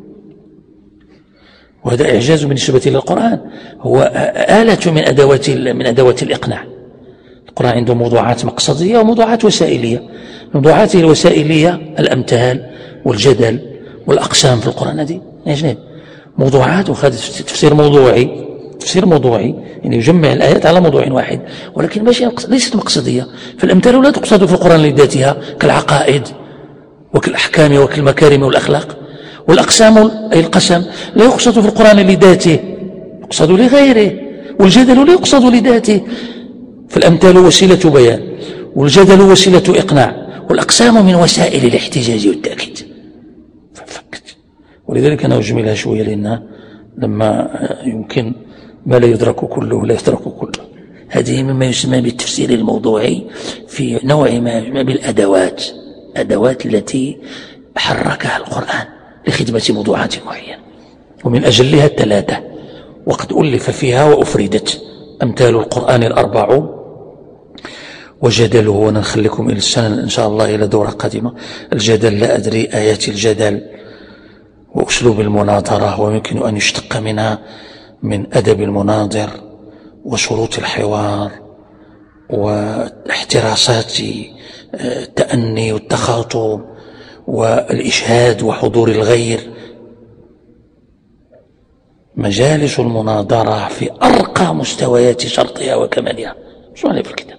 وهذا إعجاز بالنسبة للقرآن، هو آلة من أدوات من أدوات الإقناع. القرآن عنده موضوعات مقصدية وموضوعات وسائلية. موضوعاته الوسائلية الأمثال والجدل والأقسام في القرآن، هذه أجنبي موضوعات، وهذا تفسير موضوعي، تفسير موضوعي يعني يجمع الآيات على موضوع واحد، ولكن ماشي ليست مقصدية. فالأمثال لا تقصد في القرآن لذاتها كالعقائد وكالأحكام وكالمكارم والأخلاق، والأقسام أي القسم لا يقصد في القرآن لذاته، يقصد لغيره، والجدل لا يقصد لذاته. فالأمثال وسيلة بيان، والجدل وسيلة إقناع، والأقسام من وسائل الاحتجاج والتأكيد. ففكت. ولذلك أنا أجملها شوية، لأنها لما يمكن ما لا يدرك كله لا يترك كله. هذه مما يسمى بالتفسير الموضوعي في نوع ما بالأدوات، أدوات التي حركها القرآن لخدمة موضوعات معينة، ومن أجلها الثلاثة، وقد ألف فيها وأفردت. أمثال القرآن الأربعون، وجدله، ونخليكم إلى السنة إن شاء الله إلى دورة قادمة. الجدل لا أدري، آيات الجدل وأسلوب المناظرة، ويمكن أن يشتق منها من أدب المناظر وشروط الحوار واحتراسات التأني والتخاطب والإشهاد وحضور الغير. مجالس المناظرة في أرقى مستويات شرطها وكمالها، شو عليه في الكتاب.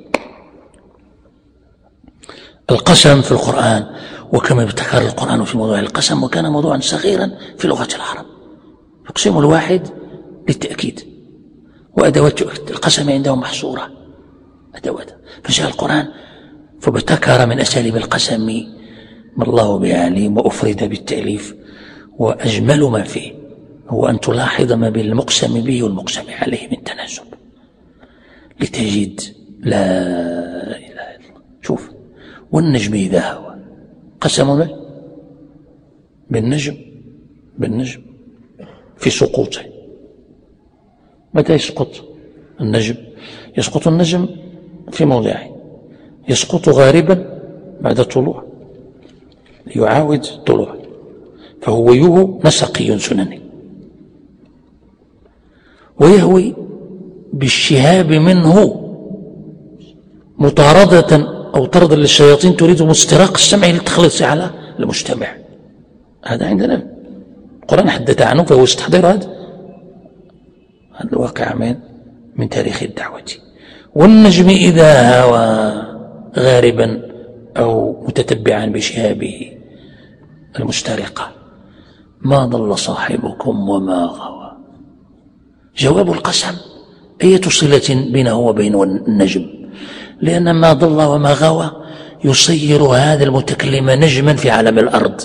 القسم في القرآن، وكما ابتكر القرآن في موضوع القسم، وكان موضوعا صغيرا في لغة العرب، يقسم الواحد للتأكيد، وأدوات القسم عندهم محصورة أدوات. فجاء القرآن فابتكر من أساليب القسم ما الله به عليم، وأفرد بالتأليف. وأجمل ما فيه هو أن تلاحظ ما بين المقسم به والمقسم عليه من تناسب، لتجد لا إله إلا الله. شوف، والنجم إذا هوى، قسم بالنجم، بالنجم في سقوطه. متى يسقط النجم؟ يسقط النجم في موضعه، يسقط غاربا بعد الطلوع ليعاود طلوع، فهو يهو نسقي سنني، ويهوي بالشهاب منه مطاردة أو طردا للشياطين تريد مستراق السمع للتخلص على المجتمع. هذا عندنا القرآن حدث عنه، فهو استحضر هذا هذا الواقع من من تاريخ الدعوة. والنجم إذا هوى غاربا أو متتبعا بشهابه المسترقة ما ضل صاحبكم وما غوى. جواب القسم أية صلة بينه وبين النجم، لأن ما ضل وما غوى يصير هذا المتكلم نجما في عالم الأرض،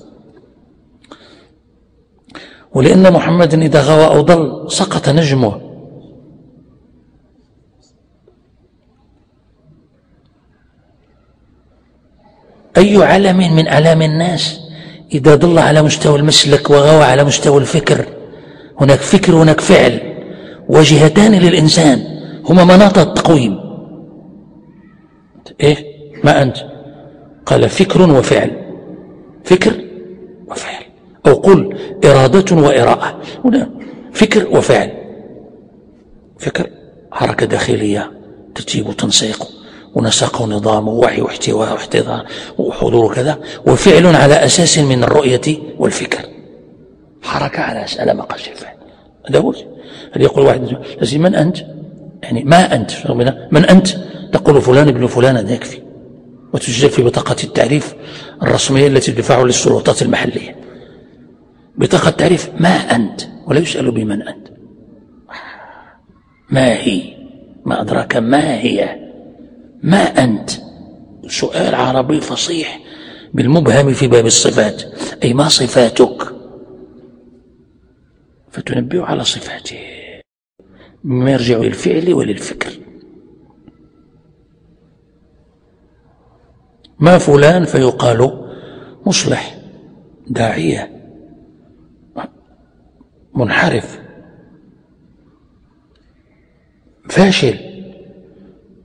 ولأن محمدا إذا غوى أو ضل سقط نجمه. أي علم من أعلام الناس إذا ضل على مستوى المسلك وغوى على مستوى الفكر، هناك فكر هناك فعل، وجهتان للإنسان هما مناط التقويم. إيه ما أنت؟ قال فكر وفعل، فكر وفعل، أو قل إرادة وإراءة. هنا فكر وفعل، فكر حركة داخلية ترتيب وتنسيق ونسق ونظام ووعي واحتواء واحتضار وحضور كذا، وفعل على أساس من الرؤية والفكر، حركة على على مقاس الفعل. هذا هو. هل يقول واحد لازم من أنت؟ يعني ما أنت، من أنت؟ تقول فلان ابن فلان، هذا يكفي، وتسجل في بطاقة التعريف الرسمية التي تدفع للسلطات المحلية، بطاقة تعريف ما أنت، ولا يسأل بمن أنت. ما هي؟ ما أدراك ما هي؟ ما أنت؟ سؤال عربي فصيح بالمبهم في باب الصفات، أي ما صفاتك؟ فتنبه على صفاته مما يرجع للفعل وللفكر. ما فلان فيقال مصلح، داعية، منحرف، فاشل،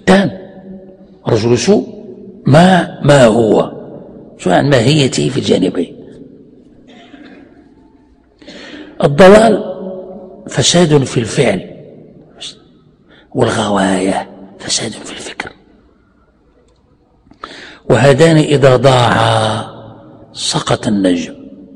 فتان، رجل سوء. ما ما هو سواء عن ماهيته في الجانبين. الضلال فساد في الفعل، والغواية فساد في الفكر. وهذان إذا ضاعا سقط النجم،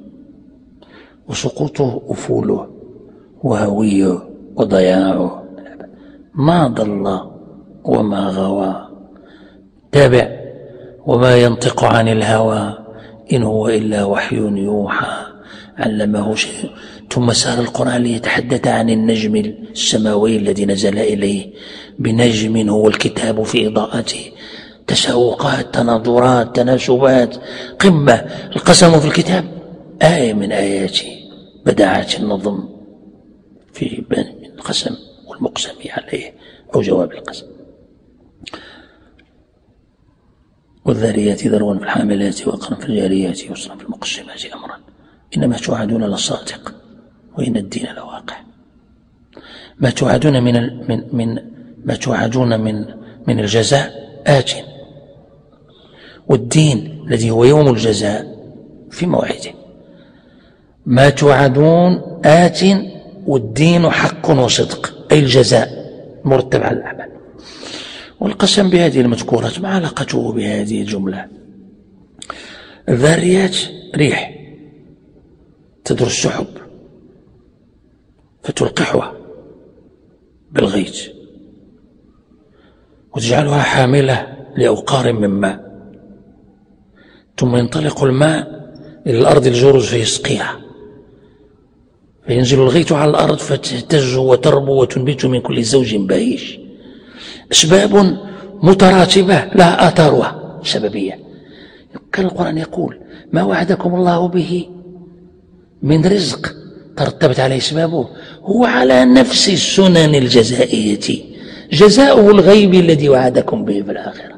وسقوطه أفوله وهويه وضياعه. ما ضل وما غوى، تابع وما ينطق عن الهوى إن هو إلا وحي يوحى علمه شيء. ثم سار القرآن ليتحدث عن النجم السماوي الذي نزل إليه، بنجم هو الكتاب في إضاءته، تساوقات، تناظرات، تناسبات، قمة. القسم في الكتاب آية من آياته، بدعات النظم في القسم والمقسم عليه أو جواب القسم. والذاريات ذروا في الحاملات وقرا في الجاريات يسرا في المقسمات أمرا إنما توعدون لصادق وإن الدين لواقع. ما توعدون من من من ما توعدون من من الجزاء آت، والدين الذي هو يوم الجزاء في موعده. ما توعدون آت والدين حق وصدق، أي الجزاء مرتب على الأعمال. والقسم بهذه المذكورات ما علاقته بهذه الجملة؟ الذاريات ريح تدر السحب فتلقحها بالغيث وتجعلها حاملة لأوقار من ماء، ثم ينطلق الماء إلى الأرض الجرز فيسقيها، فينزل الغيث على الأرض فتهتز وتربو وتنبت من كل زوج بهيج. أسباب متراتبة لها آثارها سببية. كان القرآن يقول ما وعدكم الله به من رزق ترتبت عليه أسبابه هو على نفس السنن الجزائية، جزاؤه الغيب الذي وعدكم به في الآخرة.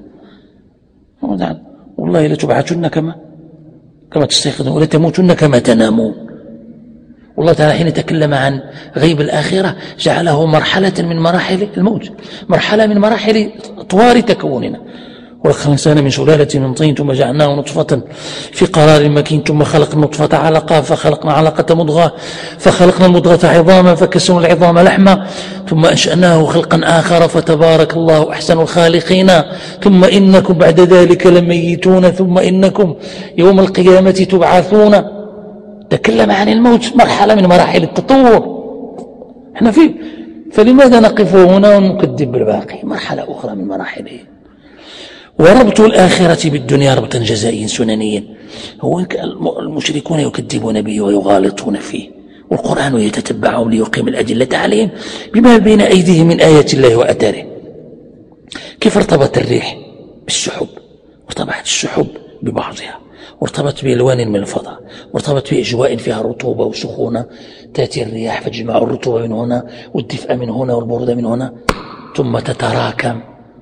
والله لتبعثن كما كما تستيقظون ولا تموتن كما تنامون. والله تعالى حين تكلم عن غيب الآخرة جعله مرحلة من مراحل الموت، مرحلة من مراحل أطوار تكوننا. وخلق الإنسان من سلالة من طين ثم جعلناه نطفة في قرار مكين ثم خلقنا النطفة علقة فخلقنا علقة مضغة فخلقنا المضغة عظاما فكسونا العظام لحما ثم أنشأناه خلقا آخر فتبارك الله أحسن الخالقين. ثم إنكم بعد ذلك لميتون ثم إنكم يوم القيامة تبعثون. تكلم عن الموت مرحلة من مراحل التطور احنا فيه، فلماذا نقف هنا ونكذب بالباقي؟ مرحلة أخرى من مراحله. وربط الآخرة بالدنيا ربطا جزائيا سننيا، هو المشركون يكذبون به ويغالطون فيه، والقرآن يتتبعهم ليقيم الأدلة عليهم بما بين أيديهم من آيات الله وأثاره. كيف ارتبط الريح بالسحب؟ ارتبطت السحب ببعضها، وارتبط بألوان من الفضاء، وارتبط بأجواء فيها رطوبة وسخونة، تأتي الرياح فتجمع الرطوبة من هنا والدفء من هنا والبرودة من هنا، ثم تتراكم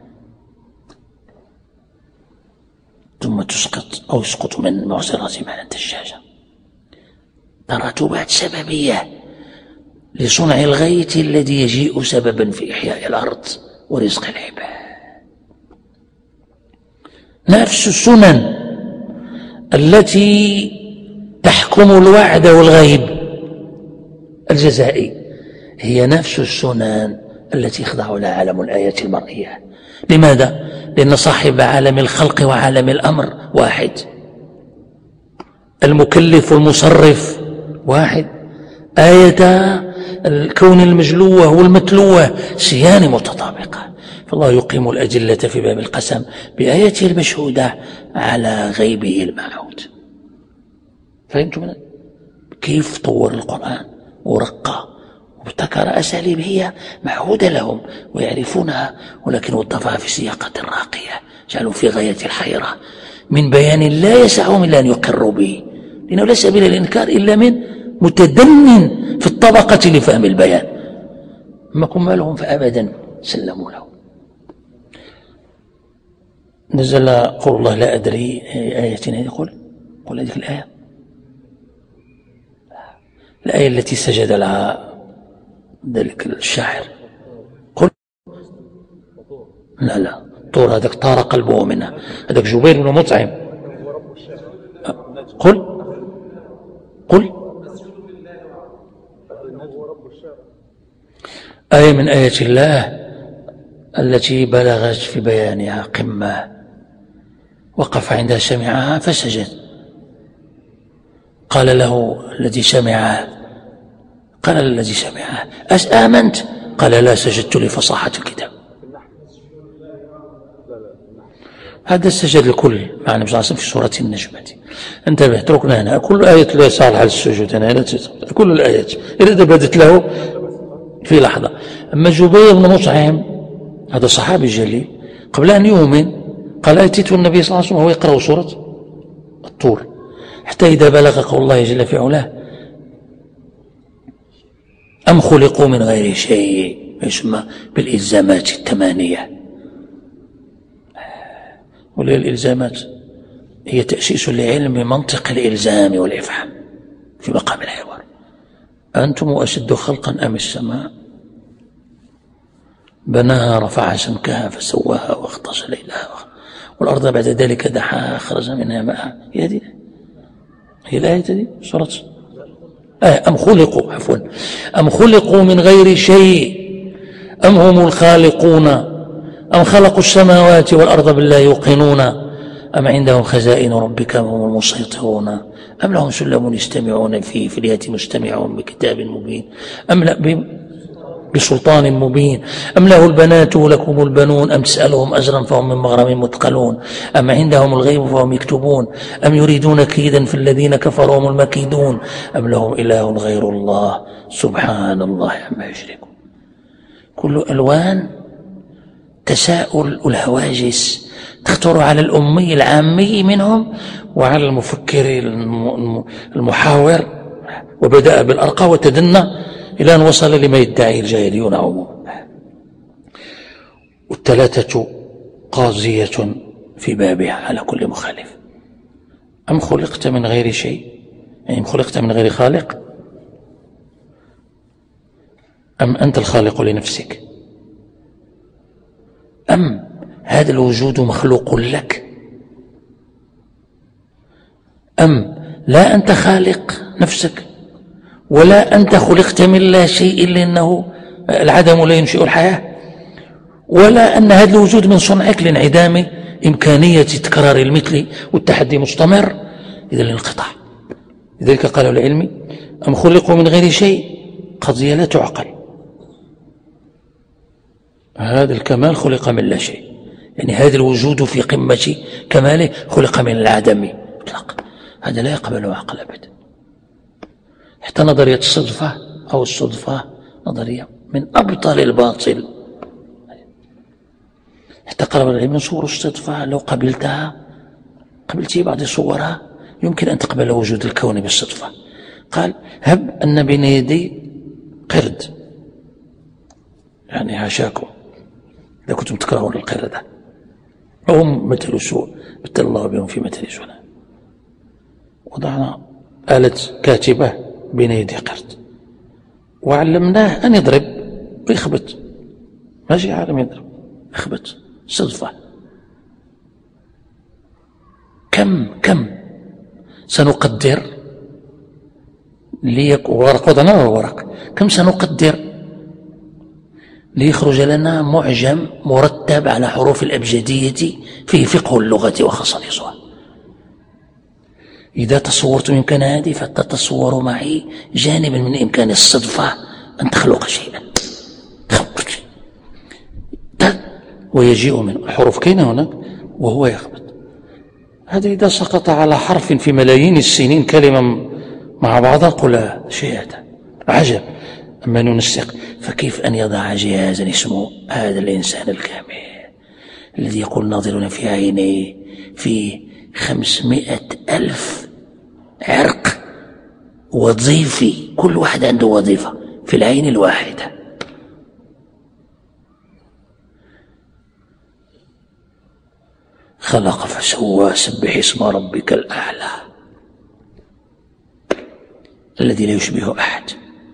ثم تسقط أو يسقط من معصرات معنى الدجاجة. تراتبات سببية لصنع الغيث الذي يجيء سببا في إحياء الأرض ورزق العباد. نفس السنن التي تحكم الوعد والغيب الجزائي هي نفس السنن التي يخضع لها عالم الآيات المرئية. لماذا؟ لأن صاحب عالم الخلق وعالم الأمر واحد، المكلف والمصرف واحد، آية الكون المجلوة والمتلوة سيان متطابقة. فالله يقيم الأدلة في باب القسم بآياته المشهودة على غيبه المعهود. فهمتم كيف طور القرآن ورقى وابتكر أساليب هي معهودة لهم ويعرفونها، ولكن وظفها في سياقة راقية، جعلوا في غاية الحيرة من بيان لا يسعهم إلا أن يقروا به، لأنه لا سبيل الإنكار إلا من متدن في الطبقة لفهم البيان. أما كمالهم فأبدا سلموا له. نزل قول الله لا أدري آياتنا يقول قل هذه الآية الآية التي سجد لها ذلك الشاعر. قل لا لا، الطور هذاك طار قلبه منها، هذاك جبير بن مطعم. قل قل آية من آيات الله التي بلغت في بيانها قمة، وقف عندها سمعها فسجد. قال له الذي سمعها قال الذي سمعها آمنت؟ قال لا، سجدت لفصاحة الكتاب. هذا السجد الكل مع النبي صلى الله عليه وسلم في سورة النجمة. انتبه، اتركنا هنا كل آية لا صالحة للسجود، هنا كل الآيات إذا بدت له في لحظة. أما جبير بن مطعم هذا صحابي جليل، قبل أن يؤمن قال أتيت النبي صلى الله عليه وسلم وهو يقرأ سورة الطور، حتى إذا بلغ قول الله جل في علاه أم خلقوا من غير شيء، يسمى بالإلزامات الثمانية. وليه الإلزامات؟ هي تأسيس لعلم منطق الإلزام والإفهام في مقام الحوار. أنتم أشد خلقا أم السماء بناها رفع سمكها فسواها واغطش ليلها والأرض بعد ذلك دحاها خرج منها ماءها. هي هذه هي الآية دي سورة آه أم خلقوا عفوا أم خلقوا من غير شيء أم هم الخالقون أم خلقوا السماوات والأرض بل لا يوقنون أم عندهم خزائن ربك أم هم المسيطرون أم لهم سلم يستمعون فيه فليأت مستمعون بكتاب مبين أم لا بسلطان مبين أم له البنات ولكم البنون أم تسألهم أجرا فهم من مغرم مثقلون أم عندهم الغيب فهم يكتبون أم يريدون كيدا في الذين كفروا هم المكيدون أم لهم إله غير الله سبحان الله عما يشركون. كل ألوان تساؤل الهواجس تخطر على الأمي العامي منهم وعلى المفكر المحاور، وبدأ بالأرقى وتدنى إلى أن وصل لما يدعي الجاهليون عموما. والثلاثة قاضية في بابها على كل مخالف. أم خلقت من غير شيء، يعني خلقت من غير خالق، أم أنت الخالق لنفسك، أم هذا الوجود مخلوق لك، أم لا أنت خالق نفسك ولا أنت خلقت من لا شيء لأنه العدم لا ينشئ الحياة، ولا أن هذا الوجود من صنعك لانعدام إمكانية تكرار المثل والتحدي مستمر، إذا الانقطاع. لذلك قالوا العلم أم خلقوا من غير شيء قضية لا تعقل. هذا الكمال خلق من لا شيء، يعني هذا الوجود في قمة كماله خلق من العدم مطلق، هذا لا يقبل عقل أبدا. حتى نظرية الصدفة أو الصدفة نظرية من أبطل الباطل. حتى قرب العلم من صور الصدفة لو قبلتها قبلتي بعض صورها يمكن أن تقبل وجود الكون بالصدفة. قال هب أن بين يدي قرد، يعني هاشاكم إذا كنتم تكرهون القردة، هم مثل سوء مثل الله بهم في مثل سوء. وضعنا آلة كاتبة بين يدي قرد وعلمناه أن يضرب ويخبط، ماشي عالم يضرب يخبط صدفة. كم كم سنقدر ليكون ورق وضعنا ورق، كم سنقدر ليخرج لنا معجم مرتب على حروف الأبجدية فيه فقه اللغة وخصائصها. إذا تصورت إمكان هذه فتتصور معي جانبا من إمكان الصدفة أن تخلق شيئا ويجيء من الحروف كاينة هناك وهو يخبط. هذا إذا سقط على حرف في ملايين السنين كلمة مع بعضها قل شيء هذا عجب. أما ننسق فكيف أن يضع جهازا اسمه هذا الإنسان الكامل الذي يقول ناظرنا في عينيه في خمسمائة ألف عرق وظيفي، كل واحد عنده وظيفة في العين الواحدة. خلق فسوى سبح اسم ربك الأعلى الذي لا يشبه أحد.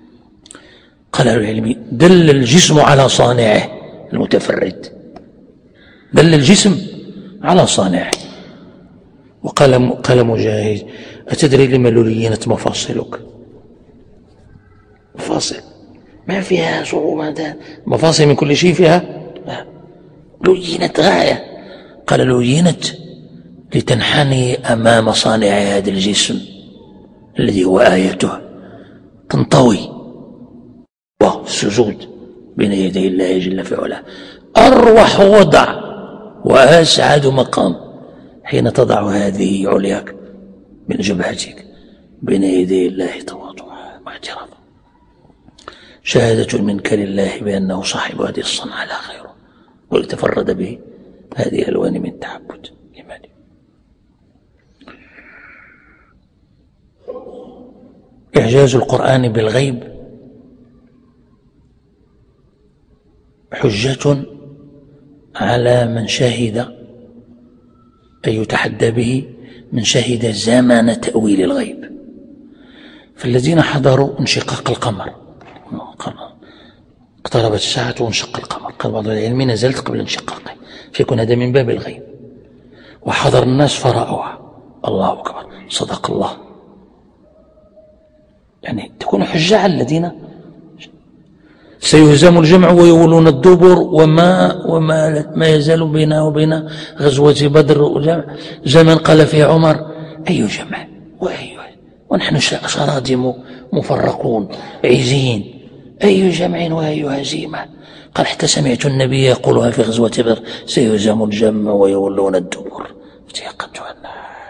قال العلمي دل الجسم على صانعه المتفرد، دل الجسم على صانعه. وقال قال مجاهد: أتدري لما لينت مفاصلك؟ مفاصل ما فيها صعوبة، مفاصل من كل شيء فيها لينت غاية. قال: لينت لتنحني أمام صانع هذا الجسم الذي هو آيته، تنطوي والسجود بين يدي الله جل في علاه. أروح وضع وأسعد مقام حين تضع هذه علياك من جبهتك بين يدي الله تواضعا واعترافا، شهادة منك لله بأنه صاحب هذه الصنعة لا خيره، ولتفرد به هذه الألوان من تعبد إيماني. إعجاز القرآن بالغيب حجة على من شهد أن يتحدى به، من شهد زمان تأويل الغيب. فالذين حضروا انشقاق القمر، اقتربت الساعة وانشق القمر، قال بعض العلم نزلت قبل انشقاقه، فيكون هذا من باب الغيب. وحضر الناس فرأوها، الله أكبر، صدق الله. يعني تكون حجة على الذين سيهزم الجمع ويولون الدبر، وما وما ما يزال بينه وبين غزوة بدر زمن. قال فيه عمر: أي جمع وأي، ونحن صرادم مفرقون عزين، أي جمع وأي هزيمة. قال: حتى سمعت النبي يقولها في غزوة بدر: سيهزم الجمع ويولون الدبر. فتيقنت أن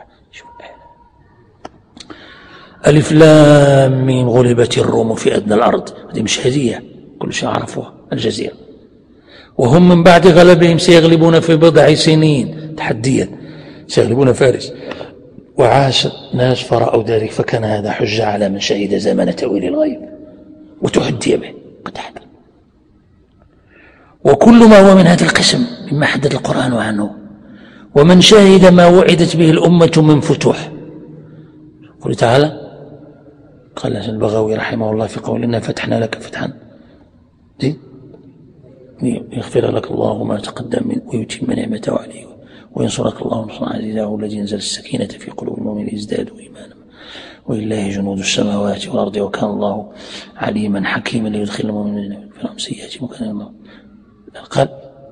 ألف لام ميم غلبت الروم في أدنى الأرض، هذه مش هدية، كل شيء عرفوها الجزيرة. وهم من بعد غلبهم سيغلبون في بضع سنين، تحديا سيغلبون فارس. وعاش ناس فرأوا ذلك، فكان هذا حجة على من شهد زمن تأويل الغيب وتحدي به قد حدث. وكل ما هو من هذا القسم مما حدث القرآن عنه، ومن شهد ما وعدت به الأمة من فتوح. قل تعالى، قال البغوي رحمه الله في قول: إنا فتحنا لك فتحا يغفر لك الله ما تقدم من ويتم نعمته عليه وينصرك الله نصرا عزيزا، هو الذي انزل السكينة في قلوب المؤمنين ازدادوا إيمانا ولله جنود السماوات والأرض وكان الله عليما حكيما ليدخل المؤمنين في سيئات مكان الموت. قال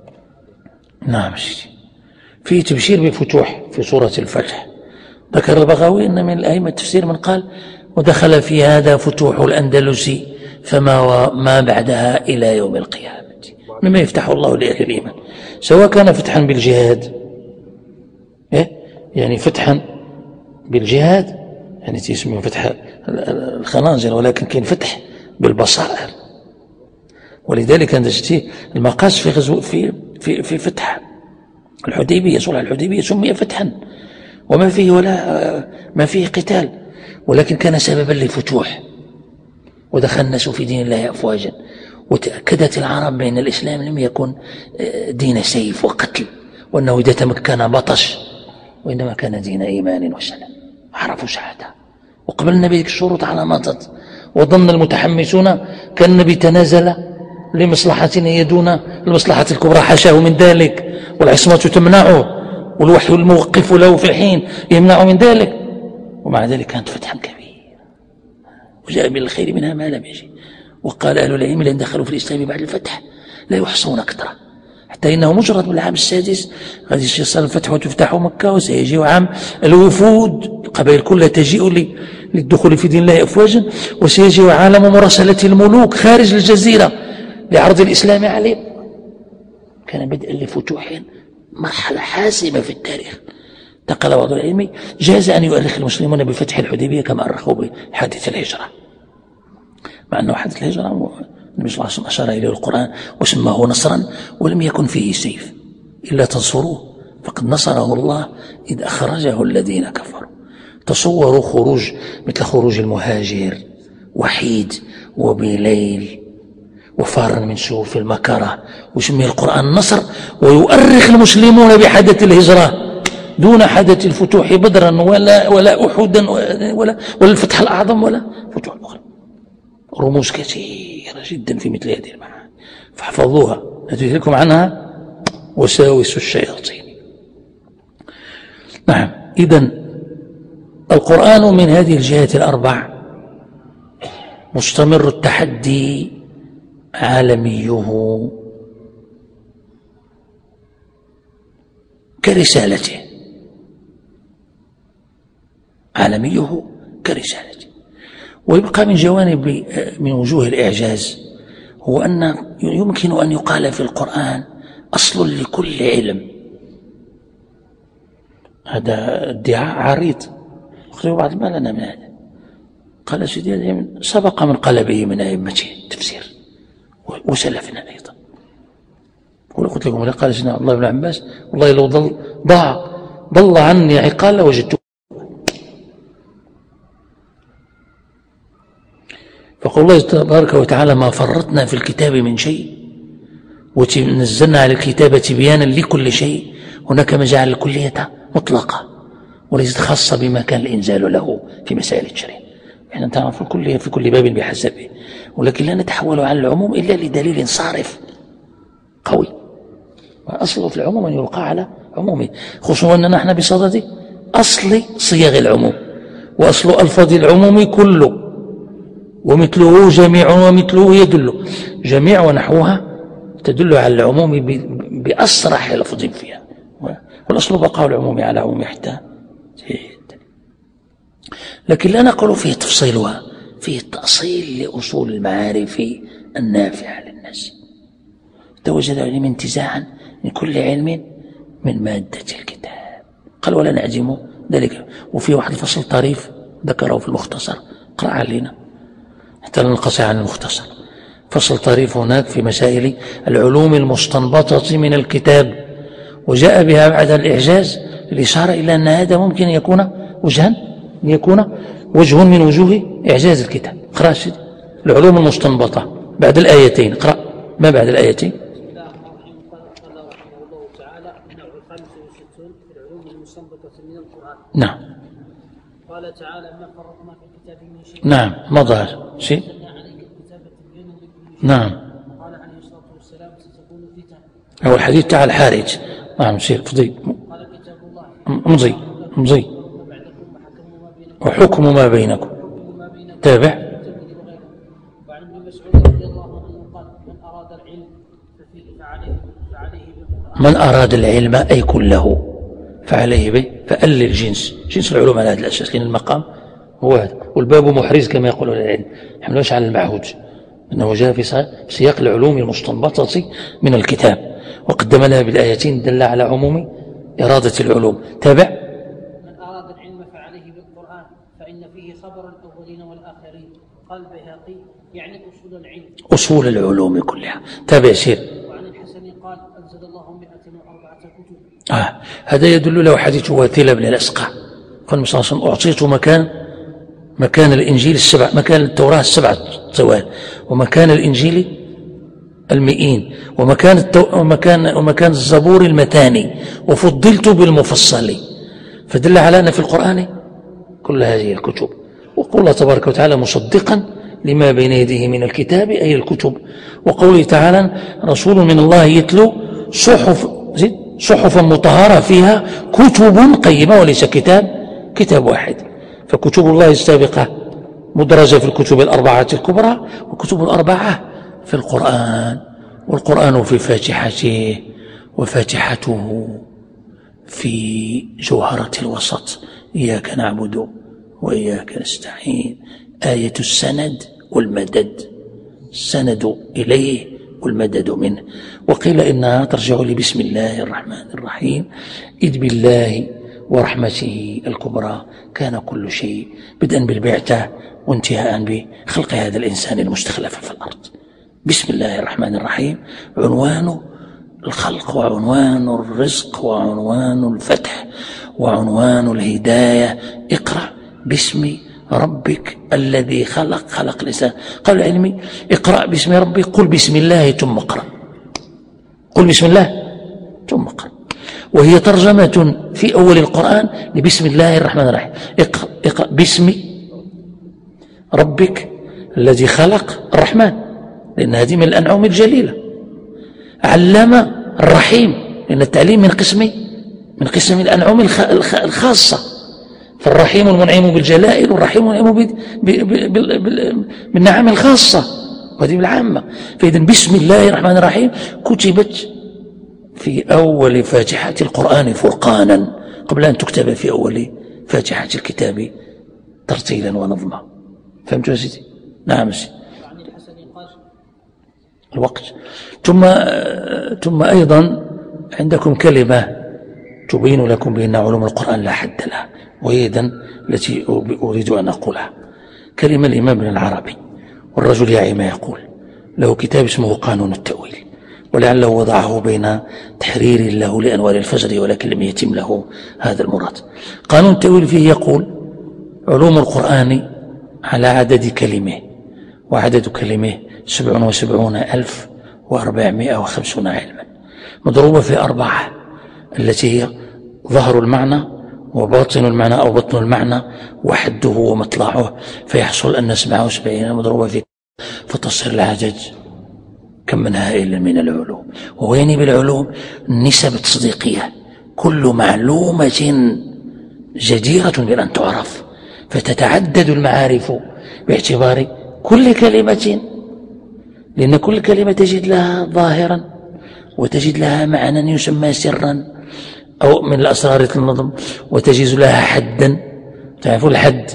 نعم في تبشير بفتوح في سورة الفتح. ذكر البغوي أن من الأئمة التفسير من قال: ودخل في هذا فتوح الأندلس فما ما بعدها إلى يوم القيامة، مما يفتح الله لأهل الإيمان، سواء كان فتحا بالجهاد، إيه؟ يعني فتحا بالجهاد يعني تسميه فتح الخنازر، ولكن كان فتح بالبصائر. ولذلك عند المقاس في غزو في في في فتح الحديبية، صلح الحديبية سمي فتحا، وما فيه ولا ما فيه قتال، ولكن كان سببا للفتوح، ودخل الناس في دين الله أفواجا. وتأكدت العرب بأن الإسلام لم يكن دين سيف وقتل، وأنه إذا تمكن بطش، وإنما كان دين إيمان وسلام. عرفوا ساعتها، وقبل النبي الشروط على مضت، وظن المتحمسون كان النبي تنازل لمصلحة هي دون المصلحة الكبرى، حاشاه من ذلك، والعصمة تمنعه، والوحي الموقف له في الحين يمنع من ذلك، ومع ذلك كانت فتحا كبيرا، وجاء من الخير منها ما لم يجي. وقال أهل العلم لأن دخلوا في الإسلام بعد الفتح لا يحصون كثرة، حتى إنه مجرد من العام السادس غادي يصل الفتح وتفتح مكة، وسيجي عام الوفود، القبائل كلها تجيء للدخول في دين الله أفواجا، وسيجي عالم مراسلة الملوك خارج الجزيرة لعرض الإسلام عليه. كان بدءا لفتوح مرحلة حاسمة في التاريخ. نقل بعض العلم: جاز أن يؤرخ المسلمون بفتح الحديبية كما أرخوا بحادث الهجرة، مع أنه حادث الهجرة النبي صلى الله عليه وسلم أشار إليه القرآن وسماه نصرا، ولم يكن فيه سيف إلا تنصروه فقد نصره الله إذ أخرجه الذين كفروا. تصوروا خروج مثل خروج المهاجر وحيد وبليل وفارا من سيوف المكره، وسمي القرآن النصر، ويؤرخ المسلمون بحدث الهجرة دون حدث الفتوح بدرا ولا ولا أحدا ولا ولا الفتح الأعظم ولا فتوح الأخرى. رموز كثيرة جدا في مثل هذه المعاني، فاحفظوها، نترك لكم عنها وساوس الشياطين. نعم. إذن القرآن من هذه الجهات الأربع مستمر التحدي، عالميه كرسالته، عالميه كرسالته. ويبقى من جوانب من وجوه الإعجاز هو أن يمكن أن يقال في القرآن أصل لكل علم. هذا ادعاء عريض، بعض ما لنا من هذا. قال سيدي سبق من قال به من أئمته التفسير وسلفنا أيضا. قلت لكم قال سيدنا عبد الله بن عباس والله لو ضل ضاع ضل عني عقال لوجدته. فقال الله تبارك وتعالى ما فرطنا في الكتاب من شيء ونزلنا على الكتاب تبيانا لكل شيء. هناك ما جعل الكلية مطلقة وليست خاصة بما كان الإنزال له في مسائل التشريع. احنا نتعرف الكلية في كل باب بحسبه، ولكن لا نتحول عن العموم إلا لدليل صارف قوي. وأصله في العموم أن يلقى على عمومه، خصوصا أننا نحن بصدد أصل صيغ العموم، وأصل ألفاظ العموم كله، ومثله جميع ومثله يدل. جميع ونحوها تدل على العموم بأصرح لفظ فيها، والأصل بقاء العموم على عموم حتى. لكن لا نقول فيه تفصيلها، فيه تأصيل لأصول المعارف النافعة للناس. توجد علم انتزاعا من كل علم من مادة الكتاب. قال ولا نعزم ذلك. وفي واحد الفصل طريف ذكره في المختصر، قرأ علينا حتى لا ننقصع عن المختصر. فصل طريف هناك في مسائل العلوم المستنبطة من الكتاب، وجاء بها بعد الإعجاز الإشارة إلى أن هذا ممكن يكون وجها يكون وجه من وجوه إعجاز الكتاب. اقرأ سيدي العلوم المستنبطة بعد الآيتين. اقرأ ما بعد الآيتين. نعم. قال تعالى ما فرطنا في الكتاب من شيء. نعم مضى شيء. نعم. قال عليه الصلاة والسلام ستكون فتن. هو الحديث تاع الحارج. نعم سير فضي. قال كتاب الله. مضي مضي. وحكم ما بينكم. تابع. وعن ابن مسعود رضي الله عنه قال من أراد العلم فعليه فعليه بالقرآن. من أراد العلم أي كله فعليه به. فأل الجنس جنس العلوم على هذا الأساس، لأن المقام هو هذا، والباب محرز كما يقول العلم. حملوش على المعهوج أنه جاء في سياق العلوم المستنبطة من الكتاب، وقدم لها بالآيتين دل على عموم إرادة العلوم. تابع. من أراد العلم فعليه بالقرآن فإن فيه خبر الأولين والآخرين. قال البيهقي يعني أصول العلم، أصول العلوم كلها. تابع سير. وعن الحسن قال أنزل الله مئة وأربعة كتب. آه. هذا يدل له حديث واثلة بن الأسقى قال صلى الله عليه وسلم أعطيت مكان مكان الإنجيل السبع، مكان التوراة السبعة طوال، ومكان الإنجيل المئين، ومكان التو... ومكان ومكان الزبور المتاني، وفضلت بالمفصل. فدل على أن في القرآن كل هذه الكتب. وقول الله تبارك وتعالى مصدقا لما بين يديه من الكتاب أي الكتب. وقوله تعالى رسول من الله يتلو صحف زد صحفا مطهرة فيها كتب قيمة، وليس كتاب كتاب واحد. فكتب الله السابقة مدرجة في الكتب الأربعة الكبرى، وكتب الأربعة في القرآن. والقرآن في فاتحته، وفاتحته في جوهرة الوسط إياك نعبد وإياك نستعين. آية السند والمدد، السند إليه والمدد منه. وقيل إنها ترجع لبسم الله الرحمن الرحيم إذ بالله ورحمته الكبرى كان كل شيء، بدءا بالبعثة وانتهاء بخلق هذا الإنسان المستخلف في الأرض. بسم الله الرحمن الرحيم عنوان الخلق، وعنوان الرزق، وعنوان الفتح، وعنوان الهداية. اقرأ باسم ربك الذي خلق خلق الإنسان. قال العلمي اقرأ باسم ربك، قل بسم الله ثم اقرأ، قل بسم الله ثم اقرأ. وهي ترجمة في أول القرآن لبسم الله الرحمن الرحيم. اقرأ, اقرأ باسم ربك الذي خلق الرحمن، لأن هذه من الأنعم الجليلة. علم الرحيم لأن التعليم من قسم من قسم الأنعم الخاصة، فالرحيم المنعم بالجلائل والرحيم المنعم بالنعم الخاصة، وهذه بالعامة. فإذا بسم الله الرحمن الرحيم كتبت في أول فاتحة القرآن فرقانا قبل أن تكتب في أول فاتحة الكتاب ترتيلا ونظما. فهمت يا سيدي؟ نعم سيدي. الوقت. ثم ثم أيضا عندكم كلمة تبين لكم بأن علوم القرآن لا حد لها، وهي إذن التي أريد أن أقولها. كلمة الإمام ابن العربي، والرجل يعي ما يقول، له كتاب اسمه قانون التأويل، ولعله وضعه بين تحرير له لأنوار الفجر، ولكن لم يتم له هذا المراد. قانون التأويل فيه يقول: علوم القرآن على عدد كلمه، وعدد كلمه سبع وسبعون ألف وأربعمائة وخمسون علما، مضروبة في أربعة التي هي ظهر المعنى وباطن المعنى أو بطن المعنى وحده ومطلعه، فيحصل أن سبعة وسبعين مضروبة في، فتصير العدد كم من هائل من العلوم. وين بالعلوم النسب التصديقية، كل معلومة جديرة بأن تعرف، فتتعدد المعارف باعتبار كل كلمة، لأن كل كلمة تجد لها ظاهرا وتجد لها معنى يسمى سرا أو من الأسرار النظم، وتجد لها حدا، تعرفوا الحد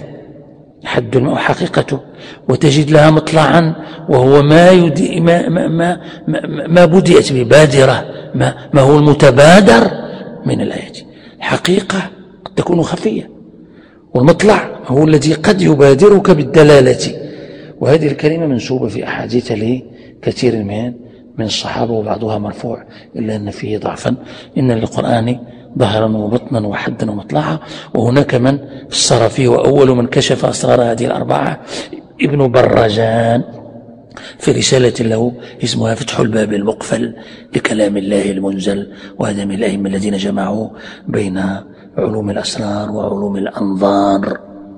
حد وحقيقته، وتجد لها مطلعا وهو ما يدي ما ما ما, ما, ما بدأت ببادرة، ما, ما هو المتبادر من الآيات. الحقيقة قد تكون خفية، والمطلع هو الذي قد يبادرك بالدلالة. وهذه الكلمة منسوبة في أحاديث لكثير من من الصحابة، وبعضها مرفوع، إلا أن فيه ضعفا. إن للقرآن ظهرا وبطنا وحدا ومطلعا. وهناك من فسر فيه، وأول من كشف أسرار هذه الأربعة ابن برجان في رسالة له اسمها فتح الباب المقفل لكلام الله المنزل. وهذا من الأئمة الذين جمعوا بين علوم الأسرار وعلوم الأنظار،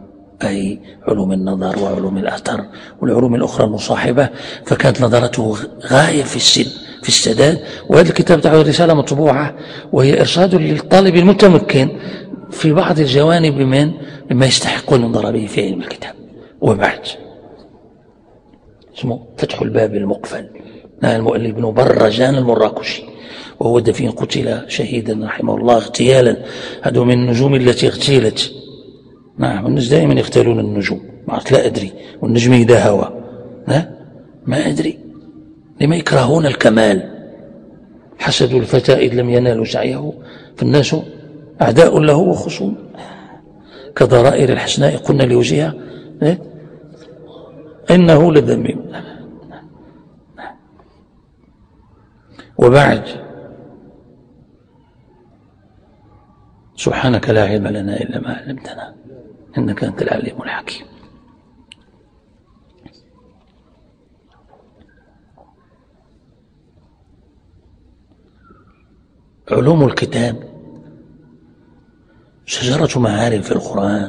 أي علوم النظر وعلوم الأثر والعلوم الأخرى المصاحبة. فكانت نظرته غاية في السن في السداد. وهذا الكتاب تعود رسالة مطبوعة، وهي إرشاد للطالب المتمكن في بعض الجوانب من مما يستحق النظر به في علم الكتاب. وبعد اسمه فتح الباب المقفل، المؤلف ابن برجان المراكشي، وهو دفين قتل شهيدا رحمه الله اغتيالا. هذا من النجوم التي اغتيلت. نعم، الناس دائما يغتالون النجوم، ما لا أدري، والنجم إذا هوى ما أدري لما يكرهون الكمال. حسدوا الفتى إذ لم ينالوا سعيه، فالناس أعداء له وخصوم، كضرائر الحسناء قلنا لوجهها إنه لذميم. وبعد، سبحانك لا علم لنا إلا ما علمتنا إنك أنت العليم الحكيم. علوم الكتاب شجرة معارف في القرآن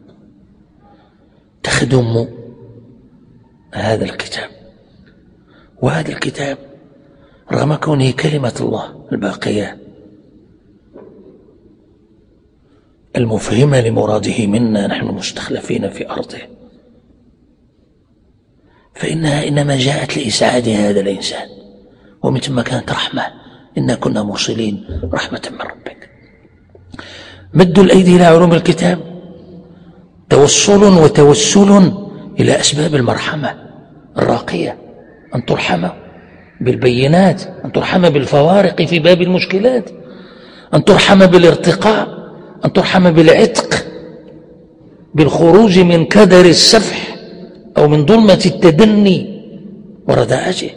تخدم هذا الكتاب. وهذا الكتاب رغم كونه كلمة الله الباقية المفهمة لمراده منا نحن المستخلفين في أرضه، فإنها إنما جاءت لإسعاد هذا الإنسان، ومن ثم كانت رحمة، إنا كنا موصلين رحمة من ربك. مد الأيدي إلى علوم الكتاب توصل وتوسل إلى أسباب المرحمة الراقية، أن ترحم بالبينات، أن ترحم بالفوارق في باب المشكلات، أن ترحم بالارتقاء، أن ترحم بالعتق، بالخروج من كدر السفح أو من ظلمة التدني ورداءته.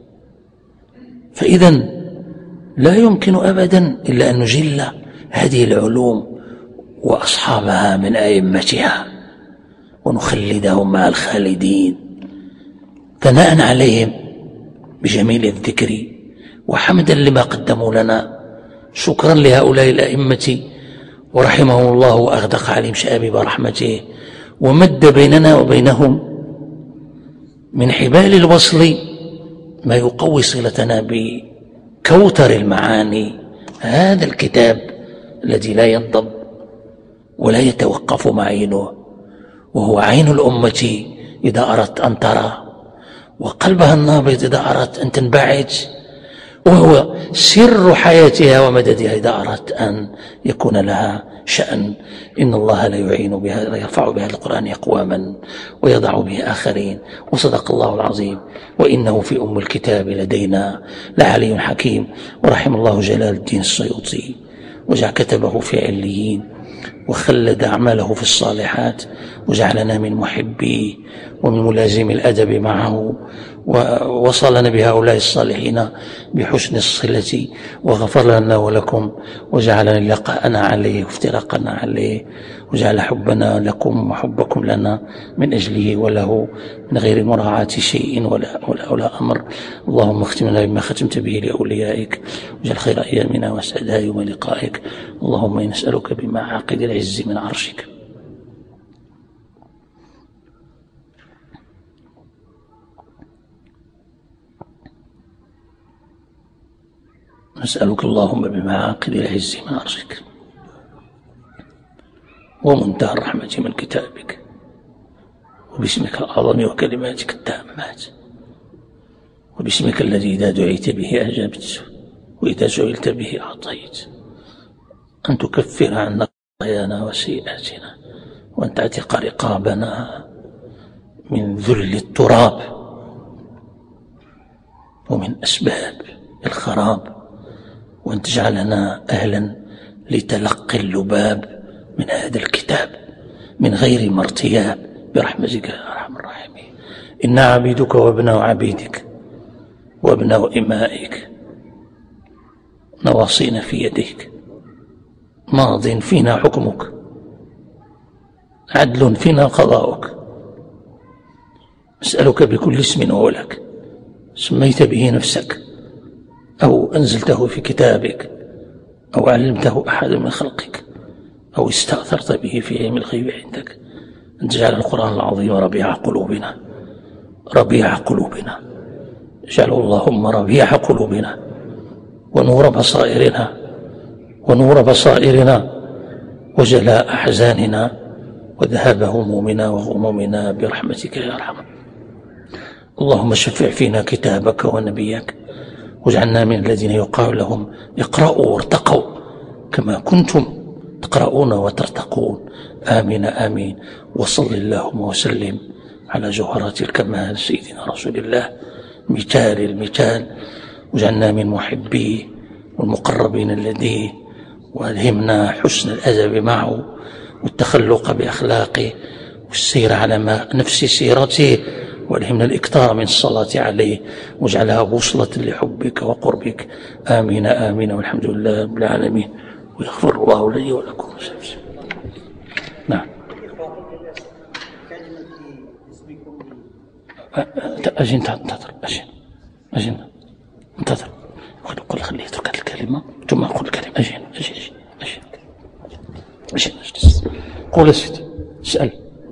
فإذا لا يمكن أبدا إلا أن نجل هذه العلوم وأصحابها من أئمتها ونخلدهم مع الخالدين ثناء عليهم بجميل الذكر وحمدا لما قدموا لنا، شكرا لهؤلاء الأئمة ورحمهم الله وأغدق عليهم شآبيب رحمته، ومد بيننا وبينهم من حبال الوصل ما يقوي صلتنا بكوثر المعاني هذا الكتاب الذي لا ينضب ولا يتوقف معينه، وهو عين الأمة إذا أردت أن ترى، وقلبها النابض إذا أردت أن تنبعث، وهو سر حياتها ومددها إذا أردت أن يكون لها شأن. إن الله لا يعين بها، لا يرفع بهذا القرآن أقواما ويضع به آخرين. وصدق الله العظيم، وإنه في أم الكتاب لدينا لعلي حكيم. ورحم الله جلال الدين السيوطي وجعل كتبه في عليين، وخلد أعماله في الصالحات، وجعلنا من محبيه ومن ملازم الأدب معه، ووصلنا بهؤلاء الصالحين بحسن الصلة، وغفر لنا ولكم، وجعل لقاءنا عليه وافتراقنا عليه، وجعل حبنا لكم وحبكم لنا من أجله وله من غير مراعاة شيء ولا, ولا, ولا أمر. اللهم اختمنا بما ختمت به لأوليائك، وجعل خير أيامنا وأسعدها يوم لقائك. اللهم نسألك بمعاقد العز من عرشك، نسألك اللهم بمعاقد العز من عرشك ومنتهى الرحمة من كتابك، وباسمك الأعظم وكلماتك التامات، وباسمك الذي إذا دعيت به أجبت، وإذا سئلت به أعطيت، أن تكفر عنا خطايانا وسيئاتنا، وأن تعتق رقابنا من ذل التراب ومن أسباب الخراب، وأن تجعلنا أهلا لتلقي اللباب من هذا الكتاب من غير مرتياب برحمتك يا أرحم الراحمين. إنا عبيدك وابناء عبيدك وابناء إمائك، نواصينا في يديك، ماض فينا حكمك، عدل فينا قضاؤك. نسألك بكل اسم هو لك سميت به نفسك أو أنزلته في كتابك أو علمته أحد من خلقك أو استأثرت به في علم الغيب عندك، أن تجعل القرآن العظيم ربيع قلوبنا، ربيع قلوبنا، اجعله اللهم ربيع قلوبنا ونور بصائرنا ونور بصائرنا وجلاء أحزاننا وذهاب همومنا وغمومنا برحمتك يا أرحم. اللهم شفع فينا كتابك ونبيك، واجعلنا من الذين يقال لهم اقرأوا وارتقوا كما كنتم تقرؤون وترتقون. آمين آمين. وصل اللهم وسلم على جوهرات الكمال سيدنا رسول الله مثال المثال، واجعلنا من محبيه والمقربين لديه، والهمنا حسن الأدب معه والتخلق بأخلاقه والسير على ما نفس سيرته، والهمنا الإكثار من الصلاة عليه، واجعلها بوصلة لحبك وقربك. آمين آمين. والحمد لله رب العالمين، ويغفر الله لي ولكم. نعم. أجل تنتظر، أجل أجل انتظر، قل خليه يترك الكلمة ثم أقول الكلمة. أجل أجل أجل أجل أجل قول اسفت، اسأل.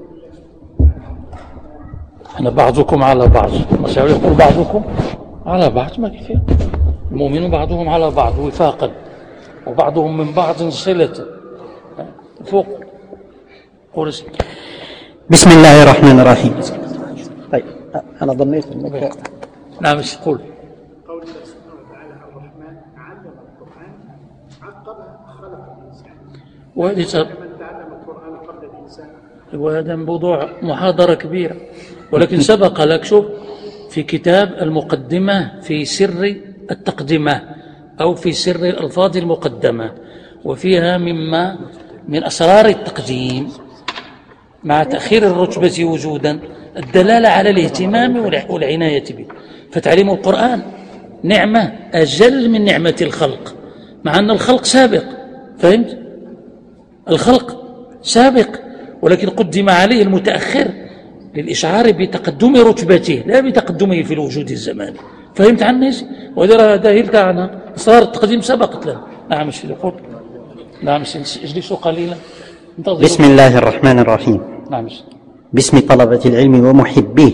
أنا بعضكم على بعض، المسائل يقول بعضكم على بعض، ما كيف المؤمن بعضهم على بعض وفاقا، وبعضهم من بعض صلة فوق. قول اسفت. بسم الله الرحمن الرحيم. طيب أنا ظنيت أنك نعم مش قول. قول الله سبحانه وتعالى الرحمن علم القرآن عقبها خلق الإنسان، وهذه من تعلم القرآن قبل الإنسان، وهذا موضوع محاضرة كبيرة، ولكن سبق لك شوف في كتاب المقدمة في سر التقدمة أو في سر الألفاظ المقدمة، وفيها مما من أسرار التقديم مع تأخير الرتبة وجودا الدلالة على الاهتمام والعناية به. فتعليم القرآن نعمة أجل من نعمة الخلق، مع أن الخلق سابق، فهمت؟ الخلق سابق، ولكن قدم عليه المتأخر للإشعار بتقدم رتبته لا بتقدمه في الوجود الزماني. فهمت عني؟ وإذا داهلت عنها صار التقديم سبقت له. نعم مش يقول. نعم اجلسوا قليلا. بسم الله الرحمن الرحيم. نعم. باسم طلبة العلم ومحبيه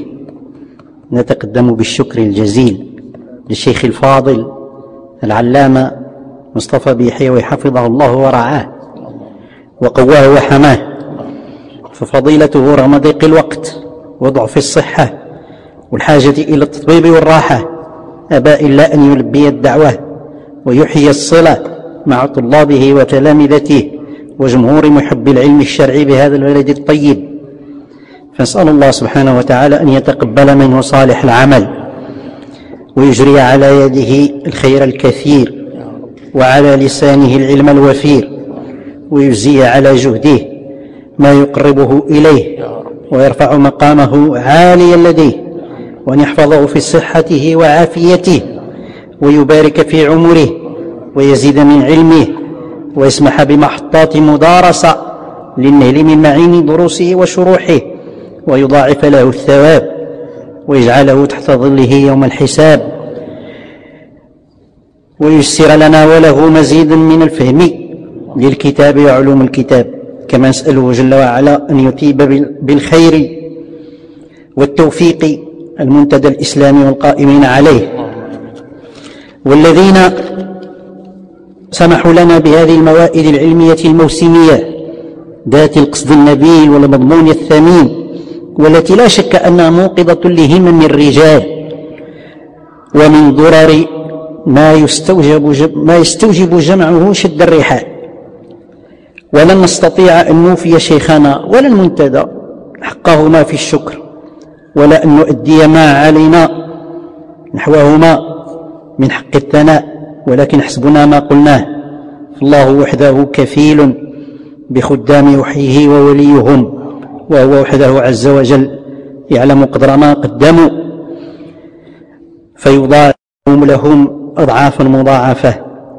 نتقدم بالشكر الجزيل للشيخ الفاضل العلامة مصطفى بيحيوي حفظه الله ورعاه وقواه وحماه، ففضيلته رغم ضيق الوقت وضعف الصحة والحاجة إلى التطبيب والراحة أبى إلا أن يلبي الدعوة ويحيي الصلة مع طلابه وتلامذته وجمهور محب العلم الشرعي بهذا البلد الطيب. فنسأل الله سبحانه وتعالى أن يتقبل منه صالح العمل ويجري على يده الخير الكثير وعلى لسانه العلم الوفير، ويجزي على جهده ما يقربه إليه ويرفع مقامه عاليا لديه، وأن يحفظه في صحته وعافيته ويبارك في عمره ويزيد من علمه ويسمح بمحطات مدارسة للنهل من معين دروسه وشروحه، ويضاعف له الثواب ويجعله تحت ظله يوم الحساب، وييسر لنا وله مزيدا من الفهم للكتاب وعلوم الكتاب، كما نسأله جل وعلا أن يثيب بالخير والتوفيق المنتدى الإسلامي والقائمين عليه، والذين سمحوا لنا بهذه الموائد العلمية الموسمية ذات القصد النبيل والمضمون الثمين، والتي لا شك أنها موقظة لهمم الرجال ومن ضرر ما يستوجب, ما يستوجب جمعه شد الرحال. ولن نستطيع أن نوفي شيخنا ولا المنتدى حقهما في الشكر، ولا أن نؤدي ما علينا نحوهما من حق الثناء، ولكن حسبنا ما قلناه، فالله وحده كفيل بخدام وحيه ووليهم، وهو وحده عز وجل يعلم قدر ما قدموا فيضاعف لهم أضعافا مضاعفة.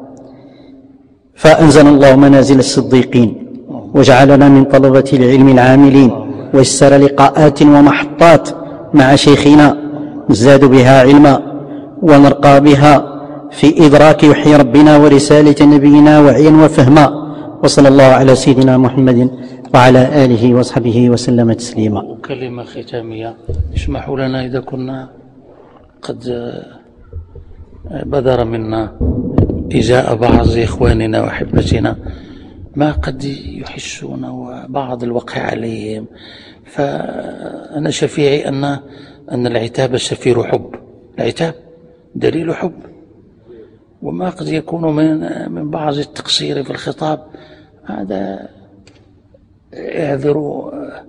فأنزل الله منازل الصديقين وجعلنا من طلبة العلم العاملين، ويسر لقاءات ومحطات مع شيخنا نزداد بها علما ونرقى بها في إدراك وحي ربنا ورسالة نبينا وعيا وفهما. وصلى الله على سيدنا محمد وعلى آله وصحبه وسلم تسليما. كلمة ختامية، اسمحوا لنا إذا كنا قد بدر منا إزاء بعض إخواننا وأحبتنا ما قد يحسون وبعض الوقع عليهم، فأنا شفيعي أن أن العتاب سفير حب، العتاب دليل حب، وما قد يكون من من بعض التقصير في الخطاب هذا اعذروا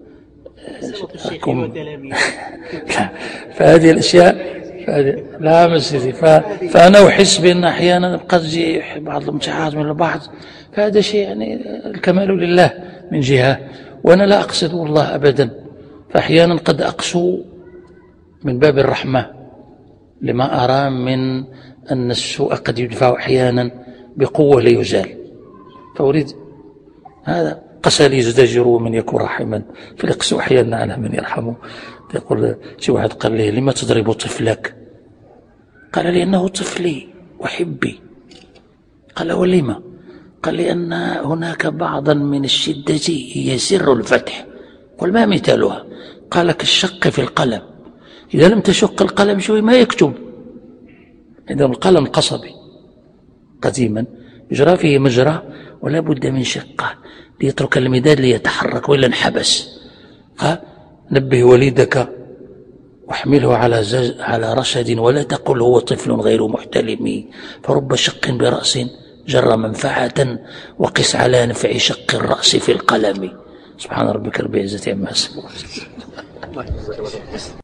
فهذه الأشياء لا مسيدي. فأنا أحس بأن أحيانا قد يجي بعض الامتحانات من البعض، فهذا شيء يعني الكمال لله من جهة، وأنا لا أقصد والله أبدا، فأحيانا قد أقسو من باب الرحمة لما أرى من أن السوء قد يدفع أحيانا بقوة ليزال، فأريد هذا قسى ليزدجروا من يكون رحما فليقسوا أحيانا على من يرحمه. يقول شي واحد قال لي لما تضرب طفلك؟ قال لأنه طفلي وحبي. قال ولما؟ قال لأن هناك بعضا من الشدة هي سر الفتح. قل ما مثالها؟ قال كالشق في القلم، إذا لم تشق القلم شوي ما يكتب. إذا القلم قصبي قديما يجرى فيه مجرى ولا بد من شقه ليترك المداد ليتحرك وإلا انحبس. نبه وليدك واحمله على على رشد ولا تقل هو طفل غير محتلم، فرب شق برأس جر منفعة وقس على نفع شق الرأس في القلم. سبحان ربك رب العزة عما يصفون.